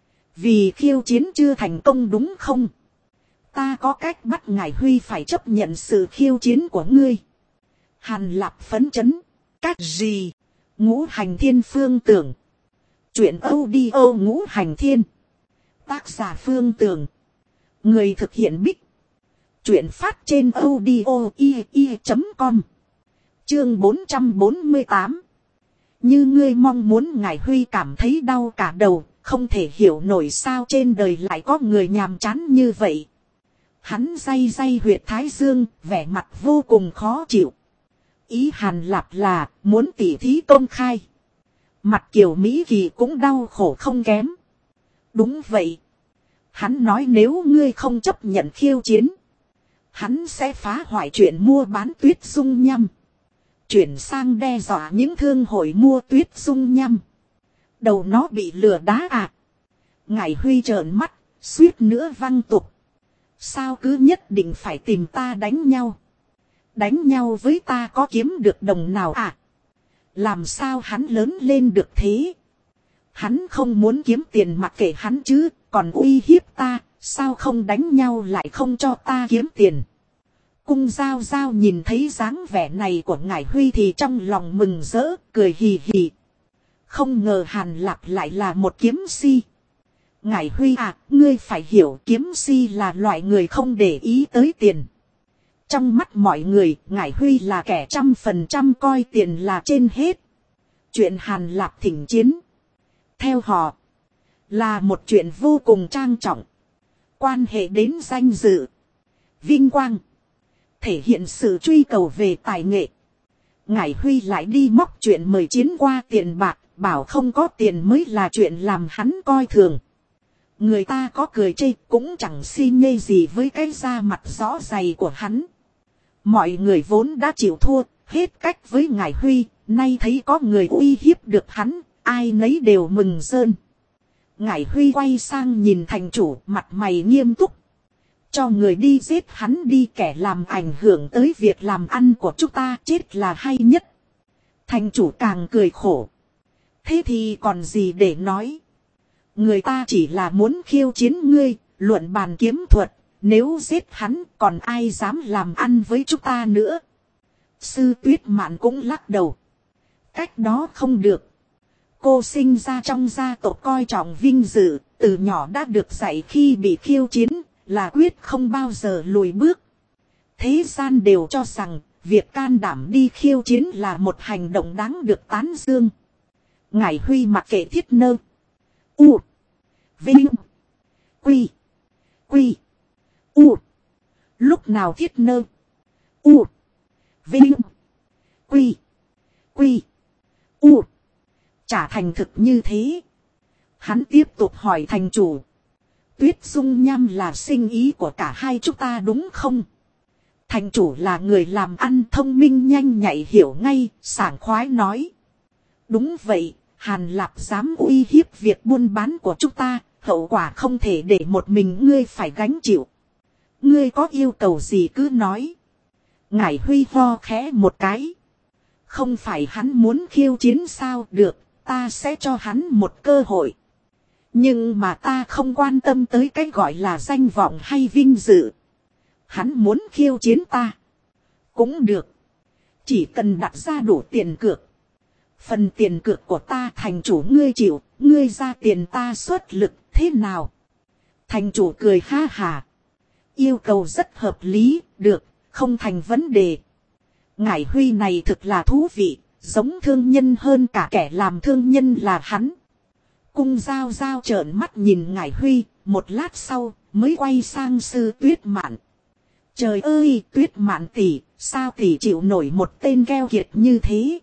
Vì khiêu chiến chưa thành công đúng không? Ta có cách bắt Ngải Huy phải chấp nhận sự khiêu chiến của ngươi. Hàn Lạc phấn chấn. Cách gì? Ngũ Hành Thiên Phương Tưởng. Chuyện audio Ngũ Hành Thiên. Tác giả Phương Tưởng. Người thực hiện Bích. Chuyện phát trên audio.com. Chương 448. Như ngươi mong muốn Ngải Huy cảm thấy đau cả đầu, không thể hiểu nổi sao trên đời lại có người nhàm chán như vậy. Hắn day day huyệt thái dương, vẻ mặt vô cùng khó chịu. Ý Hàn Lạp là muốn tỉ thí công khai. Mặt Kiều Mỹ Kỳ cũng đau khổ không kém. Đúng vậy. Hắn nói nếu ngươi không chấp nhận khiêu chiến, hắn sẽ phá hoại chuyện mua bán tuyết dung nhăm. Chuyển sang đe dọa những thương hội mua tuyết dung nhăm. Đầu nó bị lừa đá à. Ngải Huy trợn mắt, suýt nữa văng tục. Sao cứ nhất định phải tìm ta đánh nhau? Đánh nhau với ta có kiếm được đồng nào à? Làm sao hắn lớn lên được thế? Hắn không muốn kiếm tiền mặc kệ hắn chứ, còn uy hiếp ta, sao không đánh nhau lại không cho ta kiếm tiền? Cung Giao Giao nhìn thấy dáng vẻ này của Ngải Huy thì trong lòng mừng rỡ, cười hì hì. Không ngờ Hàn Lạc lại là một kiếm si. Ngải Huy à, ngươi phải hiểu kiếm si là loại người không để ý tới tiền. Trong mắt mọi người, Ngải Huy là kẻ 100% coi tiền là trên hết. Chuyện Hàn Lạc thỉnh chiến, theo họ, là một chuyện vô cùng trang trọng. Quan hệ đến danh dự, vinh quang, thể hiện sự truy cầu về tài nghệ. Ngải Huy lại đi móc chuyện mời chiến qua tiền bạc, bảo không có tiền mới là chuyện làm hắn coi thường. Người ta có cười chê cũng chẳng si nhê gì với cái da mặt rõ dày của hắn. Mọi người vốn đã chịu thua, hết cách với Ngải Huy, nay thấy có người uy hiếp được hắn, ai nấy đều mừng rơn. Ngải Huy quay sang nhìn thành chủ, mặt mày nghiêm túc. Cho người đi giết hắn đi, kẻ làm ảnh hưởng tới việc làm ăn của chúng ta chết là hay nhất. Thành chủ càng cười khổ. Thế thì còn gì để nói? Người ta chỉ là muốn khiêu chiến ngươi, luận bàn kiếm thuật. Nếu giết hắn còn ai dám làm ăn với chúng ta nữa? Sư Tuyết Mạn cũng lắc đầu. Cách đó không được. Cô sinh ra trong gia tộc coi trọng vinh dự, từ nhỏ đã được dạy khi bị khiêu chiến là quyết không bao giờ lùi bước. Thế gian đều cho rằng việc can đảm đi khiêu chiến là một hành động đáng được tán dương. Ngải Huy mặc kệ Thiết Nơ, U, Vinh, Quy, Quy, U. Lúc nào Thiết Nơ, U, Vinh, Quy, Quy, U trả thành thực như thế, Hắn tiếp tục hỏi thành chủ. Tuyết dung nham là sinh ý của cả hai chúng ta đúng không? Thành chủ là người làm ăn thông minh nhanh nhạy hiểu ngay, sảng khoái nói. Đúng vậy, Hàn Lạp dám uy hiếp việc buôn bán của chúng ta, hậu quả không thể để một mình ngươi phải gánh chịu. Ngươi có yêu cầu gì cứ nói. Ngải Huy ho khẽ một cái. Không phải hắn muốn khiêu chiến sao được, ta sẽ cho hắn một cơ hội. Nhưng mà ta không quan tâm tới cái gọi là danh vọng hay vinh dự. Hắn muốn khiêu chiến ta. Cũng được. Chỉ cần đặt ra đủ tiền cược. Phần tiền cược của ta thành chủ ngươi chịu, ngươi ra tiền ta xuất lực, thế nào? Thành chủ cười ha hà. Yêu cầu rất hợp lý, được, không thành vấn đề. Ngải Huy này thực là thú vị, giống thương nhân hơn cả kẻ làm thương nhân là hắn. Cung Giao Giao trợn mắt nhìn Ngải Huy, một lát sau mới quay sang Sư Tuyết Mạn. Trời ơi, Tuyết Mạn tỷ, sao tỷ chịu nổi một tên keo kiệt như thế?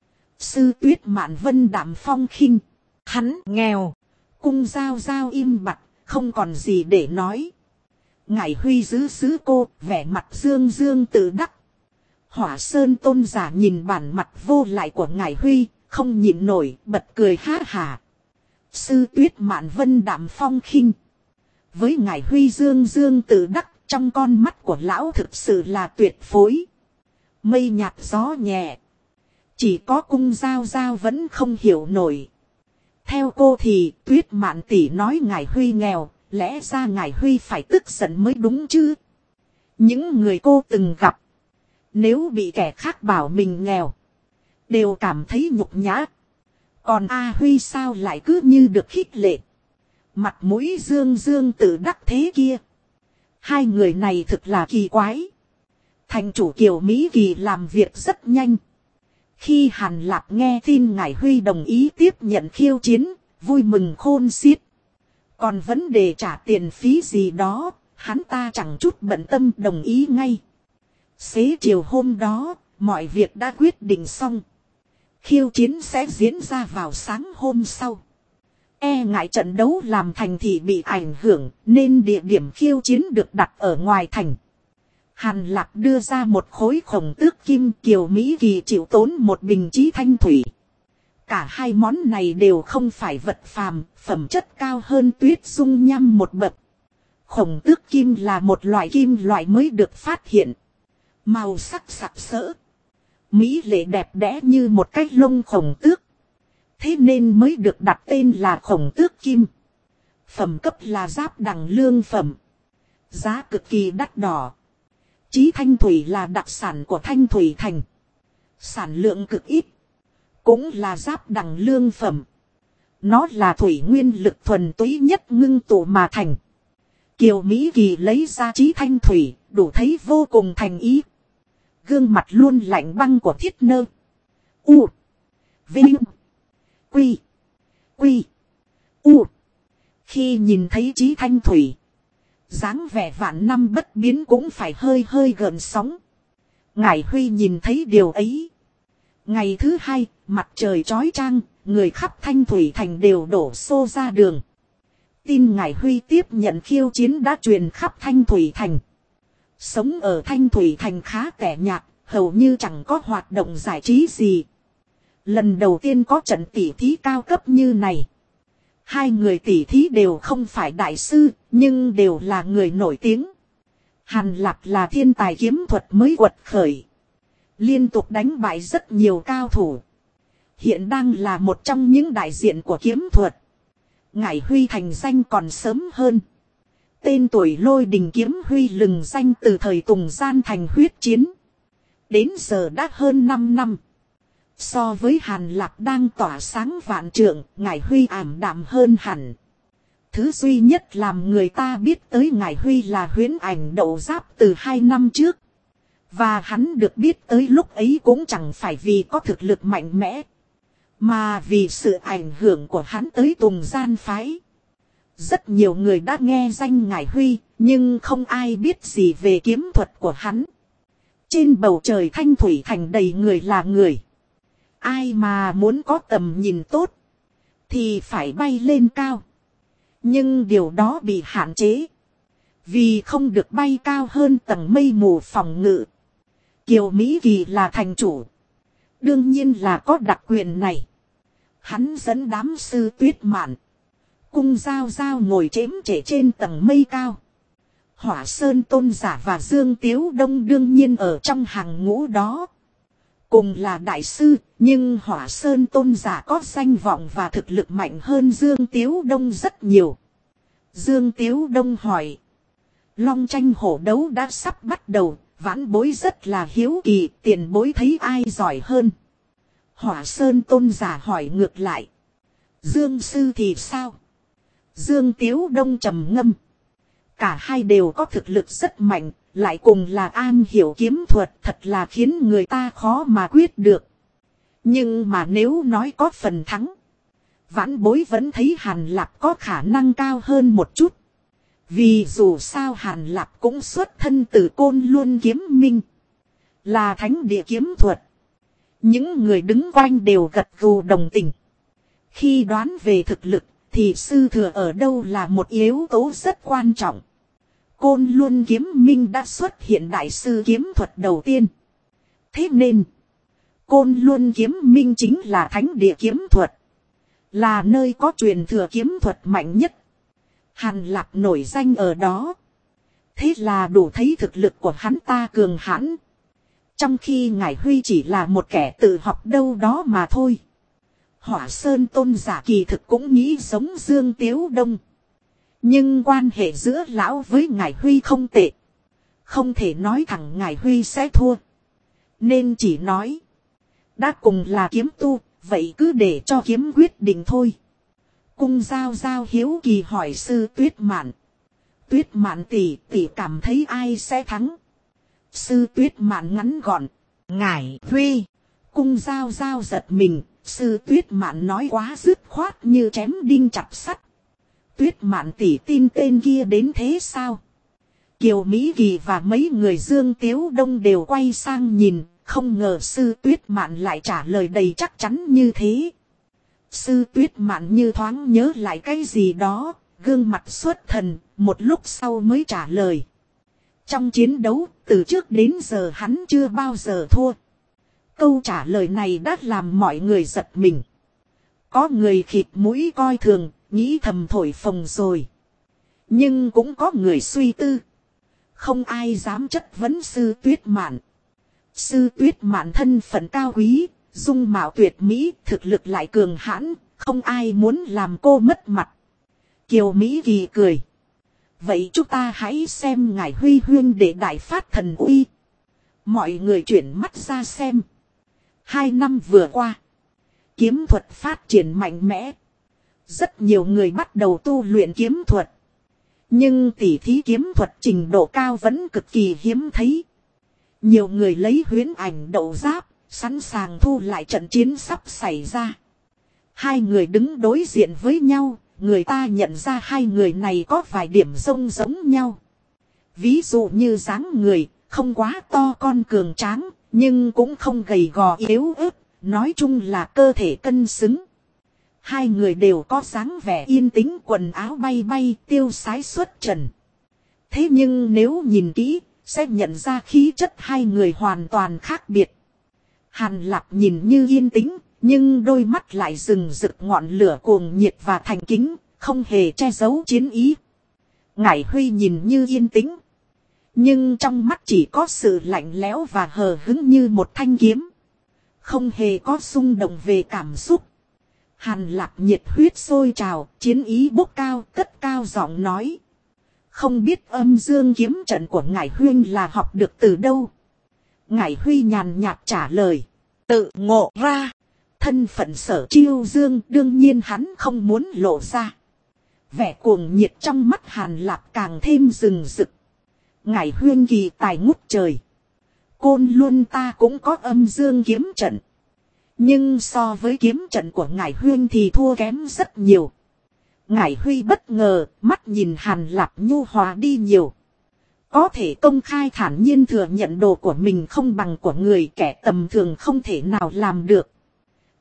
Sư Tuyết Mạn vân đạm phong khinh. Hắn nghèo. Cung Giao Giao im bặt, không còn gì để nói. Ngải Huy giữ xứ cô, vẻ mặt dương dương tự đắc. Hỏa Sơn tôn giả nhìn bản mặt vô lại của Ngải Huy, không nhịn nổi, bật cười ha hà. Sư Tuyết Mạn vân đạm phong khinh. Với Ngải Huy dương dương tự đắc, trong con mắt của lão thực sự là tuyệt phối. Mây nhạt gió nhẹ. Chỉ có Cung Giao Giao vẫn không hiểu nổi. Theo cô thì Tuyết Mạn tỷ nói Ngải Huy nghèo, lẽ ra Ngải Huy phải tức giận mới đúng chứ. Những người cô từng gặp, nếu bị kẻ khác bảo mình nghèo, đều cảm thấy nhục nhã. Còn A Huy sao lại cứ như được khích lệ. Mặt mũi dương dương tự đắc thế kia. Hai người này thực là kỳ quái. Thành chủ Kiều Mỹ Kỳ làm việc rất nhanh. Khi Hàn Lạp nghe tin Ngải Huy đồng ý tiếp nhận khiêu chiến, vui mừng khôn xiết. Còn vấn đề trả tiền phí gì đó, hắn ta chẳng chút bận tâm đồng ý ngay. Xế chiều hôm đó, mọi việc đã quyết định xong. Khiêu chiến sẽ diễn ra vào sáng hôm sau. E ngại trận đấu làm thành thị bị ảnh hưởng, nên địa điểm khiêu chiến được đặt ở ngoài thành. Hàn Lạp đưa ra một khối khổng tước kim, Kiều Mỹ Kỳ chịu tốn một bình chí thanh thủy. Cả hai món này đều không phải vật phàm, phẩm chất cao hơn tuyết dung nham một bậc. Khổng tước kim là một loại kim loại mới được phát hiện. Màu sắc sặc sỡ. Mỹ lệ đẹp đẽ như một cái lông khổng tước. Thế nên mới được đặt tên là khổng tước kim. Phẩm cấp là giáp đẳng lương phẩm. Giá cực kỳ đắt đỏ. Chí thanh thủy là đặc sản của Thanh Thủy Thành. Sản lượng cực ít. Cũng là giáp đẳng lương phẩm. Nó là thủy nguyên lực thuần túy nhất ngưng tụ mà thành. Kiều Mỹ Kỳ lấy ra chí thanh thủy, đủ thấy vô cùng thành ý. Gương mặt luôn lạnh băng của Thiết Nơ. U. Vinh. Quy. Quy. U. Khi nhìn thấy chí thanh thủy, dáng vẻ vạn năm bất biến cũng phải hơi hơi gợn sóng. Ngải Huy nhìn thấy điều ấy. Ngày thứ hai, mặt trời chói chang, người khắp Thanh Thủy Thành đều đổ xô ra đường. Tin Ngải Huy tiếp nhận khiêu chiến đã truyền khắp Thanh Thủy Thành. Sống ở Thanh Thủy Thành khá tẻ nhạt, hầu như chẳng có hoạt động giải trí gì. Lần đầu tiên có trận tỉ thí cao cấp như này. Hai người tỉ thí đều không phải đại sư, nhưng đều là người nổi tiếng. Hàn Lạp là thiên tài kiếm thuật mới quật khởi. Liên tục đánh bại rất nhiều cao thủ. Hiện đang là một trong những đại diện của kiếm thuật. Ngải Huy thành danh còn sớm hơn. Tên tuổi Lôi Đình Kiếm Huy lừng danh từ thời Tùng Gian Thành huyết chiến. Đến giờ đã hơn 5 năm. So với Hàn Lạp đang tỏa sáng vạn trượng, Ngải Huy ảm đạm hơn hẳn. Thứ duy nhất làm người ta biết tới Ngải Huy là huyễn ảnh đậu giáp từ 2 năm trước. Và hắn được biết tới lúc ấy cũng chẳng phải vì có thực lực mạnh mẽ, mà vì sự ảnh hưởng của hắn tới Tùng Gian Phái. Rất nhiều người đã nghe danh Ngải Huy, nhưng không ai biết gì về kiếm thuật của hắn. Trên bầu trời Thanh Thủy Thành đầy người là người. Ai mà muốn có tầm nhìn tốt, thì phải bay lên cao. Nhưng điều đó bị hạn chế. Vì không được bay cao hơn tầng mây mù phòng ngự. Kiều Mỹ Kỳ là thành chủ. Đương nhiên là có đặc quyền này. Hắn dẫn đám Sư Tuyết Mạn, Cung Giao Giao ngồi chém trễ trên tầng mây cao. Hỏa Sơn Tôn Giả và Dương Tiếu Đông đương nhiên ở trong hàng ngũ đó. Cùng là đại sư, nhưng Hỏa Sơn Tôn Giả có danh vọng và thực lực mạnh hơn Dương Tiếu Đông rất nhiều. Dương Tiếu Đông hỏi. Long tranh hổ đấu đã sắp bắt đầu, vãn bối rất là hiếu kỳ, tiền bối thấy ai giỏi hơn. Hỏa Sơn Tôn Giả hỏi ngược lại. Dương sư thì sao? Dương Tiếu Đông trầm ngâm. Cả hai đều có thực lực rất mạnh, lại cùng là am hiểu kiếm thuật, thật là khiến người ta khó mà quyết được. Nhưng mà nếu nói có phần thắng, vãn bối vẫn thấy Hàn Lạp có khả năng cao hơn một chút. Vì dù sao Hàn Lạp cũng xuất thân từ Côn Luân Kiếm Minh, là thánh địa kiếm thuật. Những người đứng quanh đều gật gù đồng tình. Khi đoán về thực lực, thì sư thừa ở đâu là một yếu tố rất quan trọng. Côn Luân Kiếm Minh đã xuất hiện đại sư kiếm thuật đầu tiên. Thế nên, Côn Luân Kiếm Minh chính là thánh địa kiếm thuật. Là nơi có truyền thừa kiếm thuật mạnh nhất. Hàn Lạp nổi danh ở đó. Thế là đủ thấy thực lực của hắn ta cường hãn. Trong khi Ngải Huy chỉ là một kẻ tự học đâu đó mà thôi. Hỏa Sơn Tôn Giả kỳ thực cũng nghĩ giống Dương Tiếu Đông. Nhưng quan hệ giữa lão với Ngải Huy không tệ. Không thể nói thẳng Ngải Huy sẽ thua. Nên chỉ nói. Đã cùng là kiếm tu, vậy cứ để cho kiếm quyết định thôi. Cung Giao Giao hiếu kỳ hỏi Sư Tuyết Mạn. Tuyết Mạn tỷ cảm thấy ai sẽ thắng? Sư Tuyết Mạn ngắn gọn. Ngải Huy. Cung Giao Giao giật mình. Sư Tuyết Mạn nói quá dứt khoát như chém đinh chặt sắt. Tuyết Mạn tỷ tin tên kia đến thế sao? Kiều Mỹ Kỳ và mấy người Dương Tiếu Đông đều quay sang nhìn. Không ngờ Sư Tuyết Mạn lại trả lời đầy chắc chắn như thế. Sư Tuyết Mạn như thoáng nhớ lại cái gì đó. Gương mặt xuất thần. Một lúc sau mới trả lời. Trong chiến đấu, từ trước đến giờ hắn chưa bao giờ thua. Câu trả lời này đã làm mọi người giật mình. Có người khịt mũi coi thường, nghĩ thầm thổi phồng rồi. Nhưng cũng có người suy tư. Không ai dám chất vấn Sư Tuyết Mạn. Sư Tuyết Mạn thân phận cao quý, dung mạo tuyệt mỹ, thực lực lại cường hãn, không ai muốn làm cô mất mặt. Kiều Mỹ Kỳ cười. Vậy chúng ta hãy xem Ngải Huy huyên để đại phát thần uy. Mọi người chuyển mắt ra xem. 2 năm vừa qua, kiếm thuật phát triển mạnh mẽ. Rất nhiều người bắt đầu tu luyện kiếm thuật. Nhưng tỉ thí kiếm thuật trình độ cao vẫn cực kỳ hiếm thấy. Nhiều người lấy huyễn ảnh đậu giáp, sẵn sàng thu lại trận chiến sắp xảy ra. Hai người đứng đối diện với nhau, người ta nhận ra hai người này có vài điểm giống nhau. Ví dụ như dáng người, không quá to con cường tráng, nhưng cũng không gầy gò yếu ớt, nói chung là cơ thể cân xứng. Hai người đều có dáng vẻ yên tĩnh, quần áo bay bay, tiêu sái xuất trần. Thế nhưng nếu nhìn kỹ, sẽ nhận ra khí chất hai người hoàn toàn khác biệt. Hàn Lạp nhìn như yên tĩnh, nhưng đôi mắt lại rừng rực ngọn lửa cuồng nhiệt và thành kính, không hề che giấu chiến ý. Ngải Huy nhìn như yên tĩnh, nhưng trong mắt chỉ có sự lạnh lẽo và hờ hững như một thanh kiếm. Không hề có xung động về cảm xúc. Hàn Lạp nhiệt huyết sôi trào, chiến ý bốc cao, cất cao giọng nói. Không biết âm dương kiếm trận của Ngải Huyên là học được từ đâu? Ngải Huy nhàn nhạt trả lời. Tự ngộ ra. Thân phận Sở Chiêu Dương đương nhiên hắn không muốn lộ ra. Vẻ cuồng nhiệt trong mắt Hàn Lạp càng thêm rừng rực. Ngải Huyên kỳ tài ngút trời. Côn Luân ta cũng có âm dương kiếm trận. Nhưng so với kiếm trận của Ngải Huyên thì thua kém rất nhiều. Ngải Huy bất ngờ, mắt nhìn Hàn Lạp nhu hòa đi nhiều. Có thể công khai thản nhiên thừa nhận đồ của mình không bằng của người kẻ tầm thường không thể nào làm được.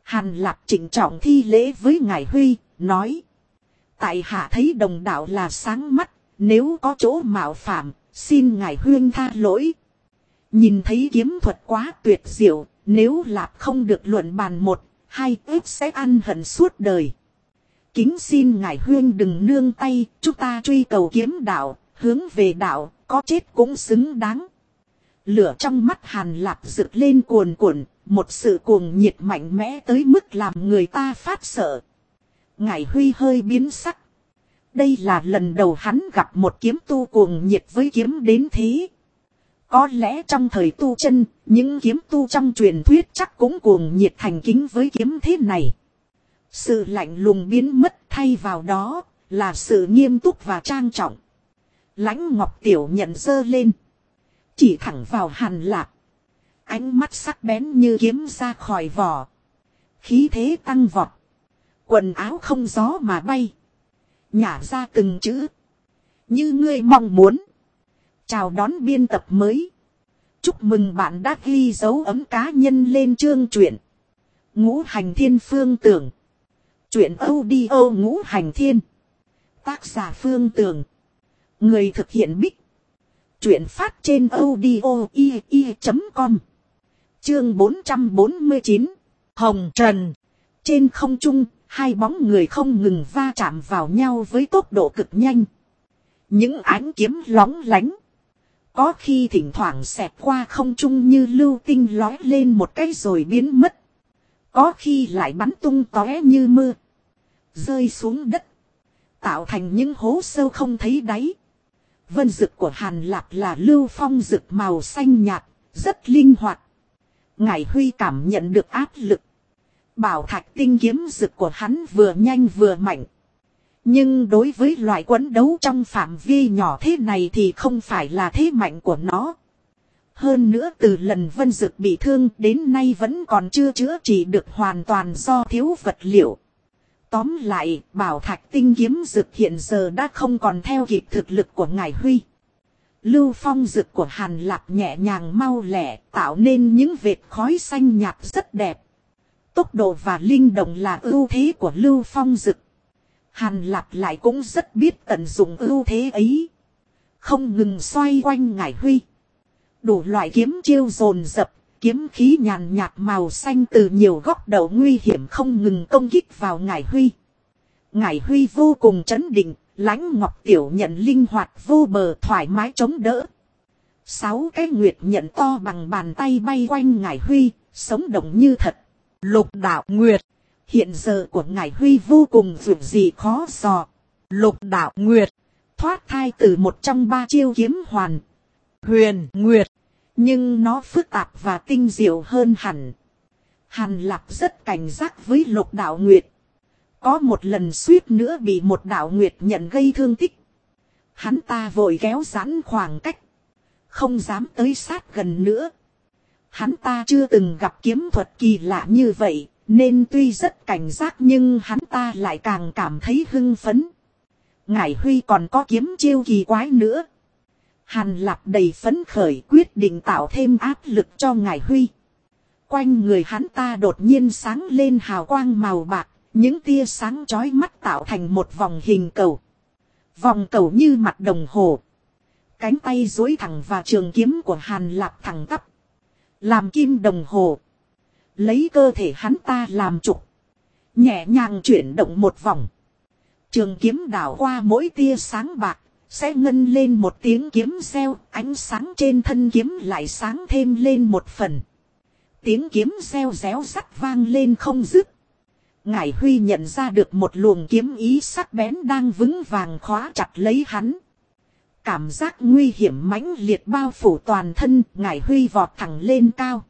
Hàn Lạp trịnh trọng thi lễ với ngài Huy, nói. Tại hạ thấy đồng đạo là sáng mắt, nếu có chỗ mạo phạm, xin ngài Huyên tha lỗi. Nhìn thấy kiếm thuật quá tuyệt diệu, nếu Lạp không được luận bàn một, hai ếp sẽ ăn hận suốt đời. Kính xin ngài Huyên đừng nương tay, chúng ta truy cầu kiếm đạo, hướng về đạo, có chết cũng xứng đáng. Lửa trong mắt Hàn Lạp rực lên cuồn cuộn, một sự cuồng nhiệt mạnh mẽ tới mức làm người ta phát sợ. Ngài Huy hơi biến sắc. Đây là lần đầu hắn gặp một kiếm tu cuồng nhiệt với kiếm đến thế. Có lẽ trong thời tu chân, những kiếm tu trong truyền thuyết chắc cũng cuồng nhiệt thành kính với kiếm thế này. Sự lạnh lùng biến mất, thay vào đó là sự nghiêm túc và trang trọng. Lãnh Ngọc Tiểu Nhận giơ lên, chỉ thẳng vào Hàn Lạp. Ánh mắt sắc bén như kiếm ra khỏi vỏ. Khí thế tăng vọt. Quần áo không gió mà bay. Nhả ra từng chữ. Như ngươi mong muốn. Chào đón biên tập mới. Chúc mừng bạn đã ghi dấu ấm cá nhân lên chương truyện. Ngũ Hành Thiên Phương Tưởng. Truyện audio Ngũ Hành Thiên. Tác giả Phương Tưởng. Người thực hiện Bích. Truyện phát trên audio.com. Chương 449. Hồng Trần. Trên không trung, hai bóng người không ngừng va chạm vào nhau với tốc độ cực nhanh. Những ánh kiếm lóng lánh. Có khi thỉnh thoảng xẹt qua không trung như lưu tinh lói lên một cái rồi biến mất. Có khi lại bắn tung tóe như mưa. Rơi xuống đất. Tạo thành những hố sâu không thấy đáy. Vân dực của Hàn Lạp là lưu phong dực màu xanh nhạt, rất linh hoạt. Ngải Huy cảm nhận được áp lực. Bảo thạch tinh kiếm dực của hắn vừa nhanh vừa mạnh. Nhưng đối với loại quấn đấu trong phạm vi nhỏ thế này thì không phải là thế mạnh của nó. Hơn nữa từ lần Vân Dực bị thương đến nay vẫn còn chưa chữa trị được hoàn toàn do thiếu vật liệu. Tóm lại, bảo thạch tinh kiếm dực hiện giờ đã không còn theo kịp thực lực của ngài Huy. Lưu phong dực của Hàn Lạp nhẹ nhàng mau lẻ, tạo nên những vệt khói xanh nhạt rất đẹp. Tốc độ và linh động là ưu thế của Lưu phong dực. Hàn Lạp lại cũng rất biết tận dụng ưu thế ấy. Không ngừng xoay quanh ngải Huy. Đủ loại kiếm chiêu dồn dập, kiếm khí nhàn nhạt màu xanh từ nhiều góc độ nguy hiểm không ngừng công kích vào ngải Huy. Ngải Huy vô cùng trấn định, Lãnh Ngọc Tiểu Nhận linh hoạt vô bờ thoải mái chống đỡ. 6 cái nguyệt nhận to bằng bàn tay bay quanh ngải Huy, sống động như thật. Lục đạo nguyệt. Hiện giờ của ngải Huy vô cùng vượt gì khó dò. Lục đạo nguyệt. Thoát thai từ một trong 3 chiêu kiếm hoàn. Huyền nguyệt. Nhưng nó phức tạp và tinh diệu hơn hẳn. Hàn Lạp rất cảnh giác với lục đạo nguyệt. Có một lần suýt nữa bị một đạo nguyệt nhận gây thương tích. Hắn ta vội kéo giãn khoảng cách. Không dám tới sát gần nữa. Hắn ta chưa từng gặp kiếm thuật kỳ lạ như vậy. Nên tuy rất cảnh giác nhưng hắn ta lại càng cảm thấy hưng phấn. Ngải Huy còn có kiếm chiêu kỳ quái nữa. Hàn Lạp đầy phấn khởi quyết định tạo thêm áp lực cho ngải Huy. Quanh người hắn ta đột nhiên sáng lên hào quang màu bạc. Những tia sáng chói mắt tạo thành một vòng hình cầu. Vòng cầu như mặt đồng hồ. Cánh tay duỗi thẳng và trường kiếm của Hàn Lạp thẳng tắp. Làm kim đồng hồ. Lấy cơ thể hắn ta làm trục. Nhẹ nhàng chuyển động một vòng. Trường kiếm đảo qua mỗi tia sáng bạc. Sẽ ngân lên một tiếng kiếm reo. Ánh sáng trên thân kiếm lại sáng thêm lên một phần. Tiếng kiếm reo réo sắt vang lên không dứt. Ngải Huy nhận ra được một luồng kiếm ý sắc bén đang vững vàng khóa chặt lấy hắn. Cảm giác nguy hiểm mãnh liệt bao phủ toàn thân, Ngải Huy vọt thẳng lên cao.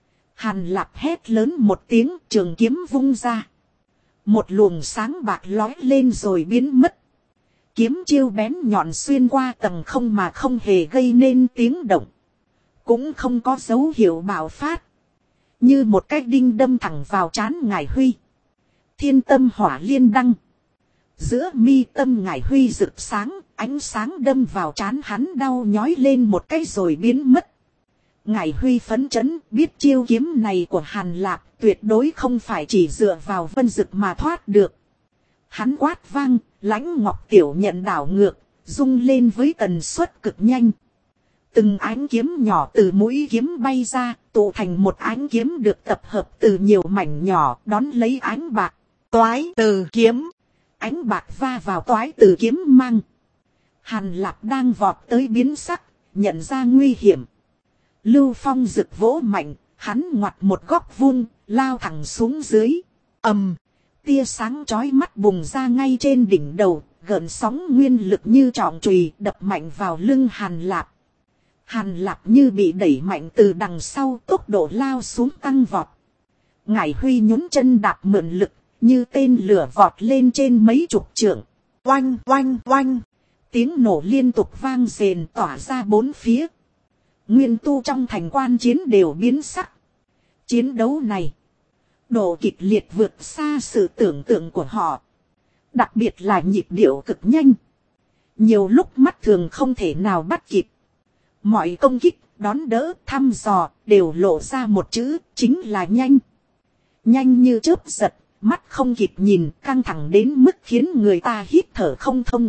Hàn Lạp hét lớn một tiếng, trường kiếm vung ra. Một luồng sáng bạc lói lên rồi biến mất. Kiếm chiêu bén nhọn xuyên qua tầng không mà không hề gây nên tiếng động. Cũng không có dấu hiệu bạo phát. Như một cái đinh đâm thẳng vào trán Ngải Huy. Thiên tâm hỏa liên đăng. Giữa mi tâm ngải Huy rực sáng, ánh sáng đâm vào trán hắn đau nhói lên một cái rồi biến mất. Ngải Huy phấn chấn biết chiêu kiếm này của Hàn Lạp tuyệt đối không phải chỉ dựa vào Vân Dực mà thoát được. Hắn quát vang, Lãnh Ngọc Tiểu Nhận đảo ngược, rung lên với tần suất cực nhanh. Từng ánh kiếm nhỏ từ mũi kiếm bay ra, tụ thành một ánh kiếm được tập hợp từ nhiều mảnh nhỏ, đón lấy ánh bạc. Toái từ kiếm. Ánh bạc va vào toái từ kiếm mang. Hàn Lạp đang vọt tới biến sắc, nhận ra nguy hiểm. Lưu Phong rực vỗ mạnh, hắn ngoặt một góc vuông, lao thẳng xuống dưới. Ầm, tia sáng chói mắt bùng ra ngay trên đỉnh đầu, gợn sóng nguyên lực như trọng chùy đập mạnh vào lưng Hàn Lạp. Hàn Lạp như bị đẩy mạnh từ đằng sau, tốc độ lao xuống tăng vọt. Ngải Huy nhún chân đạp mượn lực, như tên lửa vọt lên trên mấy chục trượng. Oanh oanh oanh, tiếng nổ liên tục vang rền tỏa ra bốn phía. Nguyên tu trong thành quan chiến đều biến sắc. Chiến đấu này, độ kịch liệt vượt xa sự tưởng tượng của họ. Đặc biệt là nhịp điệu cực nhanh. Nhiều lúc mắt thường không thể nào bắt kịp. Mọi công kích, đón đỡ, thăm dò, đều lộ ra một chữ, chính là nhanh. Nhanh như chớp giật, mắt không kịp nhìn, căng thẳng đến mức khiến người ta hít thở không thông.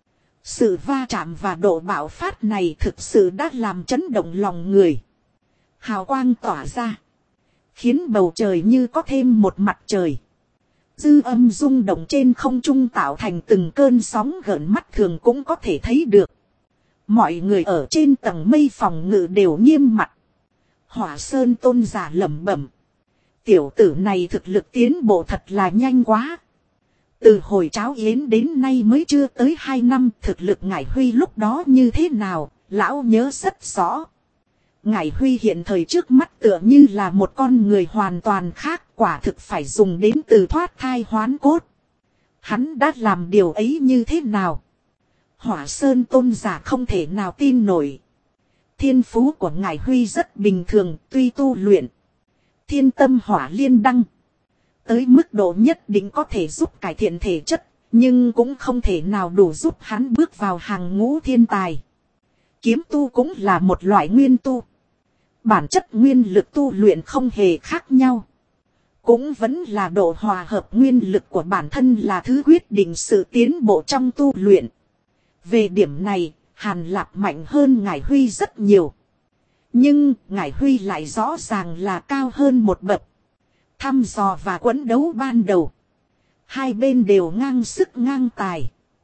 Sự va chạm và độ bạo phát này thực sự đã làm chấn động lòng người. Hào quang tỏa ra, khiến bầu trời như có thêm một mặt trời. Dư âm rung động trên không trung tạo thành từng cơn sóng gợn mắt thường cũng có thể thấy được. Mọi người ở trên tầng mây phòng ngự đều nghiêm mặt. Hỏa Sơn Tôn giả lẩm bẩm. Tiểu tử này thực lực tiến bộ thật là nhanh quá. Từ hồi Tráo Yến đến nay mới chưa tới 2 năm, thực lực Ngải Huy lúc đó như thế nào, lão nhớ rất rõ. Ngải Huy hiện thời trước mắt tựa như là một con người hoàn toàn khác, quả thực phải dùng đến từ thoát thai hoán cốt. Hắn đã làm điều ấy như thế nào? Hỏa Sơn Tôn giả không thể nào tin nổi. Thiên phú của Ngải Huy rất bình thường, tuy tu luyện Thiên Tâm Hỏa Liên Đăng tới mức độ nhất định có thể giúp cải thiện thể chất, nhưng cũng không thể nào đủ giúp hắn bước vào hàng ngũ thiên tài. Kiếm tu cũng là một loại nguyên tu. Bản chất nguyên lực tu luyện không hề khác nhau. Cũng vẫn là độ hòa hợp nguyên lực của bản thân là thứ quyết định sự tiến bộ trong tu luyện. Về điểm này, Hàn Lạp mạnh hơn Ngải Huy rất nhiều. Nhưng Ngải Huy lại rõ ràng là cao hơn một bậc. Thăm dò và quẫn đấu ban đầu, hai bên đều ngang sức ngang tài.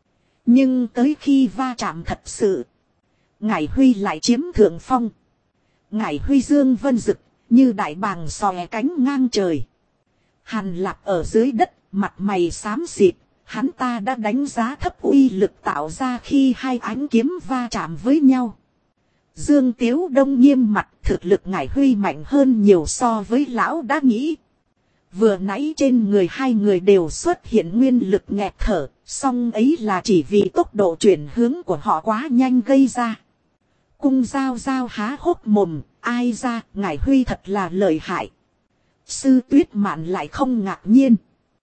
Nhưng tới khi va chạm thật sự, Ngải Huy lại chiếm thượng phong. Ngải Huy dương vân rực, như đại bàng xòe cánh ngang trời. Hàn Lạp ở dưới đất, mặt mày xám xịt. Hắn ta đã đánh giá thấp uy lực tạo ra khi hai ánh kiếm va chạm với nhau. Dương Tiếu Đông nghiêm mặt, thực lực Ngải Huy mạnh hơn nhiều so với lão đã nghĩ. Vừa nãy trên người hai người đều xuất hiện nguyên lực nghẹt thở, song ấy là chỉ vì tốc độ chuyển hướng của họ quá nhanh gây ra. Cung Giao Giao há hốc mồm, ai ra, Ngải Huy thật là lợi hại. Sư Tuyết Mạn lại không ngạc nhiên.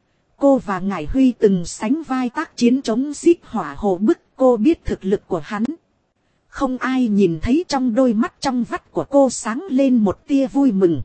Cô và Ngải Huy từng sánh vai tác chiến chống Xích Hỏa Hồ Bức, cô biết thực lực của hắn. Không ai nhìn thấy trong đôi mắt trong vắt của cô sáng lên một tia vui mừng.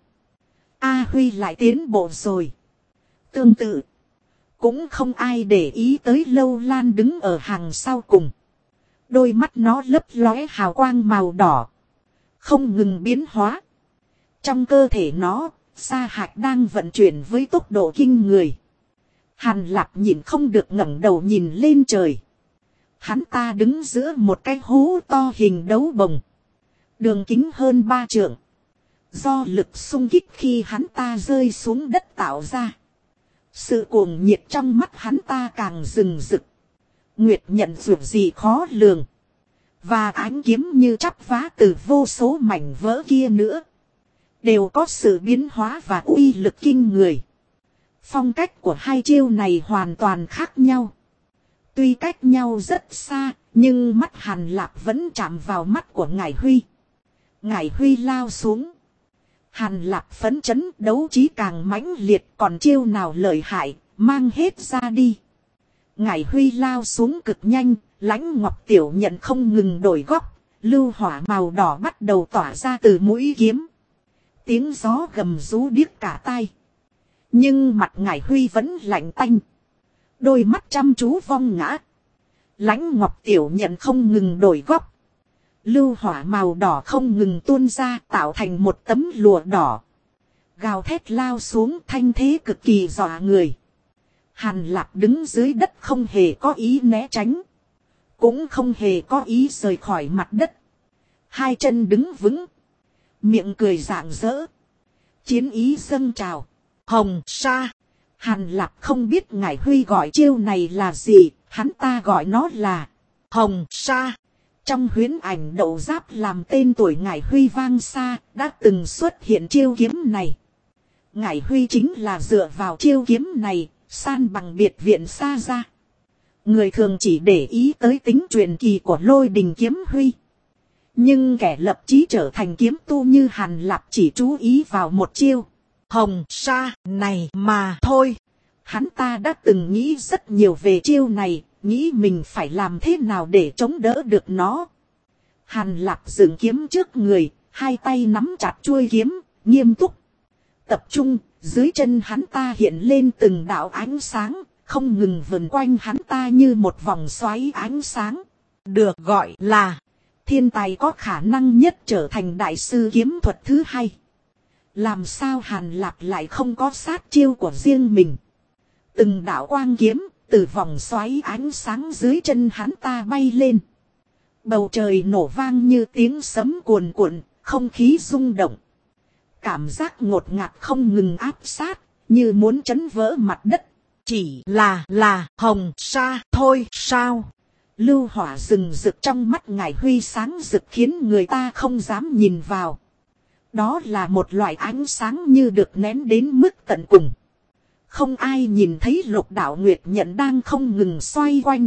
A Huy lại tiến bộ rồi. Tương tự, cũng không ai để ý tới Lâu Lan đứng ở hàng sau cùng. Đôi mắt nó lấp lóe hào quang màu đỏ, không ngừng biến hóa. Trong cơ thể nó, sa hạch đang vận chuyển với tốc độ kinh người. Hàn Lạp nhìn không được ngẩng đầu nhìn lên trời. Hắn ta đứng giữa một cái hố to hình đấu bồng, đường kính hơn 3 trượng. Do lực xung kích khi hắn ta rơi xuống đất tạo ra, sự cuồng nhiệt trong mắt hắn ta càng rừng rực. Nguyệt nhận dù gì khó lường, và ánh kiếm như chắp vá từ vô số mảnh vỡ kia nữa, đều có sự biến hóa và uy lực kinh người. Phong cách của hai chiêu này hoàn toàn khác nhau. Tuy cách nhau rất xa, nhưng mắt Hàn Lạp vẫn chạm vào mắt của Ngải Huy. Ngải Huy lao xuống. Hàn Lạp phấn chấn, đấu trí càng mãnh liệt, còn chiêu nào lợi hại, mang hết ra đi. Ngải Huy lao xuống cực nhanh, Lãnh Ngọc Tiểu Nhận không ngừng đổi góc, Lưu hỏa màu đỏ bắt đầu tỏa ra từ mũi kiếm. Tiếng gió gầm rú điếc cả tai. Nhưng mặt Ngải Huy vẫn lạnh tanh. Đôi mắt chăm chú vong ngã. Lãnh Ngọc Tiểu Nhận không ngừng đổi góc. Lưu hỏa màu đỏ không ngừng tuôn ra tạo thành một tấm lụa đỏ. Gào thét lao xuống thanh thế cực kỳ dọa người. Hàn Lạp đứng dưới đất không hề có ý né tránh. Cũng không hề có ý rời khỏi mặt đất. Hai chân đứng vững. Miệng cười rạng rỡ. Chiến ý dâng trào. Hồng sa. Hàn Lạp không biết Ngải Huy gọi chiêu này là gì. Hắn ta gọi nó là Hồng sa. Trong huyễn ảnh đậu giáp làm tên tuổi Ngải Huy vang xa. Đã từng xuất hiện chiêu kiếm này. Ngải Huy chính là dựa vào chiêu kiếm này. San bằng biệt viện xa ra. Người thường chỉ để ý tới tính truyền kỳ của Lôi Đình Kiếm Huy. Nhưng kẻ lập chí trở thành kiếm tu như Hàn Lạp chỉ chú ý vào một chiêu Hồng sa này mà thôi. Hắn ta đã từng nghĩ rất nhiều về chiêu này. Nghĩ mình phải làm thế nào để chống đỡ được nó. Hàn Lạp dựng kiếm trước người. Hai tay nắm chặt chuôi kiếm. Nghiêm túc. Tập trung. Dưới chân hắn ta hiện lên từng đạo ánh sáng. Không ngừng vần quanh hắn ta như một vòng xoáy ánh sáng. Được gọi là thiên tài có khả năng nhất trở thành đại sư kiếm thuật thứ hai. Làm sao Hàn Lạp lại không có sát chiêu của riêng mình. Từng đạo quang kiếm từ vòng xoáy ánh sáng dưới chân hắn ta bay lên. Bầu trời nổ vang như tiếng sấm cuồn cuộn, không khí rung động. Cảm giác ngột ngạt không ngừng áp sát, như muốn chấn vỡ mặt đất. Chỉ là hồng sa thôi sao? Lưu hỏa rừng rực trong mắt Ngải Huy sáng rực khiến người ta không dám nhìn vào. Đó là một loại ánh sáng như được nén đến mức tận cùng. Không ai nhìn thấy Lục Đạo Nguyệt Nhận đang không ngừng xoay quanh.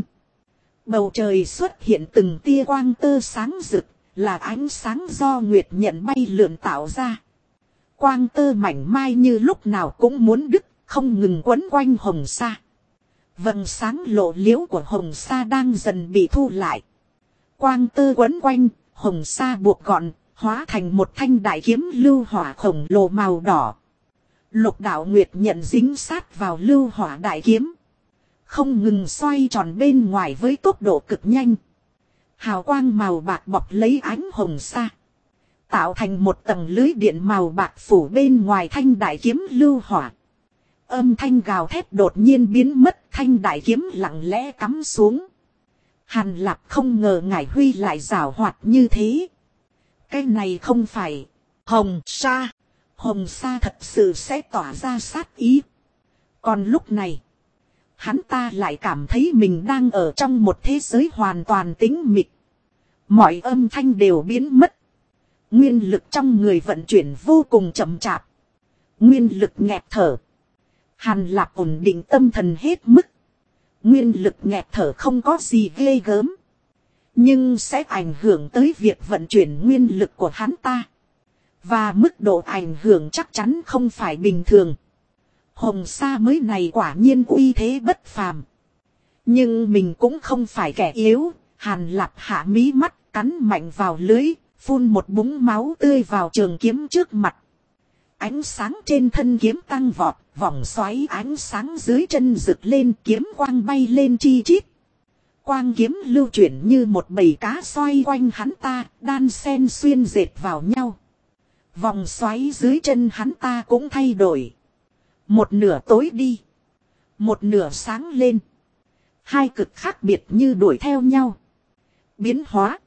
Bầu trời xuất hiện từng tia quang tơ sáng rực, là ánh sáng do Nguyệt Nhận bay lượn tạo ra. Quang tơ mảnh mai như lúc nào cũng muốn đứt, không ngừng quấn quanh hồng sa. Vầng sáng lộ liễu của hồng sa đang dần bị thu lại. Quang tơ quấn quanh, hồng sa buộc gọn, hóa thành một thanh đại kiếm lưu hỏa khổng lồ màu đỏ. Lục Đạo Nguyệt Nhận dính sát vào lưu hỏa đại kiếm. Không ngừng xoay tròn bên ngoài với tốc độ cực nhanh. Hào quang màu bạc bọc lấy ánh hồng sa. Tạo thành một tầng lưới điện màu bạc phủ bên ngoài thanh đại kiếm lưu hỏa. Âm thanh gào thét đột nhiên biến mất, thanh đại kiếm lặng lẽ cắm xuống. Hàn Lạp không ngờ Ngải Huy lại giảo hoạt như thế. Cái này không phải hồng sa. Hồng sa thật sự sẽ tỏa ra sát ý. Còn lúc này, hắn ta lại cảm thấy mình đang ở trong một thế giới hoàn toàn tĩnh mịch. Mọi âm thanh đều biến mất. Nguyên lực trong người vận chuyển vô cùng chậm chạp. Nguyên lực nghẹt thở. Hàn Lạp ổn định tâm thần hết mức. Nguyên lực nghẹt thở không có gì ghê gớm. Nhưng sẽ ảnh hưởng tới việc vận chuyển nguyên lực của hắn ta. Và mức độ ảnh hưởng chắc chắn không phải bình thường. Hồng sa mới này quả nhiên uy thế bất phàm. Nhưng mình cũng không phải kẻ yếu. Hàn Lạp hạ mí mắt cắn mạnh vào lưới. Phun một búng máu tươi vào trường kiếm trước mặt. Ánh sáng trên thân kiếm tăng vọt. Vòng xoáy ánh sáng dưới chân rực lên, kiếm quang bay lên chi chít. Quang kiếm lưu chuyển như một bầy cá xoay quanh hắn ta, đan sen xuyên dệt vào nhau. Vòng xoáy dưới chân hắn ta cũng thay đổi. Một nửa tối đi, một nửa sáng lên. Hai cực khác biệt như đuổi theo nhau. Biến hóa,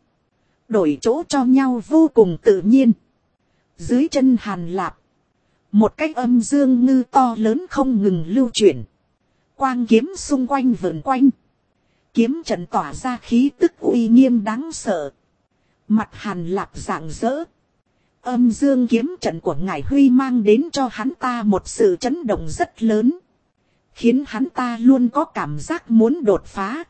đổi chỗ cho nhau vô cùng tự nhiên. Dưới chân Hàn Lạp, một cái âm dương ngư to lớn không ngừng lưu chuyển. Quang kiếm xung quanh vần quanh. Kiếm trận tỏa ra khí tức uy nghiêm đáng sợ. Mặt Hàn Lạp rạng rỡ. Âm dương kiếm trận của Ngải Huy mang đến cho hắn ta một sự chấn động rất lớn. Khiến hắn ta luôn có cảm giác muốn đột phá.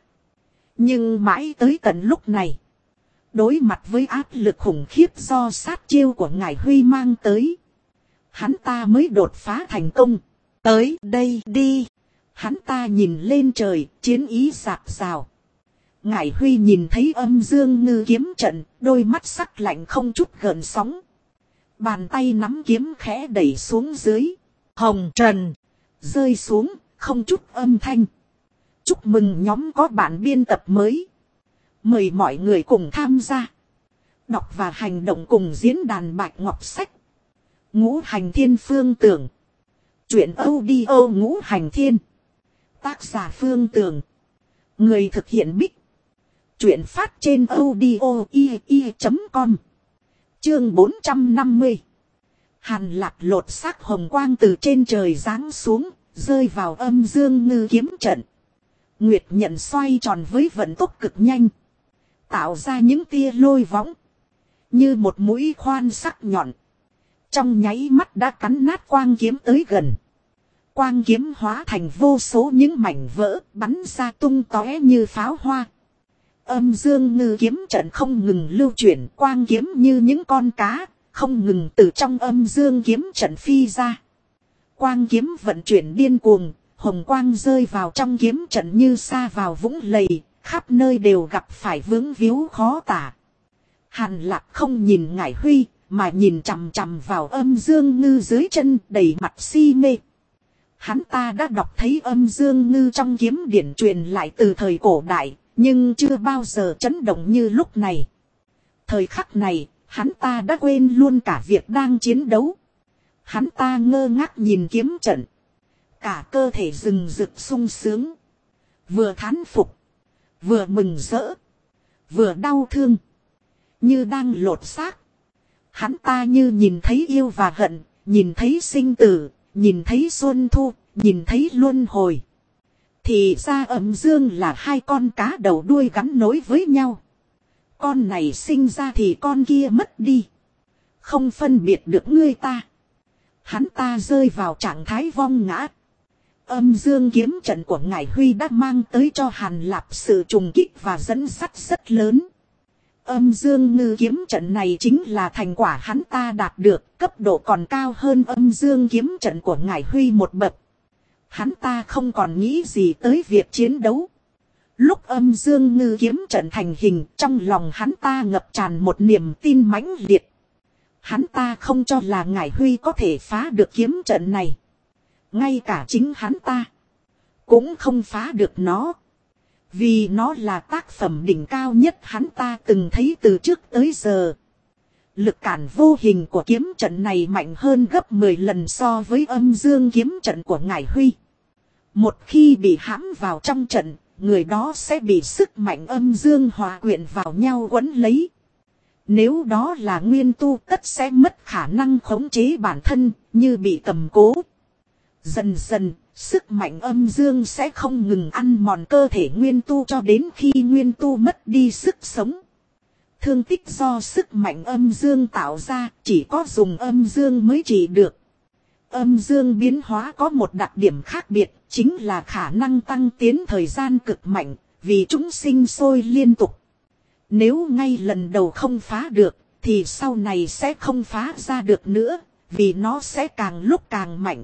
Nhưng mãi tới tận lúc này, đối mặt với áp lực khủng khiếp do sát chiêu của Ngải Huy mang tới, hắn ta mới đột phá thành công. Tới đây đi. Hắn ta nhìn lên trời, chiến ý rạc rào. Ngải Huy nhìn thấy âm dương ngư kiếm trận, đôi mắt sắc lạnh không chút gợn sóng. Bàn tay nắm kiếm khẽ đẩy xuống dưới. Hồng trần. Rơi xuống, không chút âm thanh. Chúc mừng nhóm có bản biên tập mới. Mời mọi người cùng tham gia. Đọc và hành động cùng diễn đàn Bạch Ngọc Sách. Ngũ Hành Thiên Phương Tường. Chuyện audio Ngũ Hành Thiên. Tác giả Phương Tường. Người thực hiện Bích. Chuyện phát trên audio.com. Chương 450. Hàn Lạp lột xác hồng quang từ trên trời giáng xuống, rơi vào âm dương ngư kiếm trận. Nguyệt nhận xoay tròn với vận tốc cực nhanh, tạo ra những tia lôi võng, như một mũi khoan sắc nhọn. Trong nháy mắt đã cắn nát quang kiếm tới gần. Quang kiếm hóa thành vô số những mảnh vỡ bắn ra tung tóe như pháo hoa. Âm dương ngư kiếm trận không ngừng lưu chuyển, quang kiếm như những con cá, không ngừng từ trong âm dương kiếm trận phi ra. Quang kiếm vận chuyển điên cuồng, hồng quang rơi vào trong kiếm trận như sa vào vũng lầy, khắp nơi đều gặp phải vướng víu khó tả. Hàn Lạp không nhìn Ngải Huy, mà nhìn chằm chằm vào âm dương ngư dưới chân, đầy mặt si mê. Hắn ta đã đọc thấy âm dương ngư trong kiếm điển truyền lại từ thời cổ đại, nhưng chưa bao giờ chấn động như lúc này. Thời khắc này, hắn ta đã quên luôn cả việc đang chiến đấu. Hắn ta ngơ ngác nhìn kiếm trận. Cả cơ thể rừng rực sung sướng. Vừa thán phục, vừa mừng rỡ, vừa đau thương. Như đang lột xác. Hắn ta như nhìn thấy yêu và hận, nhìn thấy sinh tử, nhìn thấy xuân thu, nhìn thấy luân hồi. Thì ra âm dương là hai con cá đầu đuôi gắn nối với nhau. Con này sinh ra thì con kia mất đi. Không phân biệt được ngươi ta. Hắn ta rơi vào trạng thái vong ngã. Âm dương kiếm trận của Ngải Huy đã mang tới cho Hàn Lạp sự trùng kích và dẫn dắt rất lớn. Âm dương ngư kiếm trận này chính là thành quả hắn ta đạt được, cấp độ còn cao hơn âm dương kiếm trận của Ngải Huy một bậc. Hắn ta không còn nghĩ gì tới việc chiến đấu. Lúc âm dương ngư kiếm trận thành hình, trong lòng hắn ta ngập tràn một niềm tin mãnh liệt. Hắn ta không cho là Ngải Huy có thể phá được kiếm trận này. Ngay cả chính hắn ta cũng không phá được nó. Vì nó là tác phẩm đỉnh cao nhất hắn ta từng thấy từ trước tới giờ. Lực cản vô hình của kiếm trận này mạnh hơn gấp 10 lần so với âm dương kiếm trận của Ngải Huy. Một khi bị hãm vào trong trận, người đó sẽ bị sức mạnh âm dương hòa quyện vào nhau quấn lấy. Nếu đó là nguyên tu tất sẽ mất khả năng khống chế bản thân, như bị cầm cố. Dần dần, sức mạnh âm dương sẽ không ngừng ăn mòn cơ thể nguyên tu cho đến khi nguyên tu mất đi sức sống. Thương tích do sức mạnh âm dương tạo ra, chỉ có dùng âm dương mới trị được. Âm dương biến hóa có một đặc điểm khác biệt, chính là khả năng tăng tiến thời gian cực mạnh, vì chúng sinh sôi liên tục. Nếu ngay lần đầu không phá được, thì sau này sẽ không phá ra được nữa, vì nó sẽ càng lúc càng mạnh.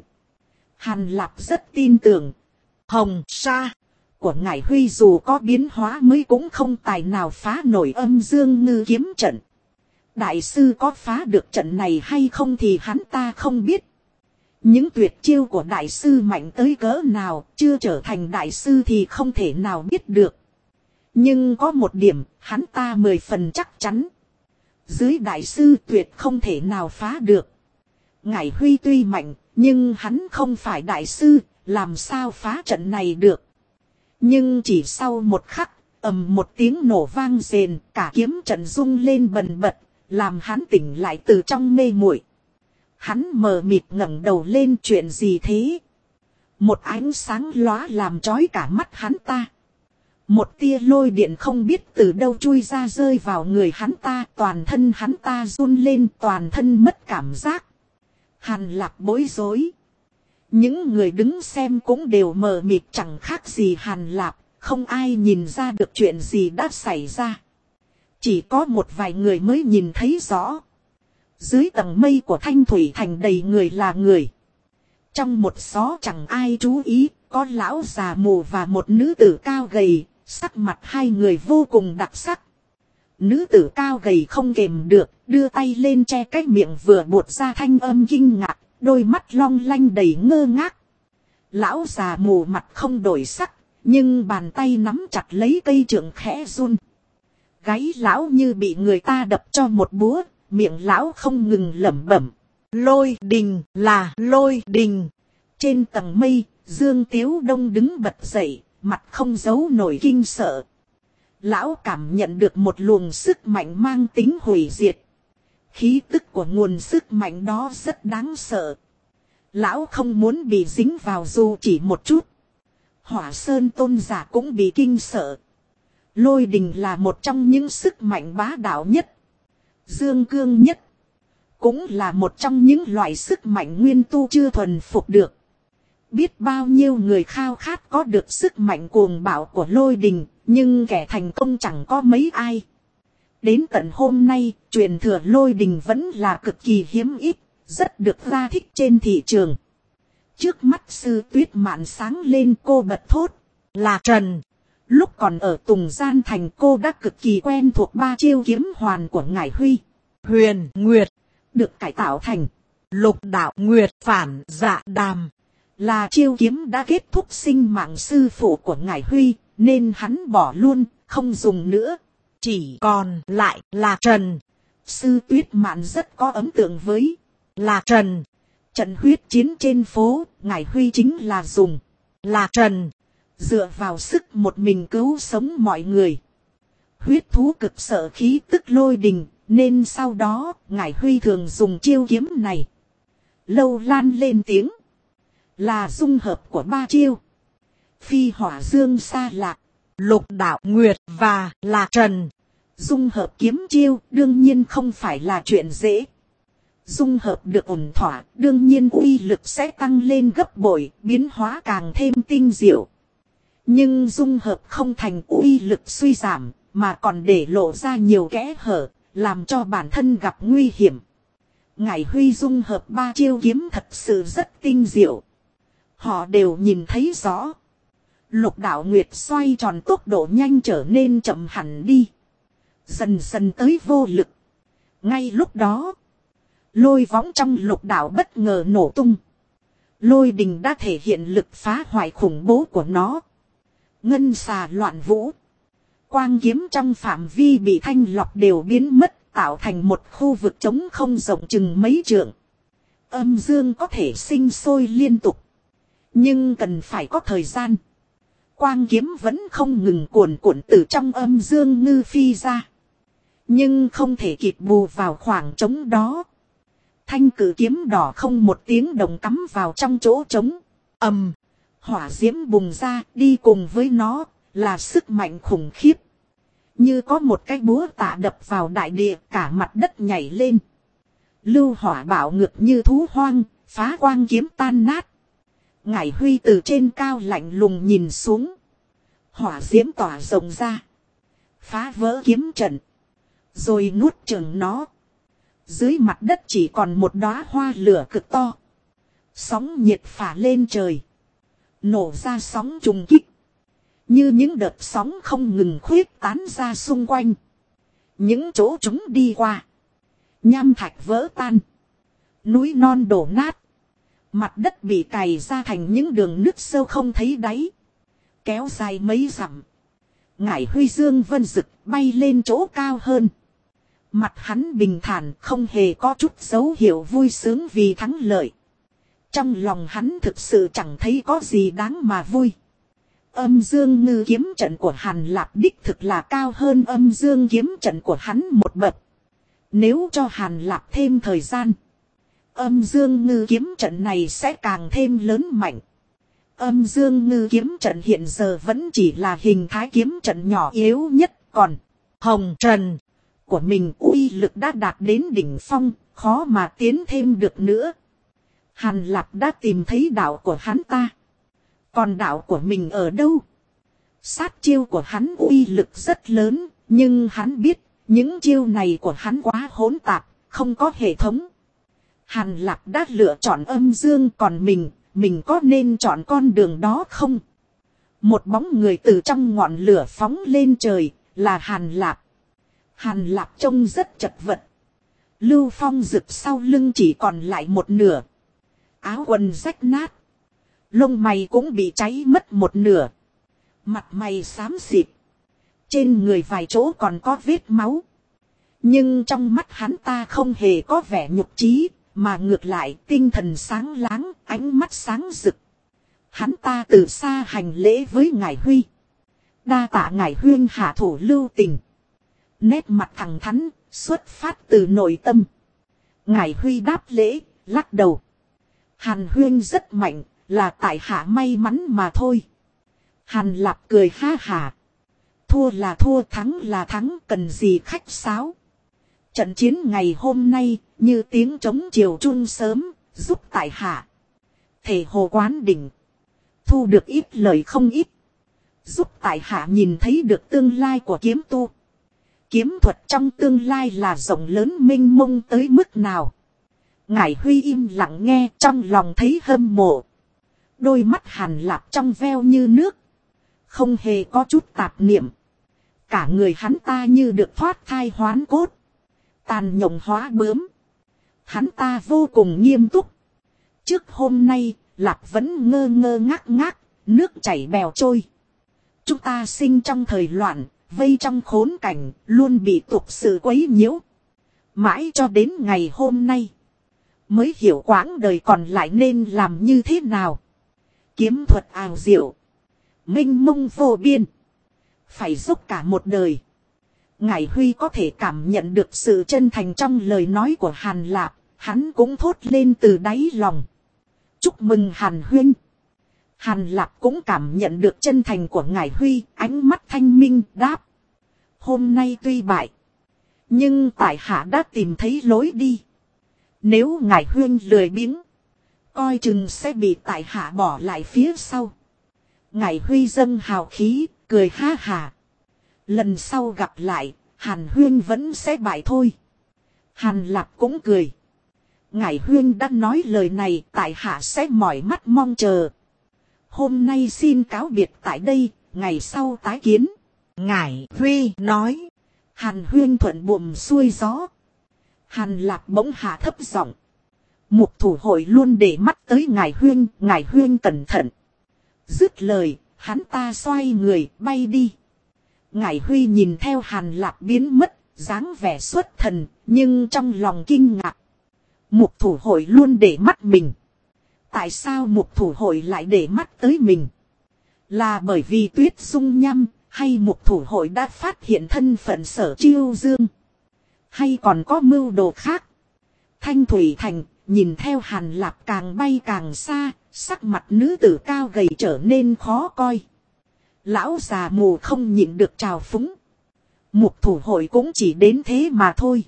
Hàn Lạp rất tin tưởng, hồng sa của Ngải Huy dù có biến hóa mới cũng không tài nào phá nổi âm dương ngư kiếm trận. Đại sư có phá được trận này hay không thì hắn ta không biết. Những tuyệt chiêu của đại sư mạnh tới cỡ nào, chưa trở thành đại sư thì không thể nào biết được. Nhưng có một điểm, hắn ta 10 phần chắc chắn. Dưới đại sư tuyệt không thể nào phá được. Ngải Huy tuy mạnh, nhưng hắn không phải đại sư, làm sao phá trận này được. Nhưng chỉ sau một khắc, ầm một tiếng nổ vang rền, cả kiếm trận rung lên bần bật, làm hắn tỉnh lại từ trong mê muội. Hắn mờ mịt ngẩng đầu lên, chuyện gì thế? Một ánh sáng lóa làm chói cả mắt hắn ta. Một tia lôi điện không biết từ đâu chui ra rơi vào người hắn ta, toàn thân hắn ta run lên, toàn thân mất cảm giác. Hàn Lạp bối rối. Những người đứng xem cũng đều mờ mịt chẳng khác gì Hàn Lạp, không ai nhìn ra được chuyện gì đã xảy ra. Chỉ có một vài người mới nhìn thấy rõ. Dưới tầng mây của Thanh Thủy Thành đầy người là người. Trong một xó chẳng ai chú ý, có lão già mù và một nữ tử cao gầy, Sắc mặt hai người vô cùng đặc sắc. Nữ tử cao gầy không kềm được, đưa tay lên che cái miệng vừa buột ra thanh âm kinh ngạc, đôi mắt long lanh đầy ngơ ngác. Lão già mù mặt không đổi sắc, nhưng bàn tay nắm chặt lấy cây trượng khẽ run. Gáy lão như bị người ta đập cho một búa, miệng lão không ngừng lẩm bẩm. Lôi đình là lôi đình. Trên tầng mây, Dương Tiếu Đông đứng bật dậy, mặt không giấu nổi kinh sợ. Lão cảm nhận được một luồng sức mạnh mang tính hủy diệt. Khí tức của nguồn sức mạnh đó rất đáng sợ. Lão không muốn bị dính vào dù chỉ một chút. Hỏa Sơn tôn giả cũng bị kinh sợ. Lôi đình là một trong những sức mạnh bá đạo nhất, dương cương nhất. Cũng là một trong những loại sức mạnh nguyên tu chưa thuần phục được. Biết bao nhiêu người khao khát có được sức mạnh cuồng bạo của lôi đình, nhưng kẻ thành công chẳng có mấy ai. Đến tận hôm nay, truyền thừa lôi đình vẫn là cực kỳ hiếm ít, rất được ra thích trên thị trường. Trước mắt Sư Tuyết Mạn sáng lên, cô bật thốt. Là Trần. Lúc còn ở Tùng Gian Thành, cô đã cực kỳ quen thuộc 3 chiêu kiếm hoàn của Ngải Huy. Huyền Nguyệt. Được cải tạo thành Lục Đạo Nguyệt Phản Dạ Đàm. Là chiêu kiếm đã kết thúc sinh mạng sư phụ của Ngải Huy, nên hắn bỏ luôn, không dùng nữa. Chỉ còn lại là Trần. Sư Tuyết Mạn rất có ấn tượng với là Trần. Trận huyết chiến trên phố, Ngải Huy chính là dùng là Trần. Dựa vào sức một mình cứu sống mọi người. Huyết thú cực sợ khí tức lôi đình, nên sau đó Ngải Huy thường dùng chiêu kiếm này. Lâu Lan lên tiếng. Là dung hợp của 3 chiêu. Phi hỏa dương sa lạc, Lục Đạo Nguyệt và là Trần. Dung hợp kiếm chiêu đương nhiên không phải là chuyện dễ. Dung hợp được ổn thỏa, đương nhiên uy lực sẽ tăng lên gấp bội, biến hóa càng thêm tinh diệu. Nhưng dung hợp không thành, uy lực suy giảm, mà còn để lộ ra nhiều kẽ hở, làm cho bản thân gặp nguy hiểm. Ngải Huy dung hợp 3 chiêu kiếm thật sự rất tinh diệu. Họ đều nhìn thấy rõ. Lục Đạo Nguyệt xoay tròn tốc độ nhanh trở nên chậm hẳn đi. Dần dần tới vô lực. Ngay lúc đó, lôi võng trong lục đạo bất ngờ nổ tung. Lôi đình đã thể hiện lực phá hoại khủng bố của nó. Ngân xà loạn vũ. Quang kiếm trong phạm vi bị thanh lọc đều biến mất, tạo thành một khu vực trống không rộng chừng mấy trượng. Âm dương có thể sinh sôi liên tục, nhưng cần phải có thời gian. Quang kiếm vẫn không ngừng cuồn cuộn từ trong âm dương ngư phi ra. Nhưng không thể kịp bù vào khoảng trống đó. Thanh cử kiếm đỏ không một tiếng động cắm vào trong chỗ trống. Hỏa diễm bùng ra, đi cùng với nó là sức mạnh khủng khiếp. Như có một cái búa tạ đập vào đại địa, cả mặt đất nhảy lên. Lưu hỏa bạo ngược như thú hoang, phá quang kiếm tan nát. Ngải Huy từ trên cao lạnh lùng nhìn xuống. Hỏa diễm tỏa rộng ra, phá vỡ kiếm trận, rồi nuốt chửng nó. Dưới mặt đất chỉ còn một đóa hoa lửa cực to. Sóng nhiệt phả lên trời, nổ ra sóng trùng kích. Như những đợt sóng không ngừng khuyết tán ra xung quanh. Những chỗ chúng đi qua, nham thạch vỡ tan, núi non đổ nát. Mặt đất bị cày ra thành những đường nứt sâu không thấy đáy, kéo dài mấy dặm. Ngải Huy dương vân rực bay lên chỗ cao hơn. Mặt hắn bình thản, không hề có chút dấu hiệu vui sướng vì thắng lợi. Trong lòng hắn thực sự chẳng thấy có gì đáng mà vui. Âm dương ngư kiếm trận của Hàn Lạp đích thực là cao hơn âm dương kiếm trận của hắn một bậc. Nếu cho Hàn Lạp thêm thời gian, âm dương ngư kiếm trận này sẽ càng thêm lớn mạnh. Âm dương ngư kiếm trận hiện giờ vẫn chỉ là hình thái kiếm trận nhỏ yếu nhất, còn Hồng Trần của mình uy lực đã đạt đến đỉnh phong, khó mà tiến thêm được nữa. Hàn Lạp đã tìm thấy đạo của hắn ta. Còn đạo của mình ở đâu? Sát chiêu của hắn uy lực rất lớn, nhưng hắn biết, những chiêu này của hắn quá hỗn tạp, không có hệ thống. Hàn Lạp đã lựa chọn âm dương, còn mình có nên chọn con đường đó không? Một bóng người từ trong ngọn lửa phóng lên trời, là Hàn Lạp. Hàn Lạp trông rất chật vật. Lưu Phong rực sau lưng chỉ còn lại một nửa. Áo quần rách nát. Lông mày cũng bị cháy mất một nửa. Mặt mày xám xịt. Trên người vài chỗ còn có vết máu. Nhưng trong mắt hắn ta không hề có vẻ nhục chí, mà ngược lại tinh thần sáng láng, ánh mắt sáng rực. Hắn ta từ xa hành lễ với ngài Huy. Đa tạ ngài Huyên hạ thủ lưu tình. Nét mặt thẳng thắn, xuất phát từ nội tâm. Ngài Huy đáp lễ, lắc đầu. Hàn Huyên rất mạnh, là tại hạ may mắn mà thôi. Hàn Lạp cười ha hà. Thua là thua, thắng là thắng, cần gì khách sáo. Trận chiến ngày hôm nay, như tiếng trống chiều chuông sớm, giúp tại hạ. Thể hồ quán đỉnh. Thu được ít lời không ít. Giúp tại hạ nhìn thấy được tương lai của kiếm tu. Kiếm thuật trong tương lai là rộng lớn mênh mông tới mức nào. Ngải Huy im lặng nghe, trong lòng thấy hâm mộ. Đôi mắt Hàn Lạp trong veo như nước. Không hề có chút tạp niệm. Cả người hắn ta như được thoát thai hoán cốt. Tàn nhộng hóa bướm. Hắn ta vô cùng nghiêm túc. Trước hôm nay, Lạp vẫn ngơ ngơ ngác ngác, nước chảy bèo trôi. Chúng ta sinh trong thời loạn, vây trong khốn cảnh, luôn bị tục sự quấy nhiễu. Mãi cho đến ngày hôm nay, mới hiểu quãng đời còn lại nên làm như thế nào. Kiếm thuật ảo diệu, mênh mông vô biên. Phải dốc cả một đời. Ngải Huy có thể cảm nhận được sự chân thành trong lời nói của Hàn Lạp, hắn cũng thốt lên từ đáy lòng. Chúc mừng Hàn Huynh. Hàn Lạp cũng cảm nhận được chân thành của Ngải Huy, ánh mắt thanh minh đáp. Hôm nay tuy bại, nhưng tại hạ đã tìm thấy lối đi. Nếu Ngải Huynh lười biếng, coi chừng sẽ bị tại hạ bỏ lại phía sau. Ngải Huy dâng hào khí, cười ha hà. Lần sau gặp lại, Hàn Huyên vẫn sẽ bại thôi. Hàn Lạp cũng cười. Ngải Huyên đã nói lời này, tại hạ sẽ mỏi mắt mong chờ. Hôm nay xin cáo biệt tại đây, ngày sau tái kiến. Ngải Huy nói. Hàn Huyên thuận buồm xuôi gió. Hàn Lạp bỗng hạ thấp giọng. Mục thủ hội luôn để mắt tới Ngải Huyên cẩn thận. Dứt lời, hắn ta xoay người, bay đi. Ngải Huy nhìn theo Hàn Lạp biến mất, dáng vẻ xuất thần, nhưng trong lòng kinh ngạc. Mục thủ hội luôn để mắt mình. Tại sao mục thủ hội lại để mắt tới mình? Là bởi vì Tuyết Dung Nham, hay mục thủ hội đã phát hiện thân phận Sở Chiêu Dương? Hay còn có mưu đồ khác? Thanh Thủy Thành, nhìn theo Hàn Lạp càng bay càng xa, sắc mặt nữ tử cao gầy trở nên khó coi. Lão già mù không nhịn được trào phúng. Mục thủ hội cũng chỉ đến thế mà thôi.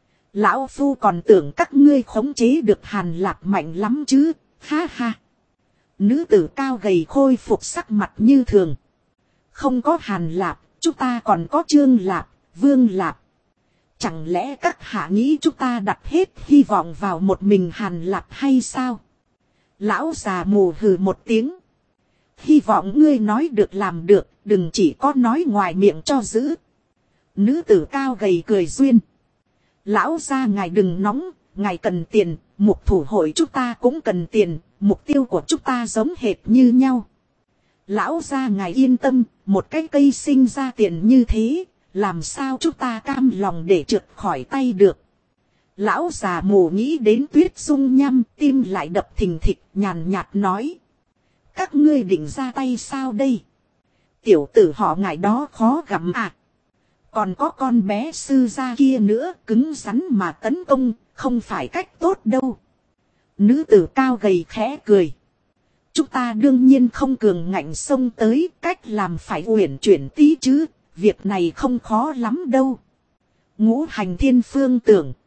Lão phu còn tưởng các ngươi khống chế được Hàn Lạp mạnh lắm chứ, ha ha. Nữ tử cao gầy khôi phục sắc mặt như thường. Không có Hàn Lạp, chúng ta còn có Trương Lạp, Vương Lạp. Chẳng lẽ các hạ nghĩ chúng ta đặt hết hy vọng vào một mình Hàn Lạp hay sao? Lão già mù hừ một tiếng. Hy vọng ngươi nói được làm được, đừng chỉ có nói ngoài miệng cho giữ. Nữ tử cao gầy cười duyên. Lão gia ngài đừng nóng, ngài cần tiền, mục thủ hội chúng ta cũng cần tiền, mục tiêu của chúng ta giống hệt như nhau. Lão gia ngài yên tâm, một cái cây sinh ra tiền như thế, làm sao chúng ta cam lòng để trượt khỏi tay được. Lão già mù nghĩ đến Tuyết Dung Nham, tim lại đập thình thịch, nhàn nhạt nói. Các ngươi định ra tay sao đây? Tiểu tử họ ngài đó khó gặm à. Còn có con bé sư gia kia nữa, cứng rắn mà tấn công, không phải cách tốt đâu. Nữ tử cao gầy khẽ cười. Chúng ta đương nhiên không cường ngạnh xông tới, cách làm phải uyển chuyển tí chứ, việc này không khó lắm đâu. Ngũ hành thiên phương tưởng.